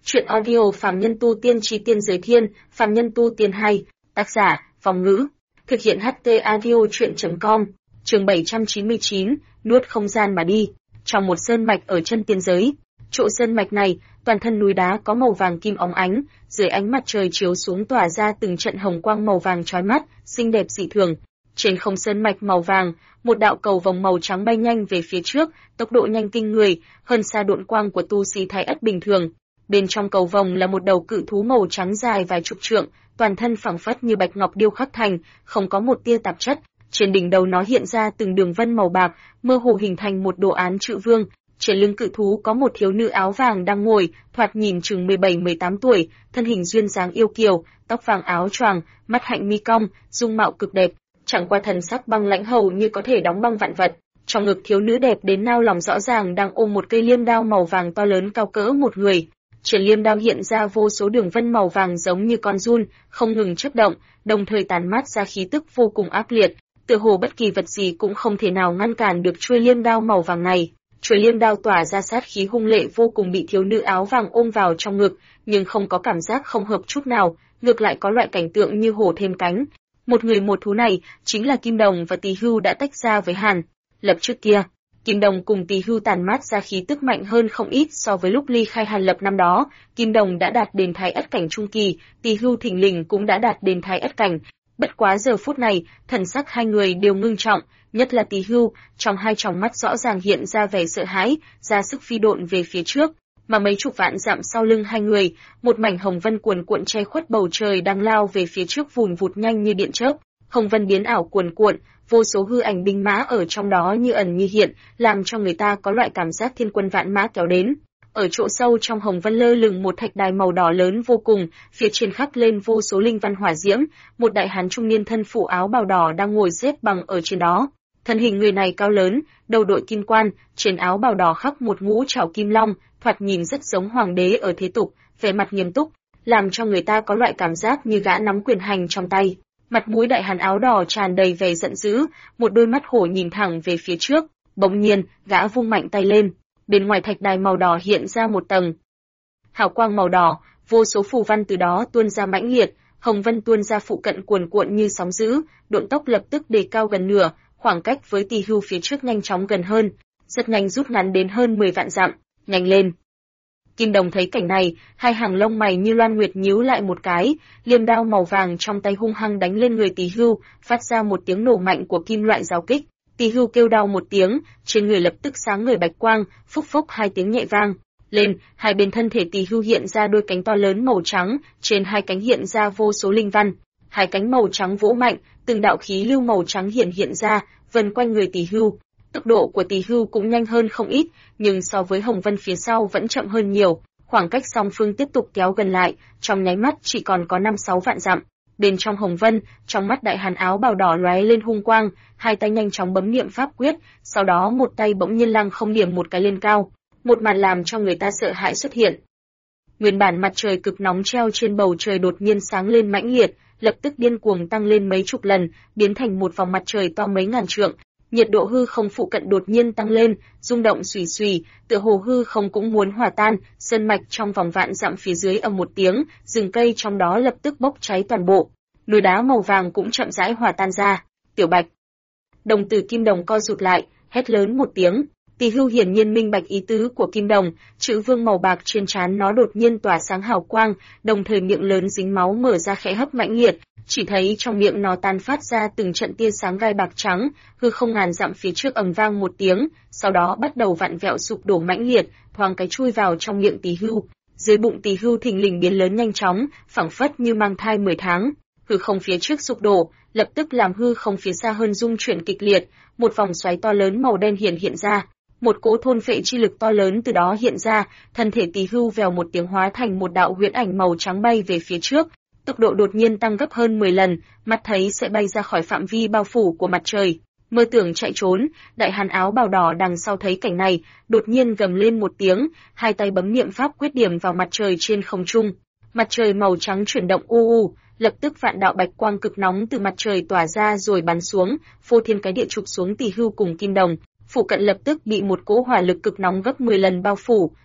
Truyện audio Phàm Nhân Tu Tiên Chí Tiên Giới Thiên, Phàm Nhân Tu Tiên 2, tác giả, Phong Ngữ. Thực hiện HT Audio Truyện.com, chương 799, nuốt không gian mà đi. Trong một sơn mạch ở chân tiên giới, chỗ sơn mạch này, toàn thân núi đá có màu vàng kim óng ánh, dưới ánh mặt trời chiếu xuống tỏa ra từng trận hồng quang màu vàng chói mắt, xinh đẹp dị thường. Trên không sơn mạch màu vàng, một đạo cầu vồng màu trắng bay nhanh về phía trước, tốc độ nhanh kinh người, hơn xa độn quang của tu sĩ thái ất bình thường. Bên trong cầu vồng là một đầu cự thú màu trắng dài vài chục trượng, toàn thân phẳng phất như bạch ngọc điêu khắc thành, không có một tia tạp chất. Trên đỉnh đầu nó hiện ra từng đường vân màu bạc, mơ hồ hình thành một đồ án chữ vương. Trên lưng cự thú có một thiếu nữ áo vàng đang ngồi, thoạt nhìn chừng 17-18 tuổi, thân hình duyên dáng yêu kiều, tóc vàng áo choàng, mắt hạnh mi cong, dung mạo cực đẹp, chẳng qua thần sắc băng lãnh hầu như có thể đóng băng vạn vật. Trong ngực thiếu nữ đẹp đến nao lòng rõ ràng đang ôm một cây liêm đao màu vàng to lớn cao cỡ một người. Trên liêm đao hiện ra vô số đường vân màu vàng giống như con giun, không ngừng chớp động, đồng thời tản mát ra khí tức vô cùng ác liệt, tựa hồ bất kỳ vật gì cũng không thể nào ngăn cản được chuôi liêm đao màu vàng này. Chuôi liêm đao tỏa ra sát khí hung lệ vô cùng bị thiếu nữ áo vàng ôm vào trong ngực, nhưng không có cảm giác không hợp chút nào, ngược lại có loại cảnh tượng như hổ thêm cánh. Một người một thú này chính là Kim Đồng và Tỳ Hưu đã tách ra với Hàn Lập trước kia. Kim Đồng cùng Tỳ Hưu tản mát ra khí tức mạnh hơn không ít so với lúc ly khai Hàn Lập năm đó. Kim Đồng đã đạt đến thái ất cảnh trung kỳ, Tỳ Hưu thình lình cũng đã đạt đến thái ất cảnh. Bất quá giờ phút này, thần sắc hai người đều ngưng trọng, nhất là Tỳ Hưu, trong hai tròng mắt rõ ràng hiện ra vẻ sợ hãi, ra sức phi độn về phía trước. Mà mấy chục vạn dặm sau lưng hai người, một mảnh hồng vân cuồn cuộn che khuất bầu trời đang lao về phía trước vùn vụt nhanh như điện chớp. Hồng vân biến ảo cuồn cuộn, vô số hư ảnh binh mã ở trong đó như ẩn như hiện, làm cho người ta có loại cảm giác thiên quân vạn mã kéo đến. Ở chỗ sâu trong hồng vân lơ lửng một thạch đài màu đỏ lớn vô cùng, phía trên khắc lên vô số linh văn hỏa diễm, một đại hán trung niên thân phụ áo bào đỏ đang ngồi xếp bằng ở trên đó. Thân hình người này cao lớn, đầu đội kim quan, trên áo bào đỏ khắc một ngũ trảo kim long, thoạt nhìn rất giống hoàng đế ở thế tục, vẻ mặt nghiêm túc, làm cho người ta có loại cảm giác như gã nắm quyền hành trong tay. Mặt mũi đại hán áo đỏ tràn đầy vẻ giận dữ, một đôi mắt hổ nhìn thẳng về phía trước, bỗng nhiên, gã vung mạnh tay lên, bên ngoài thạch đài màu đỏ hiện ra một tầng hào quang màu đỏ, vô số phù văn từ đó tuôn ra mãnh liệt, hồng vân tuôn ra phụ cận cuồn cuộn như sóng dữ, độn tốc lập tức đề cao gần nửa, khoảng cách với Tỳ Hưu phía trước nhanh chóng gần hơn, rất nhanh rút ngắn đến hơn 10 vạn dặm. Nhanh lên! Kim Đồng thấy cảnh này, hai hàng lông mày như loan nguyệt nhíu lại một cái, liềm đao màu vàng trong tay hung hăng đánh lên người Tỳ Hưu, phát ra một tiếng nổ mạnh của kim loại giao kích. Tỳ Hưu kêu đau một tiếng, trên người lập tức sáng ngời bạch quang, phúc phúc hai tiếng nhẹ vang lên, hai bên thân thể Tỳ Hưu hiện ra đôi cánh to lớn màu trắng, trên hai cánh hiện ra vô số linh văn. Hai cánh màu trắng vỗ mạnh, từng đạo khí lưu màu trắng hiện ra, vần quanh người Tỳ Hưu. Tốc độ của Tỳ Hưu cũng nhanh hơn không ít, nhưng so với Hồng Vân phía sau vẫn chậm hơn nhiều, khoảng cách song phương tiếp tục kéo gần lại, trong nháy mắt chỉ còn có 5-6 vạn dặm. Bên trong Hồng Vân, trong mắt đại hán áo bào đỏ lóe lên hung quang, hai tay nhanh chóng bấm niệm pháp quyết, sau đó một tay bỗng nhiên lăng không điểm một cái lên cao, một màn làm cho người ta sợ hãi xuất hiện. Nguyên bản mặt trời cực nóng treo trên bầu trời đột nhiên sáng lên mãnh liệt, lập tức điên cuồng tăng lên mấy chục lần, biến thành một vòng mặt trời to mấy ngàn trượng. Nhiệt độ hư không phụ cận đột nhiên tăng lên, rung động xùy xùy, tựa hồ hư không cũng muốn hòa tan, sơn mạch trong vòng vạn dặm phía dưới ầm một tiếng, rừng cây trong đó lập tức bốc cháy toàn bộ. Núi đá màu vàng cũng chậm rãi hòa tan ra. Tiểu Bạch. Đồng tử Kim Đồng co rụt lại, hét lớn một tiếng. Tỳ Hưu hiển nhiên minh bạch ý tứ của Kim Đồng, chữ vương màu bạc trên trán nó đột nhiên tỏa sáng hào quang, đồng thời miệng lớn dính máu mở ra khẽ hấp mãnh liệt, chỉ thấy trong miệng nó tan phát ra từng trận tia sáng gai bạc trắng, hư không ngàn dặm phía trước ầm vang một tiếng, sau đó bắt đầu vặn vẹo sụp đổ mãnh liệt, thoáng cái chui vào trong miệng Tỳ Hưu. Dưới bụng Tỳ Hưu thình lình biến lớn nhanh chóng, phảng phất như mang thai 10 tháng. Hư không phía trước sụp đổ, lập tức làm hư không phía xa hơn rung chuyển kịch liệt, một vòng xoáy to lớn màu đen hiện ra. Một cỗ thôn phệ chi lực to lớn từ đó hiện ra, thân thể Tỳ Hưu vèo một tiếng hóa thành một đạo huyễn ảnh màu trắng bay về phía trước, tốc độ đột nhiên tăng gấp hơn 10 lần, mắt thấy sẽ bay ra khỏi phạm vi bao phủ của mặt trời. Mơ tưởng chạy trốn, đại hán áo bào đỏ đằng sau thấy cảnh này, đột nhiên gầm lên một tiếng, hai tay bấm niệm pháp quyết điểm vào mặt trời trên không trung. Mặt trời màu trắng chuyển động lập tức vạn đạo bạch quang cực nóng từ mặt trời tỏa ra rồi bắn xuống, phô thiên cái địa chụp xuống Tỳ Hưu cùng Kim Đồng. Phủ cận lập tức bị một cỗ hỏa lực cực nóng gấp 10 lần bao phủ,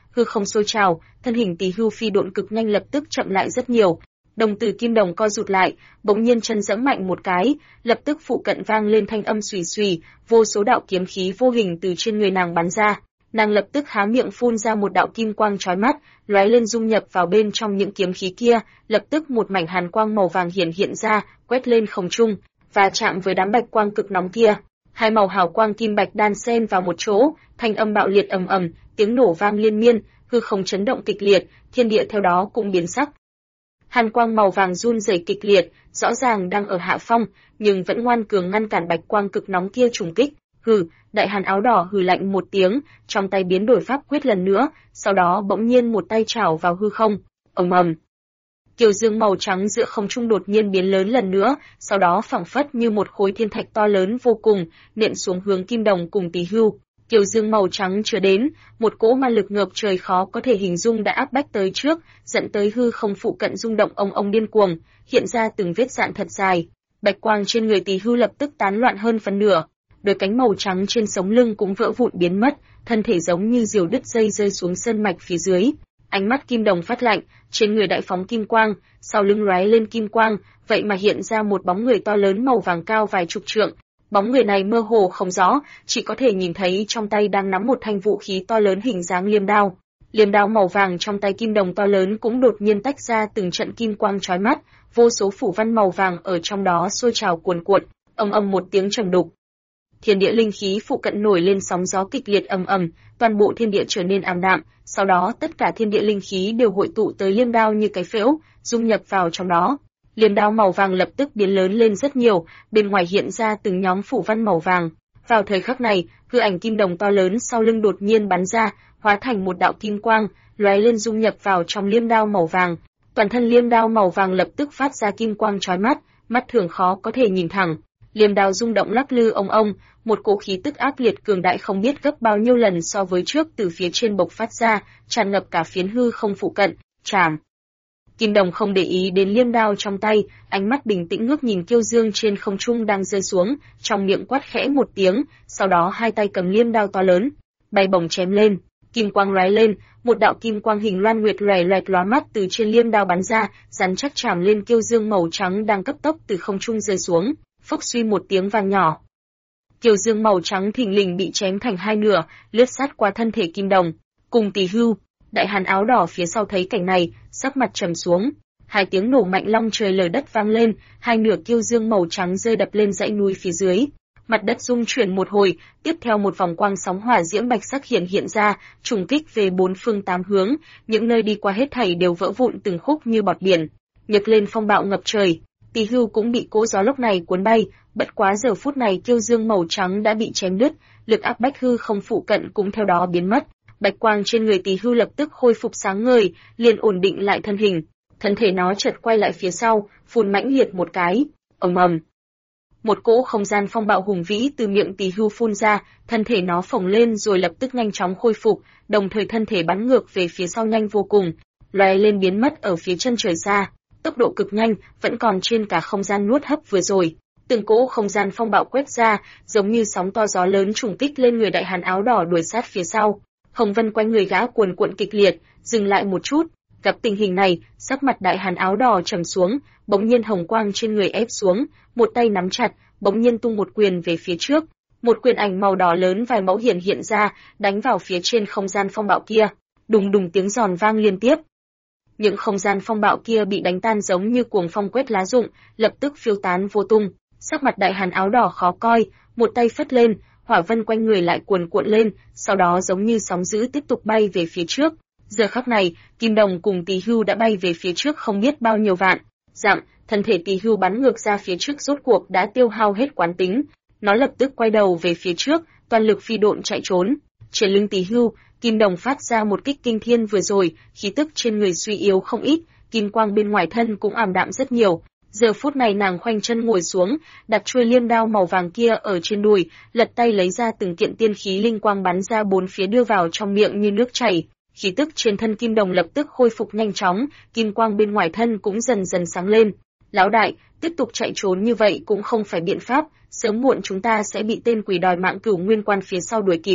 hư không sôi trào, thân hình Tỳ Hưu phi độn cực nhanh lập tức chậm lại rất nhiều. Đồng tử kim đồng co rụt lại, bỗng nhiên chân giẫm mạnh một cái, lập tức phụ cận vang lên thanh âm xùy xùy, vô số đạo kiếm khí vô hình từ trên người nàng bắn ra. Nàng lập tức há miệng phun ra một đạo kim quang chói mắt, lóe lên dung nhập vào bên trong những kiếm khí kia, lập tức một mảnh hàn quang màu vàng hiện ra, quét lên không trung và chạm với đám bạch quang cực nóng kia. Hai màu hào quang kim bạch đan xen vào một chỗ, thanh âm bạo liệt ầm ầm, tiếng nổ vang liên miên, hư không chấn động kịch liệt, thiên địa theo đó cũng biến sắc. Hàn quang màu vàng run rẩy kịch liệt, rõ ràng đang ở hạ phong, nhưng vẫn ngoan cường ngăn cản bạch quang cực nóng kia trùng kích. Hừ, Đại Hàn áo đỏ hừ lạnh một tiếng, trong tay biến đổi pháp quyết lần nữa, sau đó bỗng nhiên một tay chảo vào hư không. Ầm ầm. Kiều dương màu trắng giữa không trung đột nhiên biến lớn lần nữa, sau đó phảng phất như một khối thiên thạch to lớn vô cùng, nện xuống hướng Kim Đồng cùng Tỳ Hưu. Kiều dương màu trắng chưa đến, một cỗ ma lực ngập trời khó có thể hình dung đã áp bách tới trước, dẫn tới hư không phụ cận rung động ông điên cuồng, hiện ra từng vết rạn thật dài. Bạch quang trên người Tỳ Hưu lập tức tán loạn hơn phần nửa, đôi cánh màu trắng trên sống lưng cũng vỡ vụn biến mất, thân thể giống như diều đứt dây rơi xuống sơn mạch phía dưới. Ánh mắt Kim Đồng phát lạnh, trên người đại phóng kim quang, sau lưng lóe lên kim quang, vậy mà hiện ra một bóng người to lớn màu vàng cao vài chục trượng. Bóng người này mơ hồ không rõ, chỉ có thể nhìn thấy trong tay đang nắm một thanh vũ khí to lớn hình dáng liêm đao. Liêm đao màu vàng trong tay Kim Đồng to lớn cũng đột nhiên tách ra từng trận kim quang chói mắt, vô số phủ văn màu vàng ở trong đó sôi trào cuồn cuộn, ầm ầm một tiếng trầm đục. Thiên địa linh khí phụ cận nổi lên sóng gió kịch liệt ầm ầm, toàn bộ thiên địa trở nên ảm đạm, sau đó tất cả thiên địa linh khí đều hội tụ tới liêm đao như cái phễu, dung nhập vào trong đó. Liêm đao màu vàng lập tức biến lớn lên rất nhiều, bên ngoài hiện ra từng nhóm phủ văn màu vàng. Vào thời khắc này, hư ảnh Kim Đồng to lớn sau lưng đột nhiên bắn ra, hóa thành một đạo kim quang, lóe lên dung nhập vào trong liêm đao màu vàng. Toàn thân liêm đao màu vàng lập tức phát ra kim quang chói mắt, mắt thường khó có thể nhìn thẳng. Liêm đao rung động lắc lư ông, một cỗ khí tức ác liệt cường đại không biết gấp bao nhiêu lần so với trước từ phía trên bộc phát ra, tràn ngập cả phiến hư không phụ cận. Chảm. Kim Đồng không để ý đến liêm đao trong tay, ánh mắt bình tĩnh ngước nhìn Kiêu Dương trên không trung đang rơi xuống, trong miệng quát khẽ một tiếng, sau đó hai tay cầm liêm đao to lớn, bay bổng chém lên. Kim quang lóe lên, một đạo kim quang hình loan nguyệt loè loẹt lóa mắt từ trên liêm đao bắn ra, rắn chắc chạm lên Kiêu Dương màu trắng đang cấp tốc từ không trung rơi xuống. Phốc suy một tiếng vang nhỏ. Kiều dương màu trắng thình lình bị chém thành hai nửa, lướt sát qua thân thể Kim Đồng. Cùng Tỳ Hưu, Đại Hàn áo đỏ phía sau thấy cảnh này, sắc mặt trầm xuống. Hai tiếng nổ mạnh long trời lở đất vang lên, hai nửa kiêu dương màu trắng rơi đập lên dãy núi phía dưới. Mặt đất rung chuyển một hồi, tiếp theo một vòng quang sóng hỏa diễm bạch sắc hiện ra, trùng kích về bốn phương tám hướng, những nơi đi qua hết thảy đều vỡ vụn từng khúc như bọt biển, nhấc lên phong bạo ngập trời. Tỳ Hưu cũng bị cỗ gió lốc này cuốn bay, bất quá giờ phút này kiêu dương màu trắng đã bị chém đứt, lực áp bách hư không phụ cận cũng theo đó biến mất. Bạch quang trên người Tỳ Hưu lập tức khôi phục sáng ngời, liền ổn định lại thân hình. Thân thể nó chợt quay lại phía sau, phun mãnh liệt một cái, ầm ầm. Một cỗ không gian phong bạo hùng vĩ từ miệng Tỳ Hưu phun ra, thân thể nó phồng lên rồi lập tức nhanh chóng khôi phục, đồng thời thân thể bắn ngược về phía sau nhanh vô cùng, lóe lên biến mất ở phía chân trời xa. Tốc độ cực nhanh, vẫn còn trên cả không gian nuốt hấp vừa rồi. Từng cỗ không gian phong bạo quét ra, giống như sóng to gió lớn trùng kích lên người Đại Hàn áo đỏ đuổi sát phía sau. Hồng vân quanh người gã cuồn cuộn kịch liệt, dừng lại một chút. Gặp tình hình này, sắc mặt Đại Hàn áo đỏ trầm xuống, bỗng nhiên hồng quang trên người ép xuống, một tay nắm chặt, bỗng nhiên tung một quyền về phía trước. Một quyền ảnh màu đỏ lớn vài mẫu hiện ra, đánh vào phía trên không gian phong bạo kia. Đùng đùng tiếng giòn vang liên tiếp. Những không gian phong bạo kia bị đánh tan giống như cuồng phong quét lá rụng, lập tức phiêu tán vô tung. Sắc mặt Đại Hàn áo đỏ khó coi, một tay phất lên, hỏa vân quanh người lại cuồn cuộn lên, sau đó giống như sóng dữ tiếp tục bay về phía trước. Giờ khắc này, Kim Đồng cùng Tỳ Hưu đã bay về phía trước không biết bao nhiêu vạn dặm, thân thể Tỳ Hưu bắn ngược ra phía trước rốt cuộc đã tiêu hao hết quán tính, nó lập tức quay đầu về phía trước, toàn lực phi độn chạy trốn. Trên lưng Tỳ Hưu, Kim Đồng phát ra một kích kinh thiên vừa rồi, khí tức trên người suy yếu không ít, kim quang bên ngoài thân cũng ảm đạm rất nhiều. Giờ phút này nàng khoanh chân ngồi xuống, đặt chuôi liêm đao màu vàng kia ở trên đùi, lật tay lấy ra từng kiện tiên khí linh quang bắn ra bốn phía đưa vào trong miệng như nước chảy. Khí tức trên thân Kim Đồng lập tức khôi phục nhanh chóng, kim quang bên ngoài thân cũng dần dần sáng lên. Lão đại, tiếp tục chạy trốn như vậy cũng không phải biện pháp, sớm muộn chúng ta sẽ bị tên quỷ đòi mạng Cửu Nguyên Quan phía sau đuổi kịp.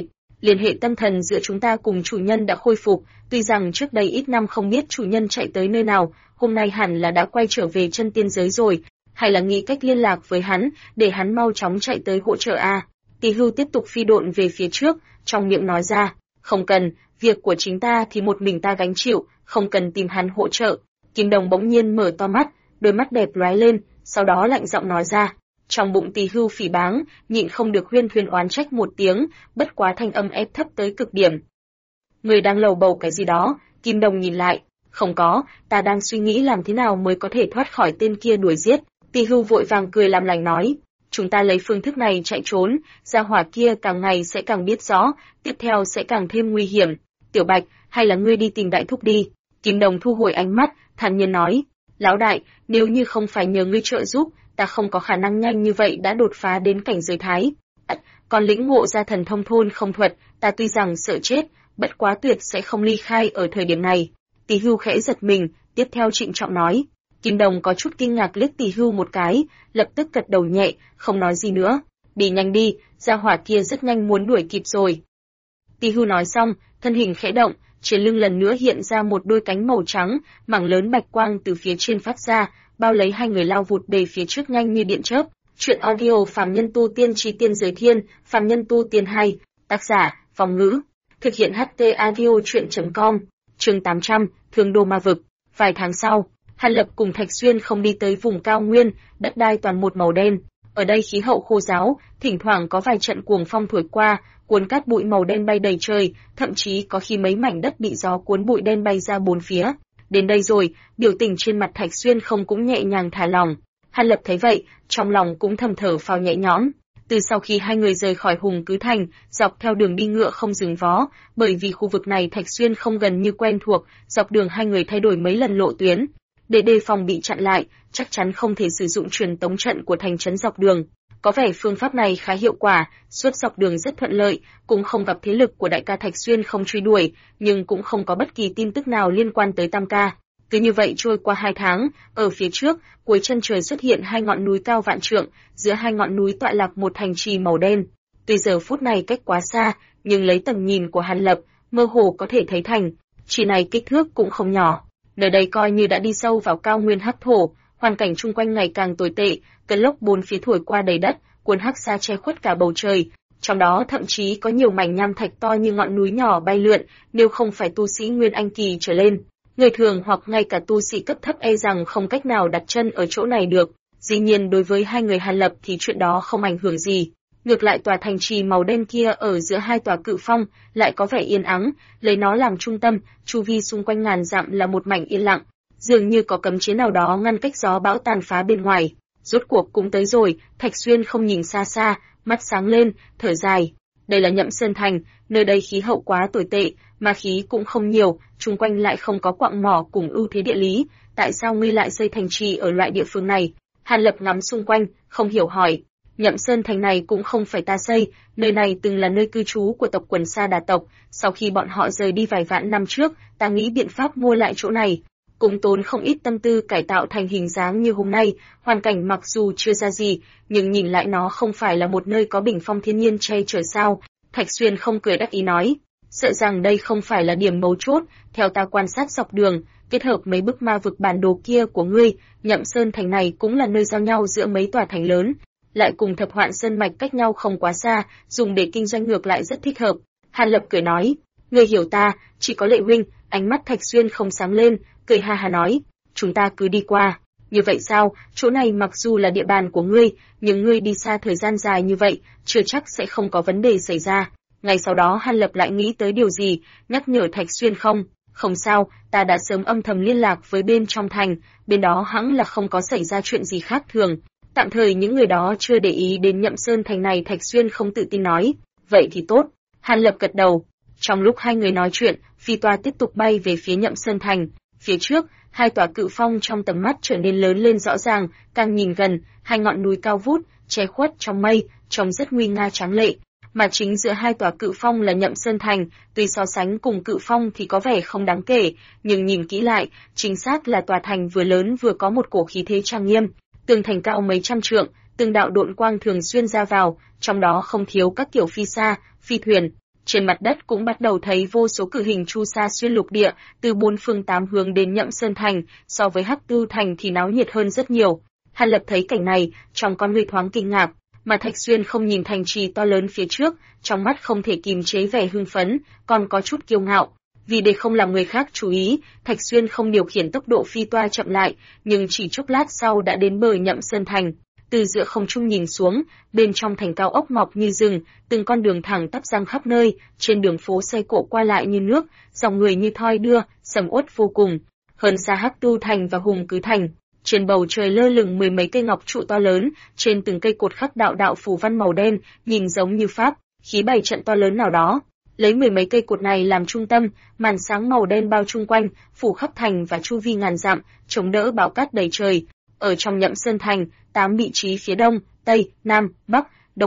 Liên hệ tâm thần giữa chúng ta cùng chủ nhân đã khôi phục, tuy rằng trước đây ít năm không biết chủ nhân chạy tới nơi nào, hôm nay hẳn là đã quay trở về chân tiên giới rồi, hay là nghĩ cách liên lạc với hắn, để hắn mau chóng chạy tới hỗ trợ a. Tỷ Hưu tiếp tục phi độn về phía trước, trong miệng nói ra, không cần, việc của chính ta thì một mình ta gánh chịu, không cần tìm hắn hỗ trợ. Kim Đồng bỗng nhiên mở to mắt, đôi mắt đẹp lóe lên, sau đó lạnh giọng nói ra. Trong bụng Tỷ Hưu phỉ báng, nhịn không được huyên thuyên oán trách một tiếng, bất quá thanh âm ép thấp tới cực điểm. Người đang lầu bầu cái gì đó? Kim Đồng nhìn lại, không có, ta đang suy nghĩ làm thế nào mới có thể thoát khỏi tên kia đuổi giết. Tỷ Hưu vội vàng cười làm lành nói, chúng ta lấy phương thức này chạy trốn, gia hỏa kia càng ngày sẽ càng biết rõ, tiếp theo sẽ càng thêm nguy hiểm. Tiểu Bạch, hay là ngươi đi tìm đại thúc đi. Kim Đồng thu hồi ánh mắt, thản nhiên nói, lão đại, nếu như không phải nhờ ngươi trợ giúp, ta không có khả năng nhanh như vậy đã đột phá đến cảnh giới thái. Còn lĩnh ngộ ra thần thông thôn không thuật, ta tuy rằng sợ chết, bất quá tuyệt sẽ không ly khai ở thời điểm này. Tỷ Hưu khẽ giật mình, tiếp theo trịnh trọng nói. Kim Đồng có chút kinh ngạc liếc Tỷ Hưu một cái, lập tức gật đầu nhẹ, không nói gì nữa. Đi nhanh đi, gia hỏa kia rất nhanh muốn đuổi kịp rồi. Tỷ Hưu nói xong, thân hình khẽ động, trên lưng lần nữa hiện ra một đôi cánh màu trắng, mảng lớn bạch quang từ phía trên phát ra, bao lấy hai người lao vụt về phía trước nhanh như điện chớp. Truyện audio Phàm Nhân Tu Tiên Chí Tiên Giới Thiên, Phàm Nhân Tu Tiên 2, tác giả, Phong Ngữ, thực hiện HT audio truyện.com, chương 800, Thương Đô Ma Vực. Vài tháng sau, Hàn Lập cùng Thạch Xuyên không đi tới vùng cao nguyên, đất đai toàn một màu đen. Ở đây khí hậu khô ráo, thỉnh thoảng có vài trận cuồng phong thổi qua, cuốn cát bụi màu đen bay đầy trời, thậm chí có khi mấy mảnh đất bị gió cuốn bụi đen bay ra bốn phía. Đến đây rồi, biểu tình trên mặt Thạch Xuyên không cũng nhẹ nhàng thả lỏng. Hàn Lập thấy vậy, trong lòng cũng thầm thở phào nhẹ nhõm. Từ sau khi hai người rời khỏi Hùng Cứ Thành, dọc theo đường đi ngựa không dừng vó, bởi vì khu vực này Thạch Xuyên không gần như quen thuộc, dọc đường hai người thay đổi mấy lần lộ tuyến. Để đề phòng bị chặn lại, chắc chắn không thể sử dụng truyền tống trận của thành trấn dọc đường. Có vẻ phương pháp này khá hiệu quả, suốt dọc đường rất thuận lợi, cũng không gặp thế lực của đại ca Thạch Xuyên không truy đuổi, nhưng cũng không có bất kỳ tin tức nào liên quan tới Tam ca. Cứ như vậy trôi qua 2 tháng, ở phía trước, cuối chân trời xuất hiện hai ngọn núi cao vạn trượng, giữa hai ngọn núi tọa lạc một thành trì màu đen. Tuy giờ phút này cách quá xa, nhưng lấy tầm nhìn của Hàn Lập, mơ hồ có thể thấy thành trì này kích thước cũng không nhỏ. Nơi đây coi như đã đi sâu vào cao nguyên hắc thổ, hoàn cảnh chung quanh ngày càng tồi tệ, cơn lốc bốn phía thổi qua đầy đất, cuốn hắc sa che khuất cả bầu trời. Trong đó thậm chí có nhiều mảnh nham thạch to như ngọn núi nhỏ bay lượn, nếu không phải tu sĩ Nguyên Anh kỳ trở lên, người thường hoặc ngay cả tu sĩ cấp thấp e rằng không cách nào đặt chân ở chỗ này được. Dĩ nhiên đối với hai người Hàn Lập thì chuyện đó không ảnh hưởng gì. Ngược lại tòa thành trì màu đen kia ở giữa hai tòa cự phong lại có vẻ yên ắng, lấy nó làm trung tâm, chu vi xung quanh ngàn dặm là một mảnh yên lặng, dường như có cấm chế nào đó ngăn cách gió bão tàn phá bên ngoài. Rốt cuộc cũng tới rồi, Thạch Xuyên không nhìn xa xa, mắt sáng lên, thở dài. Đây là Nhậm Sơn Thành, nơi đây khí hậu quá tồi tệ, ma khí cũng không nhiều, chung quanh lại không có quặng mỏ cùng ưu thế địa lý, tại sao ngươi lại xây thành trì ở loại địa phương này? Hàn Lập ngắm xung quanh, không hiểu hỏi. Nhậm Sơn Thành này cũng không phải ta xây, nơi này từng là nơi cư trú của tộc quần Sa Đà tộc, sau khi bọn họ rời đi vài vạn năm trước, ta nghĩ biện pháp mua lại chỗ này, cũng tốn không ít tâm tư cải tạo thành hình dáng như hôm nay, hoàn cảnh mặc dù chưa ra gì, nhưng nhìn lại nó không phải là một nơi có bình phong thiên nhiên che chở sao? Thạch Xuyên không cười đắc ý nói, sợ rằng đây không phải là điểm mấu chốt, theo ta quan sát dọc đường, kết hợp mấy bức ma vực bản đồ kia của ngươi, Nhậm Sơn Thành này cũng là nơi giao nhau giữa mấy tòa thành lớn, lại cùng Thập Hoạn Sơn mạch cách nhau không quá xa, dùng để kinh doanh ngược lại rất thích hợp. Hàn Lập cười nói, ngươi hiểu ta, chỉ có Lệ huynh. Ánh mắt Thạch Xuyên không sáng lên, cười ha ha nói, chúng ta cứ đi qua. Như vậy sao, chỗ này mặc dù là địa bàn của ngươi, nhưng ngươi đi xa thời gian dài như vậy, chưa chắc sẽ không có vấn đề xảy ra. Ngay sau đó Hàn Lập lại nghĩ tới điều gì, nhắc nhở Thạch Xuyên không sao, ta đã sớm âm thầm liên lạc với bên trong thành, bên đó hẳn là không có xảy ra chuyện gì khác thường. Tạm thời những người đó chưa để ý đến Nhậm Sơn Thành này. Thạch Xuyên không tự tin nói, vậy thì tốt. Hàn Lập gật đầu. Trong lúc hai người nói chuyện, phi toa tiếp tục bay về phía Nhậm Sơn Thành. Phía trước, hai tòa cự phong trong tầm mắt trở nên lớn lên rõ ràng, càng nhìn gần, hai ngọn núi cao vút, che khuất trong mây, trông rất nguy nga tráng lệ. Mà chính giữa hai tòa cự phong là Nhậm Sơn Thành, tuy so sánh cùng cự phong thì có vẻ không đáng kể, nhưng nhìn kỹ lại, chính xác là tòa thành vừa lớn vừa có một cổ khí thế trang nghiêm. Tường thành cao mấy trăm trượng, từng đạo độn quang thường xuyên ra vào, trong đó không thiếu các kiểu phi xa, phi thuyền. Trên mặt đất cũng bắt đầu thấy vô số cử hình chu sa xuyên lục địa, từ bốn phương tám hướng đến Nhậm Sơn Thành, so với Hắc Tư Thành thì náo nhiệt hơn rất nhiều. Hàn Lập thấy cảnh này, trong con người thoáng kinh ngạc, mà Thạch Xuyên không nhìn thành trì to lớn phía trước, trong mắt không thể kìm chế vẻ hưng phấn, còn có chút kiêu ngạo. Vì để không làm người khác chú ý, Thạch Xuyên không điều khiển tốc độ phi toa chậm lại, nhưng chỉ chốc lát sau đã đến bờ Nhậm Sơn Thành. Từ giữa không trung nhìn xuống, bên trong thành cao ốc mọc như rừng, từng con đường thẳng tắp giang khắp nơi, trên đường phố xe cộ qua lại như nước, dòng người như thoi đưa, sầm uất vô cùng. Hơn xa Hắc Tu Thành và Hùng Cứ Thành, trên bầu trời lơ lửng mười mấy cây ngọc trụ to lớn, trên từng cây cột khắc đạo đạo phù văn màu đen, nhìn giống như pháp khí bày trận to lớn nào đó. Lấy mười mấy cây cột này làm trung tâm, màn sáng màu đen bao chung quanh, phủ khắp thành và chu vi ngàn dặm, chống đỡ bão cát đầy trời. Ở trong Nhậm Sơn Thành, 8 vị trí phía đông, tây, nam, bắc,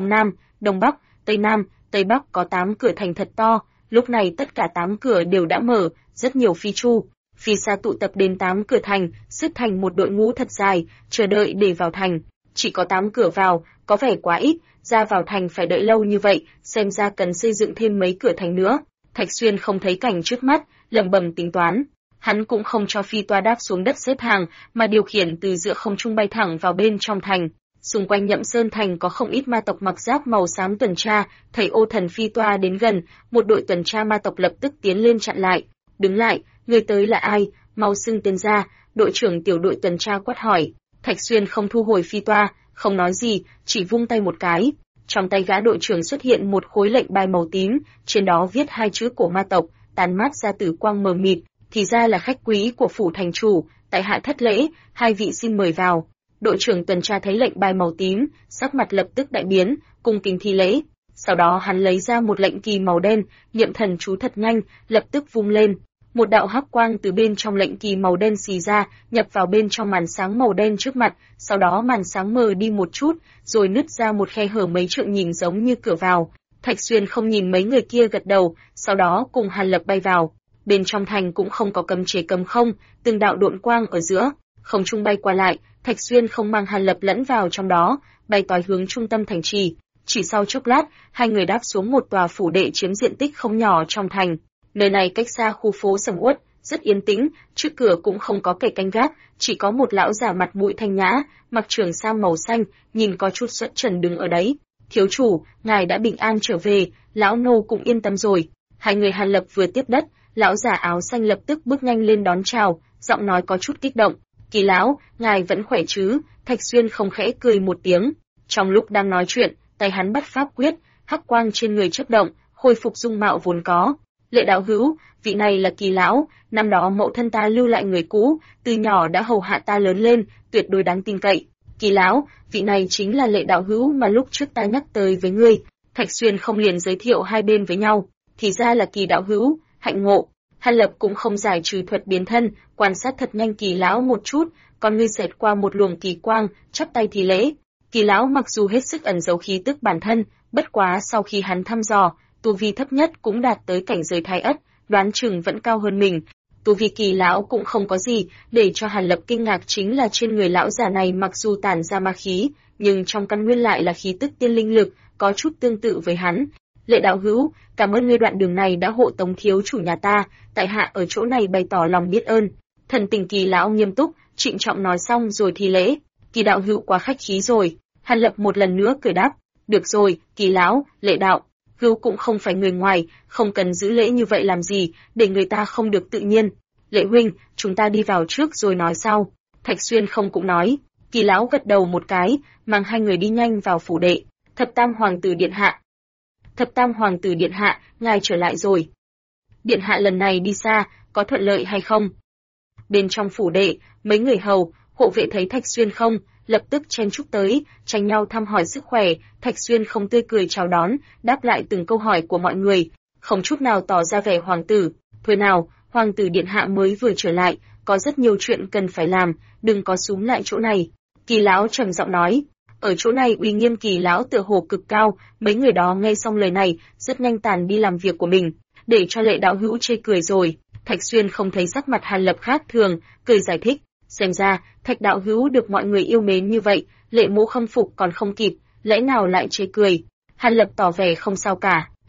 đông bắc, tây nam, tây bắc có 8 cửa thành thật to. Lúc này tất cả 8 cửa đều đã mở, rất nhiều phi chu, phi xa tụ tập đến 8 cửa thành, xếp thành một đội ngũ thật dài, chờ đợi để vào thành. Chỉ có 8 cửa vào, có vẻ quá ít, ra vào thành phải đợi lâu như vậy, xem ra cần xây dựng thêm mấy cửa thành nữa. Thạch Xuyên không thấy cảnh trước mắt, lẩm bẩm tính toán. Hắn cũng không cho phi toa đáp xuống đất xếp hàng, mà điều khiển từ giữa không trung bay thẳng vào bên trong thành. Xung quanh Nhậm Sơn Thành có không ít ma tộc mặc giáp màu xám tuần tra, thấy Ô Thần phi toa đến gần, một đội tuần tra ma tộc lập tức tiến lên chặn lại. Đứng lại, người tới là ai? Mau xưng tên ra, đội trưởng tiểu đội tuần tra quát hỏi. Thạch Xuyên không thu hồi phi toa, không nói gì, chỉ vung tay một cái. Trong tay gã đội trưởng xuất hiện một khối lệnh bài màu tím, trên đó viết 2 chữ của ma tộc, tán mát ra tử quang mờ mịt, thì ra là khách quý của phủ thành chủ, tại hạ thất lễ, 2 vị xin mời vào. Đội trưởng tuần tra thấy lệnh bài màu tím, sắc mặt lập tức đại biến, cung kính thi lễ. Sau đó hắn lấy ra một lệnh kỳ màu đen, niệm thần chú thật nhanh, lập tức vung lên. Một đạo hắc quang từ bên trong lệnh kỳ màu đen xì ra, nhập vào bên trong màn sáng màu đen trước mặt, sau đó màn sáng mờ đi một chút, rồi nứt ra một khe hở mấy trượng nhìn giống như cửa vào. Thạch Xuyên không nhìn mấy người kia gật đầu, sau đó cùng Hàn Lập bay vào. Bên trong thành cũng không có cấm chế cấm không, từng đạo độn quang ở giữa, không trung bay qua lại, Thạch Xuyên không mang Hàn Lập lẫn vào trong đó, bay tòi hướng trung tâm thành trì. Chỉ sau chốc lát, hai người đáp xuống một tòa phủ đệ chiếm diện tích không nhỏ trong thành. Nơi này cách xa khu phố sầm uất, rất yên tĩnh, trước cửa cũng không có kẻ canh gác, chỉ có một lão già mặt mũi thanh nhã, mặc trường sam màu xanh, nhìn có chút xuất trần đứng ở đấy. Thiếu chủ, ngài đã bình an trở về, lão nô cũng yên tâm rồi. Hai người Hàn Lập vừa tiếp đất, lão già áo xanh lập tức bước nhanh lên đón chào, giọng nói có chút kích động. Kỳ lão, ngài vẫn khỏe chứ? Thạch Xuyên không khẽ cười một tiếng. Trong lúc đang nói chuyện, tay hắn bắt pháp quyết, hắc quang trên người chớp động, khôi phục dung mạo vốn có. Lệ đạo hữu, vị này là Kỳ lão, năm đó mẫu thân ta lưu lại người cũ, từ nhỏ đã hầu hạ ta lớn lên, tuyệt đối đáng tin cậy. Kỳ lão, vị này chính là Lệ đạo hữu mà lúc trước ta nhắc tới với ngươi. Thạch Xuyên không liền giới thiệu hai bên với nhau, thì ra là Kỳ đạo hữu, hạnh ngộ. Hàn Lập cũng không giải trừ thuật biến thân, quan sát thật nhanh Kỳ lão một chút, con ngươi xẹt qua một luồng kỳ quang, chắp tay thi lễ. Kỳ lão mặc dù hết sức ẩn giấu khí tức bản thân, bất quá sau khi hắn thăm dò, tu vi thấp nhất cũng đạt tới cảnh giới thái ất, đoán chừng vẫn cao hơn mình. Tu vi Kỳ lão cũng không có gì, để cho Hàn Lập kinh ngạc chính là trên người lão già này mặc dù tản ra ma khí, nhưng trong căn nguyên lại là khí tức tiên linh lực, có chút tương tự với hắn. Lệ đạo hữu, cảm ơn ngươi đoạn đường này đã hộ tống thiếu chủ nhà ta, tại hạ ở chỗ này bày tỏ lòng biết ơn. Thần tình Kỳ lão nghiêm túc, trịnh trọng nói xong rồi thi lễ. Kỳ đạo hữu quá khách khí rồi. Hàn Lập một lần nữa cười đáp. Được rồi, Kỳ lão, Lệ đạo hữu cũng không phải người ngoài, không cần giữ lễ như vậy làm gì, để người ta không được tự nhiên. Lệ huynh, chúng ta đi vào trước rồi nói sau. Thạch Xuyên không cũng nói. Kỳ lão gật đầu một cái, mang hai người đi nhanh vào phủ đệ. Thập Tam hoàng tử điện hạ. Thập Tam hoàng tử điện hạ, ngài trở lại rồi. Điện hạ lần này đi xa, có thuận lợi hay không? Bên trong phủ đệ, mấy người hầu, hộ vệ thấy Thạch Xuyên không, lập tức chen chúc tới, tranh nhau thăm hỏi sức khỏe. Thạch Xuyên không tươi cười chào đón, đáp lại từng câu hỏi của mọi người, không chút nào tỏ ra vẻ hoàng tử. Thôi nào, hoàng tử điện hạ mới vừa trở lại, có rất nhiều chuyện cần phải làm, đừng có súm lại chỗ này. Kỳ lão trầm giọng nói. Ở chỗ này uy nghiêm Kỳ lão tựa hồ cực cao, mấy người đó nghe xong lời này, rất nhanh tàn đi làm việc của mình, để cho Lệ đạo hữu chê cười rồi. Thạch Xuyên không thấy sắc mặt Hàn Lập khác thường, cười giải thích, xem ra Thạch đạo hữu được mọi người yêu mến như vậy, Lệ mỗ khâm phục còn không kịp, lẽ nào lại chê cười? Hàn Lập tỏ vẻ không sao cả,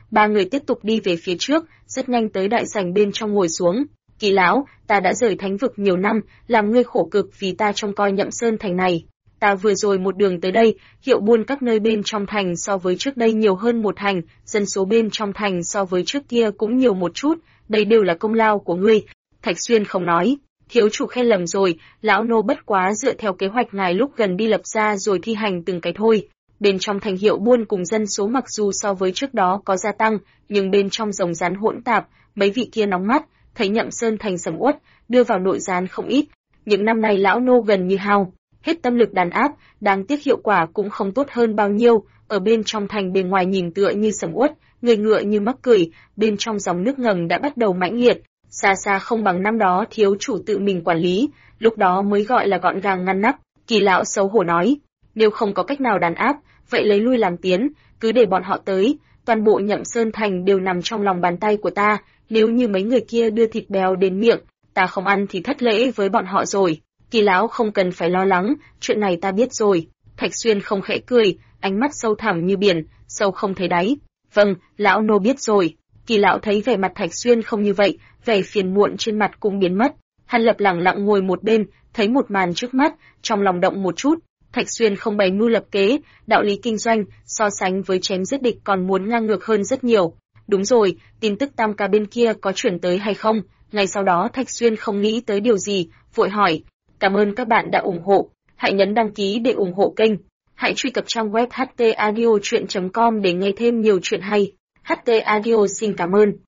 Ba người tiếp tục đi về phía trước, rất nhanh tới đại sảnh bên trong ngồi xuống. Kỳ lão, ta đã rời thánh vực nhiều năm, làm ngươi khổ cực vì ta trông coi Nhậm Sơn thành này. Ta vừa rồi một đường tới đây, hiệu buôn các nơi bên trong thành so với trước đây nhiều hơn một thành, dân số bên trong thành so với trước kia cũng nhiều một chút, đây đều là công lao của ngươi. Thạch Xuyên không nói, thiếu chủ khen lầm rồi, lão nô bất quá dựa theo kế hoạch ngài lúc gần đi lập ra rồi thi hành từng cái thôi. Bên trong thành hiệu buôn cùng dân số mặc dù so với trước đó có gia tăng, nhưng bên trong rồng rắn hỗn tạp, mấy vị kia nóng mắt, thấy Nhậm Sơn thành sầm uất, đưa vào nội gián không ít. Những năm này lão nô gần như hao hết tâm lực đàn áp, đáng tiếc hiệu quả cũng không tốt hơn bao nhiêu, ở bên trong thành bề ngoài nhìn tựa như sầm uất, người ngựa như mắc cười, bên trong dòng nước ngầm đã bắt đầu mãnh liệt, xa xa không bằng năm đó thiếu chủ tự mình quản lý, lúc đó mới gọi là gọn gàng ngăn nắp. Kỳ lão xấu hổ nói, nếu không có cách nào đàn áp, vậy lấy lui làm tiến, cứ để bọn họ tới, toàn bộ Nhậm Sơn thành đều nằm trong lòng bàn tay của ta, nếu như mấy người kia đưa thịt bèo đến miệng, ta không ăn thì thất lễ với bọn họ rồi. Kỳ lão không cần phải lo lắng, chuyện này ta biết rồi. Thạch Xuyên không khẽ cười, ánh mắt sâu thẳm như biển, sâu không thấy đáy. Vâng, lão nô biết rồi. Kỳ lão thấy vẻ mặt Thạch Xuyên không như vậy, vẻ phiền muộn trên mặt cũng biến mất. Hàn Lập lặng lặng ngồi một bên, thấy một màn trước mắt, trong lòng động một chút. Thạch Xuyên không bày mưu lập kế, đạo lý kinh doanh, so sánh với chém giết địch còn muốn ngang ngược hơn rất nhiều. Đúng rồi, tin tức Tam ca bên kia có chuyển tới hay không? Ngay sau đó Thạch Xuyên không nghĩ tới điều gì, vội hỏi. Cảm ơn các bạn đã ủng hộ. Hãy nhấn đăng ký để ủng hộ kênh. Hãy truy cập trang web htaudio.com để nghe thêm nhiều chuyện hay. HT Audio xin cảm ơn.